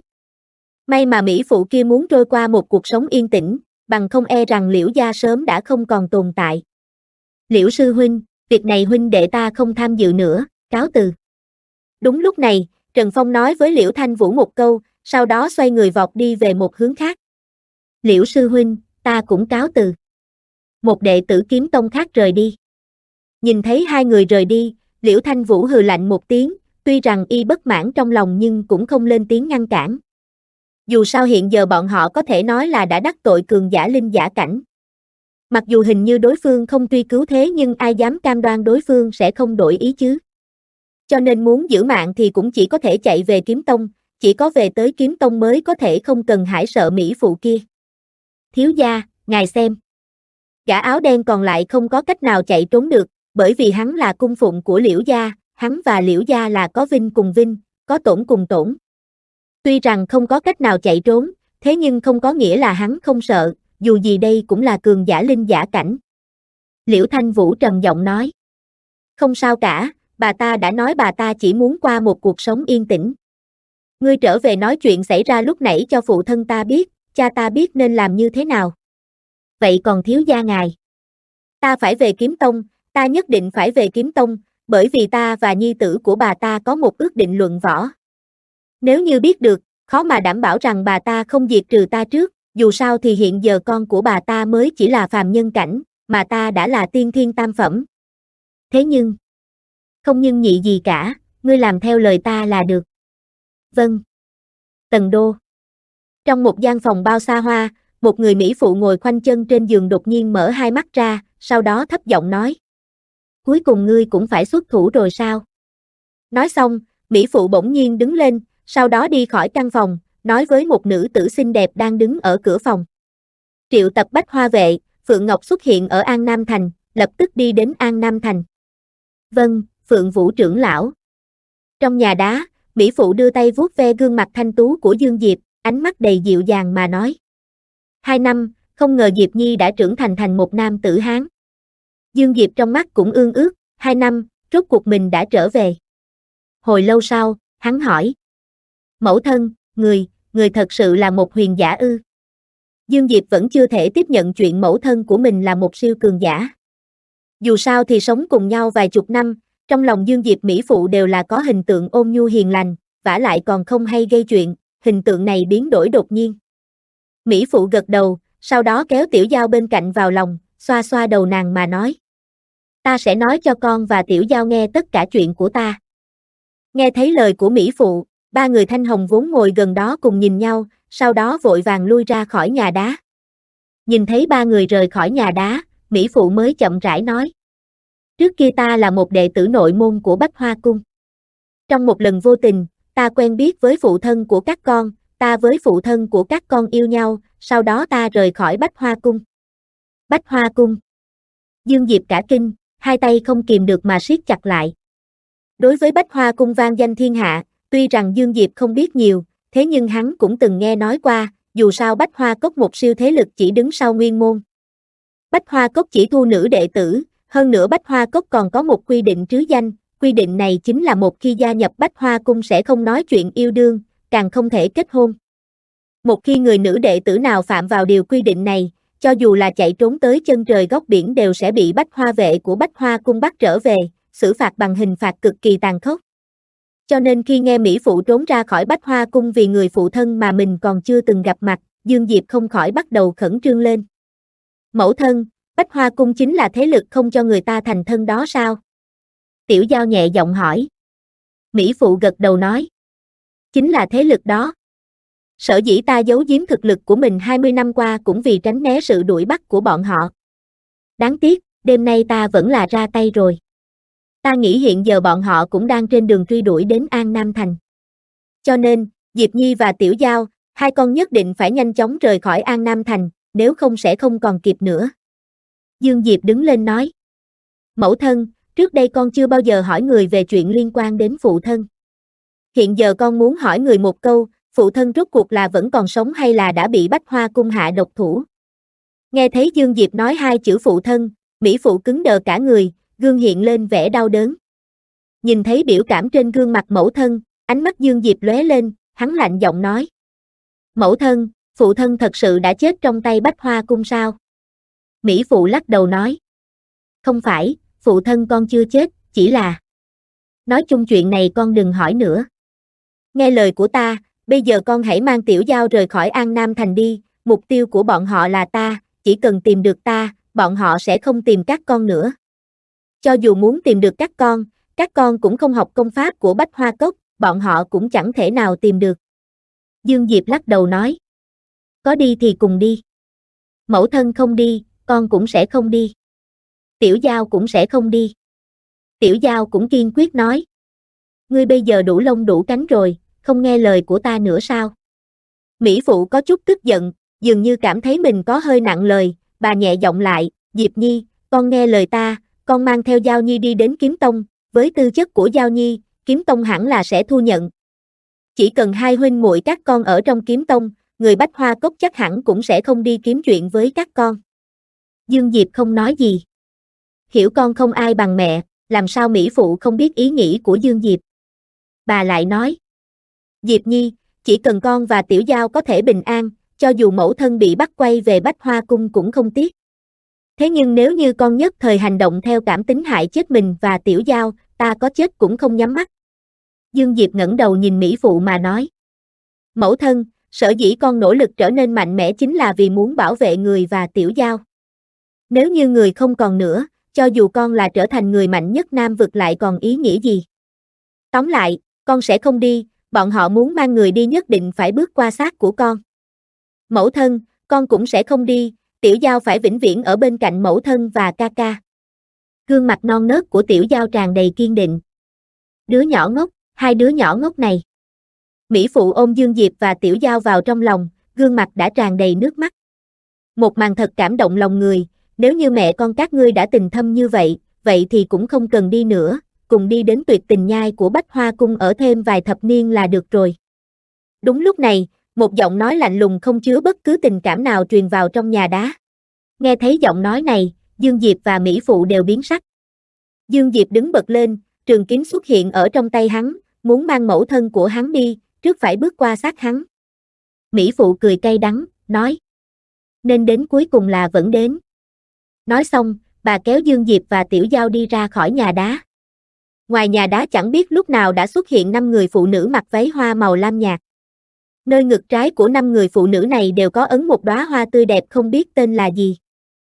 Speaker 2: May mà Mỹ phụ kia muốn trôi qua một cuộc sống yên tĩnh, bằng không e rằng Liễu gia sớm đã không còn tồn tại. Liễu sư huynh, việc này huynh đệ ta không tham dự nữa, cáo từ. Đúng lúc này, Trần Phong nói với Liễu Thanh Vũ một câu, sau đó xoay người vọt đi về một hướng khác. Liễu sư huynh, ta cũng cáo từ. Một đệ tử Kiếm Tông khác rời đi. Nhìn thấy hai người rời đi, Liễu Thanh Vũ hừ lạnh một tiếng, tuy rằng y bất mãn trong lòng nhưng cũng không lên tiếng ngăn cản. Dù sao hiện giờ bọn họ có thể nói là đã đắc tội cường giả linh giả cảnh. Mặc dù hình như đối phương không truy cứu thế nhưng ai dám cam đoan đối phương sẽ không đổi ý chứ. Cho nên muốn giữ mạng thì cũng chỉ có thể chạy về Kiếm Tông, chỉ có về tới Kiếm Tông mới có thể không cần hãi sợ Mỹ phụ kia. Thiếu gia, ngài xem. Gã áo đen còn lại không có cách nào chạy trốn được, bởi vì hắn là cung phụng của Liễu gia, hắn và Liễu gia là có vinh cùng vinh, có tổn cùng tổn. Tuy rằng không có cách nào chạy trốn, thế nhưng không có nghĩa là hắn không sợ, dù gì đây cũng là cường giả linh giả cảnh. Liễu Thanh Vũ trầm giọng nói. Không sao cả, bà ta đã nói bà ta chỉ muốn qua một cuộc sống yên tĩnh. Ngươi trở về nói chuyện xảy ra lúc nãy cho phụ thân ta biết, cha ta biết nên làm như thế nào. Vậy còn thiếu gia ngài? Ta phải về Kiếm Tông, ta nhất định phải về Kiếm Tông, bởi vì ta và nhi tử của bà ta có một ước định luận võ. Nếu như biết được, khó mà đảm bảo rằng bà ta không diệt trừ ta trước, dù sao thì hiện giờ con của bà ta mới chỉ là phàm nhân cảnh, mà ta đã là tiên thiên tam phẩm. Thế nhưng, không nhưng nhị gì cả, ngươi làm theo lời ta là được. Vâng. Tần Đô. Trong một gian phòng bao xa hoa, một người Mỹ phụ ngồi khoanh chân trên giường đột nhiên mở hai mắt ra, sau đó thấp giọng nói. Cuối cùng ngươi cũng phải xuất thủ rồi sao? Nói xong, Mỹ phụ bỗng nhiên đứng lên, sau đó đi khỏi căn phòng, nói với một nữ tử xinh đẹp đang đứng ở cửa phòng. Triệu tập Bách Hoa vệ, Phượng Ngọc xuất hiện ở An Nam Thành, lập tức đi đến An Nam Thành. Vâng, Phượng Vũ trưởng lão. Trong nhà đá, Mỹ phụ đưa tay vuốt ve gương mặt thanh tú của Dương Diệp, ánh mắt đầy dịu dàng mà nói. 2 năm, không ngờ Diệp Nhi đã trưởng thành một nam tử Hán. Dương Diệp trong mắt cũng ương ước, 2 năm, rốt cuộc mình đã trở về. Hồi lâu sau, hắn hỏi. Mẫu thân, người thật sự là một huyền giả ư? Dương Diệp vẫn chưa thể tiếp nhận chuyện mẫu thân của mình là một siêu cường giả. Dù sao thì sống cùng nhau vài chục năm, trong lòng Dương Diệp Mỹ phụ đều là có hình tượng ôn nhu hiền lành, vả lại còn không hay gây chuyện, hình tượng này biến đổi đột nhiên. Mỹ phụ gật đầu, sau đó kéo Tiểu Giao bên cạnh vào lòng, xoa xoa đầu nàng mà nói. Ta sẽ nói cho con và Tiểu Giao nghe tất cả chuyện của ta. Nghe thấy lời của Mỹ phụ, ba người Thanh Hồng vốn ngồi gần đó cùng nhìn nhau, sau đó vội vàng lui ra khỏi nhà đá. Nhìn thấy ba người rời khỏi nhà đá, Mỹ phụ mới chậm rãi nói. Trước kia ta là một đệ tử nội môn của Bách Hoa Cung. Trong một lần vô tình, ta quen biết với phụ thân của các con, ta với phụ thân của các con yêu nhau, sau đó ta rời khỏi Bách Hoa Cung. Bách Hoa Cung. Dương Diệp cả kinh, hai tay không kìm được mà siết chặt lại. Đối với Bách Hoa Cung vang danh thiên hạ, tuy rằng Dương Diệp không biết nhiều, thế nhưng hắn cũng từng nghe nói qua, dù sao Bách Hoa Cốc một siêu thế lực chỉ đứng sau Nguyên Môn. Bách Hoa Cốc chỉ thu nữ đệ tử, hơn nữa Bách Hoa Cốc còn có một quy định trứ danh, quy định này chính là một khi gia nhập Bách Hoa Cung sẽ không nói chuyện yêu đương, càng không thể kết hôn. Một khi người nữ đệ tử nào phạm vào điều quy định này, cho dù là chạy trốn tới chân trời góc biển đều sẽ bị Bách Hoa vệ của Bách Hoa cung bắt trở về, xử phạt bằng hình phạt cực kỳ tàn khốc. Cho nên khi nghe Mỹ Phụ trốn ra khỏi Bách Hoa cung vì người phụ thân mà mình còn chưa từng gặp mặt, Dương Diệp không khỏi bắt đầu khẩn trương lên. Mẫu thân, Bách Hoa cung chính là thế lực không cho người ta thành thân đó sao? Tiểu Giao nhẹ giọng hỏi. Mỹ Phụ gật đầu nói. Chính là thế lực đó. Sở dĩ ta giấu giếm thực lực của mình 20 năm qua cũng vì tránh né sự đuổi bắt của bọn họ. Đáng tiếc, đêm nay ta vẫn là ra tay rồi. Ta nghĩ hiện giờ bọn họ cũng đang trên đường truy đuổi đến An Nam Thành. Cho nên, Diệp Nhi và Tiểu Giao, hai con nhất định phải nhanh chóng rời khỏi An Nam Thành, nếu không sẽ không còn kịp nữa. Dương Diệp đứng lên nói. Mẫu thân, trước đây con chưa bao giờ hỏi người về chuyện liên quan đến phụ thân. Hiện giờ con muốn hỏi người một câu, phụ thân rốt cuộc là vẫn còn sống hay là đã bị Bách Hoa cung hạ độc thủ? Nghe thấy Dương Diệp nói hai chữ phụ thân, Mỹ Phụ cứng đờ cả người, gương hiện lên vẻ đau đớn. Nhìn thấy biểu cảm trên gương mặt mẫu thân, ánh mắt Dương Diệp lóe lên, hắn lạnh giọng nói. Mẫu thân, phụ thân thật sự đã chết trong tay Bách Hoa cung sao? Mỹ Phụ lắc đầu nói. Không phải, phụ thân con chưa chết, chỉ là... Nói chung chuyện này con đừng hỏi nữa. Nghe lời của ta, bây giờ con hãy mang Tiểu Giao rời khỏi An Nam Thành đi, mục tiêu của bọn họ là ta, chỉ cần tìm được ta, bọn họ sẽ không tìm các con nữa. Cho dù muốn tìm được các con cũng không học công pháp của Bách Hoa Cốc, bọn họ cũng chẳng thể nào tìm được. Dương Diệp lắc đầu nói. Có đi thì cùng đi. Mẫu thân không đi, con cũng sẽ không đi. Tiểu Giao cũng sẽ không đi. Tiểu Giao cũng kiên quyết nói. Ngươi bây giờ đủ lông đủ cánh rồi, không nghe lời của ta nữa sao? Mỹ Phụ có chút tức giận, dường như cảm thấy mình có hơi nặng lời, bà nhẹ giọng lại, Diệp Nhi, con nghe lời ta, con mang theo Giao Nhi đi đến Kiếm Tông, với tư chất của Giao Nhi, Kiếm Tông hẳn là sẽ thu nhận. Chỉ cần hai huynh muội các con ở trong Kiếm Tông, người Bách Hoa Cốc chắc hẳn cũng sẽ không đi kiếm chuyện với các con. Dương Diệp không nói gì. Hiểu con không ai bằng mẹ, làm sao Mỹ Phụ không biết ý nghĩ của Dương Diệp. Bà lại nói. Diệp Nhi, chỉ cần con và Tiểu Giao có thể bình an, cho dù mẫu thân bị bắt quay về Bách Hoa cung cũng không tiếc. Thế nhưng nếu như con nhất thời hành động theo cảm tính hại chết mình và Tiểu Giao, ta có chết cũng không nhắm mắt. Dương Diệp ngẩng đầu nhìn Mỹ Phụ mà nói. Mẫu thân, sở dĩ con nỗ lực trở nên mạnh mẽ chính là vì muốn bảo vệ người và Tiểu Giao. Nếu như người không còn nữa, cho dù con là trở thành người mạnh nhất Nam vực lại còn ý nghĩa gì? Tóm lại, con sẽ không đi, bọn họ muốn mang người đi nhất định phải bước qua xác của con. Mẫu thân, con cũng sẽ không đi, Tiểu Giao phải vĩnh viễn ở bên cạnh mẫu thân và ca ca. Gương mặt non nớt của Tiểu Giao tràn đầy kiên định. Đứa nhỏ ngốc, hai đứa nhỏ ngốc này. Mỹ Phụ ôm Dương Diệp và Tiểu Giao vào trong lòng, gương mặt đã tràn đầy nước mắt. Một màn thật cảm động lòng người, nếu như mẹ con các ngươi đã tình thâm như vậy, vậy thì cũng không cần đi nữa, cùng đi đến Tuyệt Tình Nhai của Bách Hoa cung ở thêm vài thập niên là được rồi. Đúng lúc này, một giọng nói lạnh lùng không chứa bất cứ tình cảm nào truyền vào trong nhà đá. Nghe thấy giọng nói này, Dương Diệp và Mỹ Phụ đều biến sắc. Dương Diệp đứng bật lên, trường kiếm xuất hiện ở trong tay hắn, muốn mang mẫu thân của hắn đi, trước phải bước qua xác hắn. Mỹ Phụ cười cay đắng, nói. Nên đến cuối cùng là vẫn đến. Nói xong, bà kéo Dương Diệp và Tiểu Giao đi ra khỏi nhà đá. Ngoài nhà đá chẳng biết lúc nào đã xuất hiện 5 người phụ nữ mặc váy hoa màu lam nhạt. Nơi ngực trái của 5 người phụ nữ này đều có ấn một đóa hoa tươi đẹp không biết tên là gì.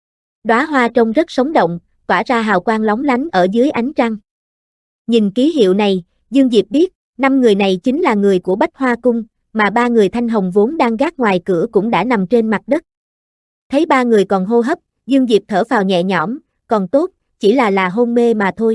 Speaker 2: Đóa hoa trông rất sống động, tỏa ra hào quang lóng lánh ở dưới ánh trăng. Nhìn ký hiệu này, Dương Diệp biết, 5 người này chính là người của Bách Hoa cung, mà 3 người thanh hồng vốn đang gác ngoài cửa cũng đã nằm trên mặt đất. Thấy 3 người còn hô hấp, Dương Diệp thở phào nhẹ nhõm, còn tốt, chỉ là hôn mê mà thôi.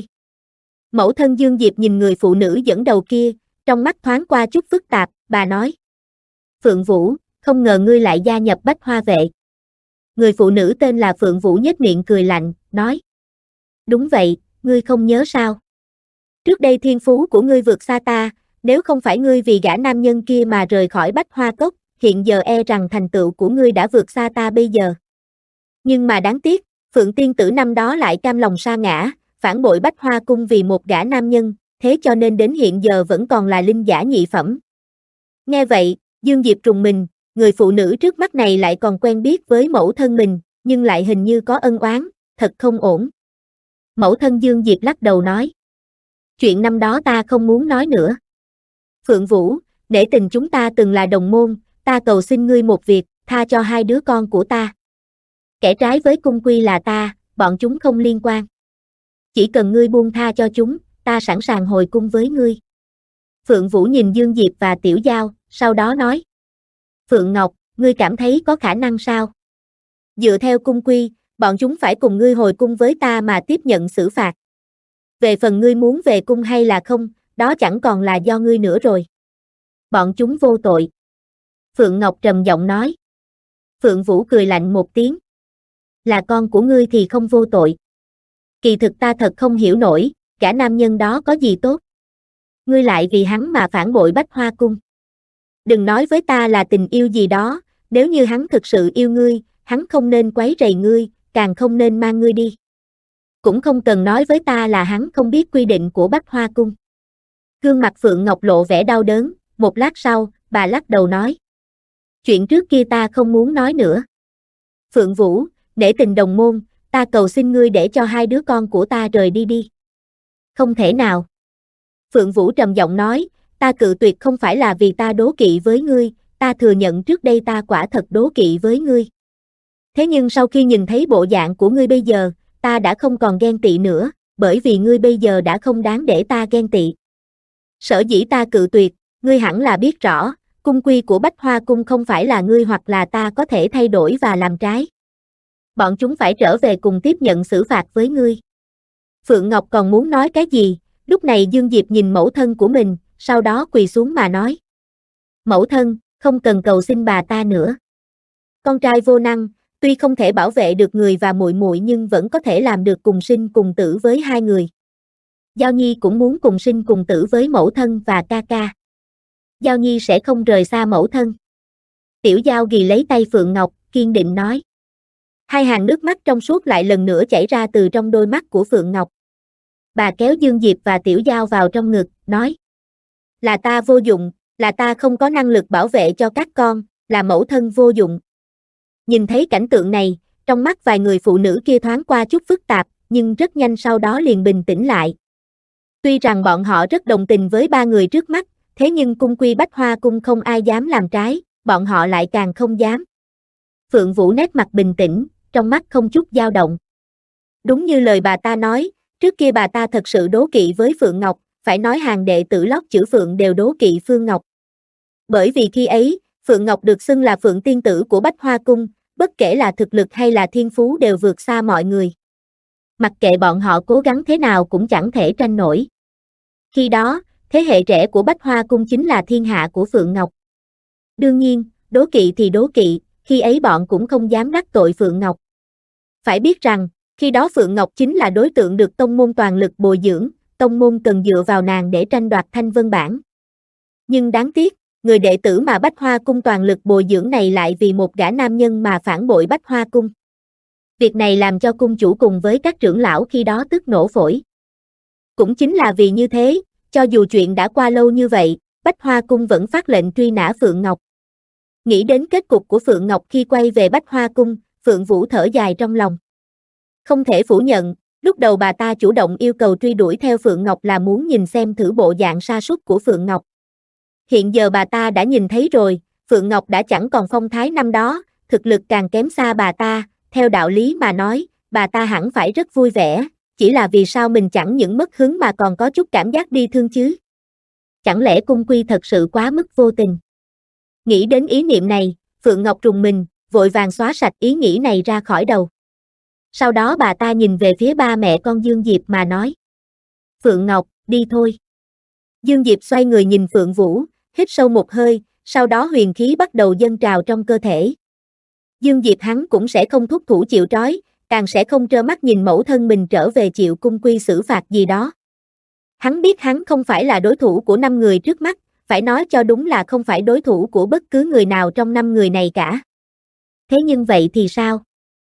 Speaker 2: Mẫu thân Dương Diệp nhìn người phụ nữ dẫn đầu kia, trong mắt thoáng qua chút phức tạp, bà nói. Phượng Vũ, không ngờ ngươi lại gia nhập Bách Hoa vệ. Người phụ nữ tên là Phượng Vũ nhếch miệng cười lạnh, nói. Đúng vậy, ngươi không nhớ sao? Trước đây thiên phú của ngươi vượt xa ta, nếu không phải ngươi vì gã nam nhân kia mà rời khỏi Bách Hoa cốc, hiện giờ e rằng thành tựu của ngươi đã vượt xa ta bây giờ. Nhưng mà đáng tiếc, Phượng tiên tử năm đó lại cam lòng sa ngã, phản bội Bách Hoa cung vì một gã nam nhân, thế cho nên đến hiện giờ vẫn còn là linh giả nhị phẩm. Nghe vậy, Dương Diệp trùng mình, người phụ nữ trước mắt này lại còn quen biết với mẫu thân mình, nhưng lại hình như có ân oán, thật không ổn. Mẫu thân Dương Diệp lắc đầu nói. Chuyện năm đó ta không muốn nói nữa. Phượng Vũ, nể tình chúng ta từng là đồng môn, ta cầu xin ngươi một việc, tha cho hai đứa con của ta. Kẻ trái với cung quy là ta, bọn chúng không liên quan. Chỉ cần ngươi buông tha cho chúng, ta sẵn sàng hồi cung với ngươi. Phượng Vũ nhìn Dương Diệp và Tiểu Giao, sau đó nói. Phượng Ngọc, ngươi cảm thấy có khả năng sao? Dựa theo cung quy, bọn chúng phải cùng ngươi hồi cung với ta mà tiếp nhận xử phạt. Về phần ngươi muốn về cung hay là không, đó chẳng còn là do ngươi nữa rồi. Bọn chúng vô tội. Phượng Ngọc trầm giọng nói. Phượng Vũ cười lạnh một tiếng. Là con của ngươi thì không vô tội. Kỳ thực ta thật không hiểu nổi, gã nam nhân đó có gì tốt. Ngươi lại vì hắn mà phản bội Bách Hoa Cung. Đừng nói với ta là tình yêu gì đó, nếu như hắn thực sự yêu ngươi, hắn không nên quấy rầy ngươi, càng không nên mang ngươi đi. Cũng không cần nói với ta là hắn không biết quy định của Bách Hoa Cung. Gương mặt Phượng Ngọc lộ vẻ đau đớn, một lát sau, bà lắc đầu nói. Chuyện trước kia ta không muốn nói nữa. Phượng Vũ, nể tình đồng môn, ta cầu xin ngươi để cho hai đứa con của ta rời đi đi. Không thể nào. Phượng Vũ trầm giọng nói, ta cự tuyệt không phải là vì ta đố kỵ với ngươi, ta thừa nhận trước đây ta quả thật đố kỵ với ngươi. Thế nhưng sau khi nhìn thấy bộ dạng của ngươi bây giờ, ta đã không còn ghen tị nữa, bởi vì ngươi bây giờ đã không đáng để ta ghen tị. Sở dĩ ta cự tuyệt, ngươi hẳn là biết rõ, cung quy của Bách Hoa Cung không phải là ngươi hoặc là ta có thể thay đổi và làm trái. Bọn chúng phải trở về cùng tiếp nhận xử phạt với ngươi. Phượng Ngọc còn muốn nói cái gì, lúc này Dương Diệp nhìn mẫu thân của mình, sau đó quỳ xuống mà nói. Mẫu thân, không cần cầu xin bà ta nữa. Con trai vô năng, tuy không thể bảo vệ được người và muội muội nhưng vẫn có thể làm được cùng sinh cùng tử với hai người. Giao Nhi cũng muốn cùng sinh cùng tử với mẫu thân và ca ca. Giao Nhi sẽ không rời xa mẫu thân. Tiểu Giao ghì lấy tay Phượng Ngọc, kiên định nói. Hai hàng nước mắt trong suốt lại lần nữa chảy ra từ trong đôi mắt của Phượng Ngọc. Bà kéo Dương Diệp và Tiểu Giao vào trong ngực, nói. Là ta vô dụng, là ta không có năng lực bảo vệ cho các con, là mẫu thân vô dụng. Nhìn thấy cảnh tượng này, trong mắt vài người phụ nữ kia thoáng qua chút phức tạp, nhưng rất nhanh sau đó liền bình tĩnh lại. Tuy rằng bọn họ rất đồng tình với ba người trước mắt, thế nhưng cung quy Bách Hoa Cung không ai dám làm trái, bọn họ lại càng không dám. Phượng Vũ nét mặt bình tĩnh, trong mắt không chút dao động. Đúng như lời bà ta nói, trước kia bà ta thật sự đố kỵ với Phượng Ngọc, phải nói hàng đệ tử lót chữ Phượng đều đố kỵ Phương Ngọc. Bởi vì khi ấy, Phượng Ngọc được xưng là Phượng tiên tử của Bách Hoa Cung, bất kể là thực lực hay là thiên phú đều vượt xa mọi người. Mặc kệ bọn họ cố gắng thế nào cũng chẳng thể tranh nổi. Khi đó, thế hệ trẻ của Bách Hoa Cung chính là thiên hạ của Phượng Ngọc. Đương nhiên, đố kỵ thì đố kỵ, khi ấy bọn cũng không dám đắc tội Phượng Ngọc. Phải biết rằng, khi đó Phượng Ngọc chính là đối tượng được tông môn toàn lực bồi dưỡng, tông môn cần dựa vào nàng để tranh đoạt Thanh Vân Bảng. Nhưng đáng tiếc, người đệ tử mà Bách Hoa Cung toàn lực bồi dưỡng này lại vì một gã nam nhân mà phản bội Bách Hoa Cung. Việc này làm cho cung chủ cùng với các trưởng lão khi đó tức nổ phổi. Cũng chính là vì như thế, cho dù chuyện đã qua lâu như vậy, Bách Hoa Cung vẫn phát lệnh truy nã Phượng Ngọc. Nghĩ đến kết cục của Phượng Ngọc khi quay về Bách Hoa Cung, Phượng Vũ thở dài trong lòng. Không thể phủ nhận, lúc đầu bà ta chủ động yêu cầu truy đuổi theo Phượng Ngọc là muốn nhìn xem thử bộ dạng sa sút của Phượng Ngọc. Hiện giờ bà ta đã nhìn thấy rồi, Phượng Ngọc đã chẳng còn phong thái năm đó, thực lực càng kém xa bà ta, theo đạo lý mà nói, bà ta hẳn phải rất vui vẻ, chỉ là vì sao mình chẳng những mất hứng mà còn có chút cảm giác bi thương chứ? Chẳng lẽ cung quy thật sự quá mức vô tình? Nghĩ đến ý niệm này, Phượng Ngọc rùng mình, vội vàng xóa sạch ý nghĩ này ra khỏi đầu. Sau đó bà ta nhìn về phía ba mẹ con Dương Diệp mà nói. Phượng Ngọc, đi thôi. Dương Diệp xoay người nhìn Phượng Vũ, hít sâu một hơi, sau đó huyền khí bắt đầu dâng trào trong cơ thể. Dương Diệp hắn cũng sẽ không thúc thủ chịu trói, càng sẽ không trơ mắt nhìn mẫu thân mình trở về chịu cung quy xử phạt gì đó. Hắn biết hắn không phải là đối thủ của 5 người trước mắt, phải nói cho đúng là không phải đối thủ của bất cứ người nào trong 5 người này cả. Thế nhưng vậy thì sao?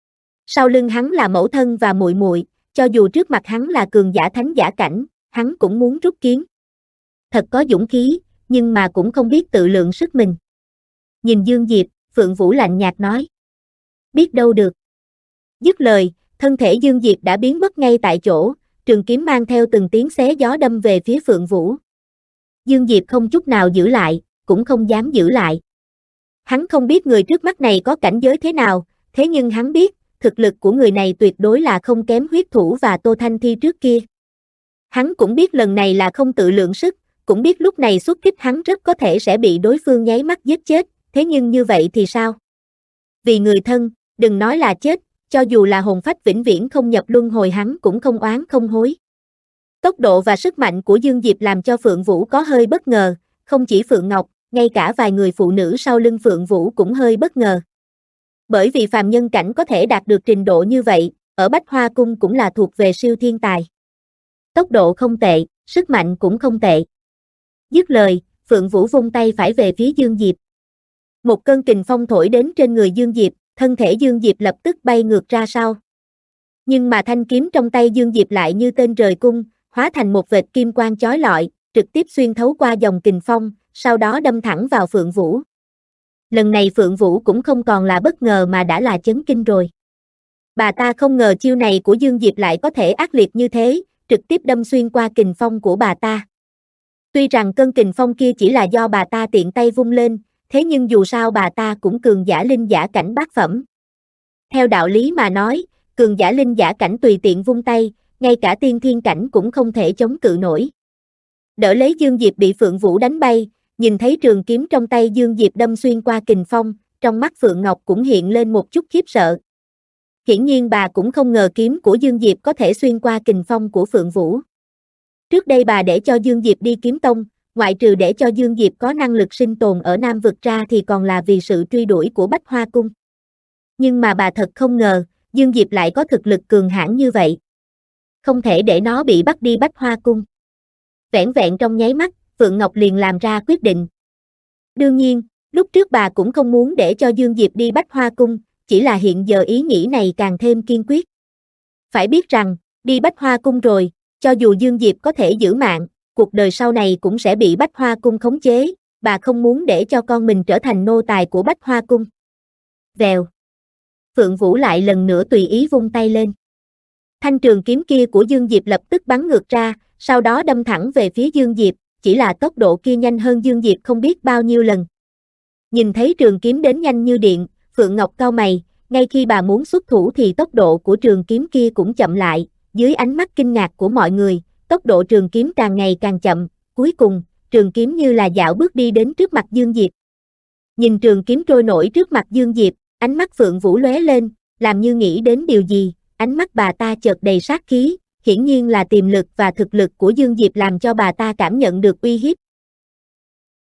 Speaker 2: Sau lưng hắn là mẫu thân và muội muội, cho dù trước mặt hắn là cường giả thánh giả cảnh, hắn cũng muốn rút kiếm. Thật có dũng khí, nhưng mà cũng không biết tự lượng sức mình. Nhìn Dương Diệp, Phượng Vũ lạnh nhạt nói. Biết đâu được. Dứt lời, thân thể Dương Diệp đã biến mất ngay tại chỗ, trường kiếm mang theo từng tiếng xé gió đâm về phía Phượng Vũ. Dương Diệp không chút nào giữ lại, cũng không dám giữ lại. Hắn không biết người trước mắt này có cảnh giới thế nào, thế nhưng hắn biết, thực lực của người này tuyệt đối là không kém huyết thủ và Tô Thanh Thi trước kia. Hắn cũng biết lần này là không tự lượng sức, cũng biết lúc này xuất kích hắn rất có thể sẽ bị đối phương nháy mắt giết chết, thế nhưng như vậy thì sao? Vì người thân, đừng nói là chết, cho dù là hồn phách vĩnh viễn không nhập luân hồi hắn cũng không oán không hối. Tốc độ và sức mạnh của Dương Diệp làm cho Phượng Vũ có hơi bất ngờ, không chỉ Phượng Ngọc, ngay cả vài người phụ nữ sau lưng Phượng Vũ cũng hơi bất ngờ. Bởi vì phàm nhân cảnh có thể đạt được trình độ như vậy, ở Bách Hoa Cung cũng là thuộc về siêu thiên tài. Tốc độ không tệ, sức mạnh cũng không tệ. Dứt lời, Phượng Vũ vung tay phải về phía Dương Diệp. Một cơn kình phong thổi đến trên người Dương Diệp, thân thể Dương Diệp lập tức bay ngược ra sau. Nhưng mà thanh kiếm trong tay Dương Diệp lại như tên rời cung, hóa thành một vệt kim quang chói lọi, trực tiếp xuyên thấu qua dòng kình phong, sau đó đâm thẳng vào Phượng Vũ. Lần này Phượng Vũ cũng không còn là bất ngờ mà đã là chấn kinh rồi. Bà ta không ngờ chiêu này của Dương Diệp lại có thể ác liệt như thế, trực tiếp đâm xuyên qua kình phong của bà ta. Tuy rằng cơn kình phong kia chỉ là do bà ta tiện tay vung lên, thế nhưng dù sao bà ta cũng cường giả linh giả cảnh bát phẩm. Theo đạo lý mà nói, cường giả linh giả cảnh tùy tiện vung tay, ngay cả tiên thiên cảnh cũng không thể chống cự nổi. Đỡ lấy Dương Diệp bị Phượng Vũ đánh bay, nhìn thấy trường kiếm trong tay Dương Diệp đâm xuyên qua kình phong, trong mắt Phượng Ngọc cũng hiện lên một chút khiếp sợ. Hiển nhiên bà cũng không ngờ kiếm của Dương Diệp có thể xuyên qua kình phong của Phượng Vũ. Trước đây bà để cho Dương Diệp đi kiếm tông, ngoại trừ để cho Dương Diệp có năng lực sinh tồn ở Nam vực ra thì còn là vì sự truy đuổi của Bách Hoa Cung. Nhưng mà bà thật không ngờ, Dương Diệp lại có thực lực cường hãn như vậy. Không thể để nó bị bắt đi Bách Hoa Cung. Vẻn vẹn trong nháy mắt, Phượng Ngọc liền làm ra quyết định. Đương nhiên, lúc trước bà cũng không muốn để cho Dương Diệp đi Bách Hoa Cung, chỉ là hiện giờ ý nghĩ này càng thêm kiên quyết. Phải biết rằng, đi Bách Hoa Cung rồi, cho dù Dương Diệp có thể giữ mạng, cuộc đời sau này cũng sẽ bị Bách Hoa Cung khống chế, bà không muốn để cho con mình trở thành nô tài của Bách Hoa Cung. Vèo. Phượng Vũ lại lần nữa tùy ý vung tay lên. Thanh trường kiếm kia của Dương Diệp lập tức bắn ngược ra, sau đó đâm thẳng về phía Dương Diệp, chỉ là tốc độ kia nhanh hơn Dương Diệp không biết bao nhiêu lần. Nhìn thấy trường kiếm đến nhanh như điện, Phượng Ngọc cau mày, ngay khi bà muốn xuất thủ thì tốc độ của trường kiếm kia cũng chậm lại, dưới ánh mắt kinh ngạc của mọi người, tốc độ trường kiếm càng ngày càng chậm, cuối cùng, trường kiếm như là dạo bước đi đến trước mặt Dương Diệp. Nhìn trường kiếm trôi nổi trước mặt Dương Diệp, ánh mắt Phượng Vũ lóe lên, làm như nghĩ đến điều gì, ánh mắt bà ta chợt đầy sát khí, hiển nhiên là tiềm lực và thực lực của Dương Diệp làm cho bà ta cảm nhận được uy hiếp,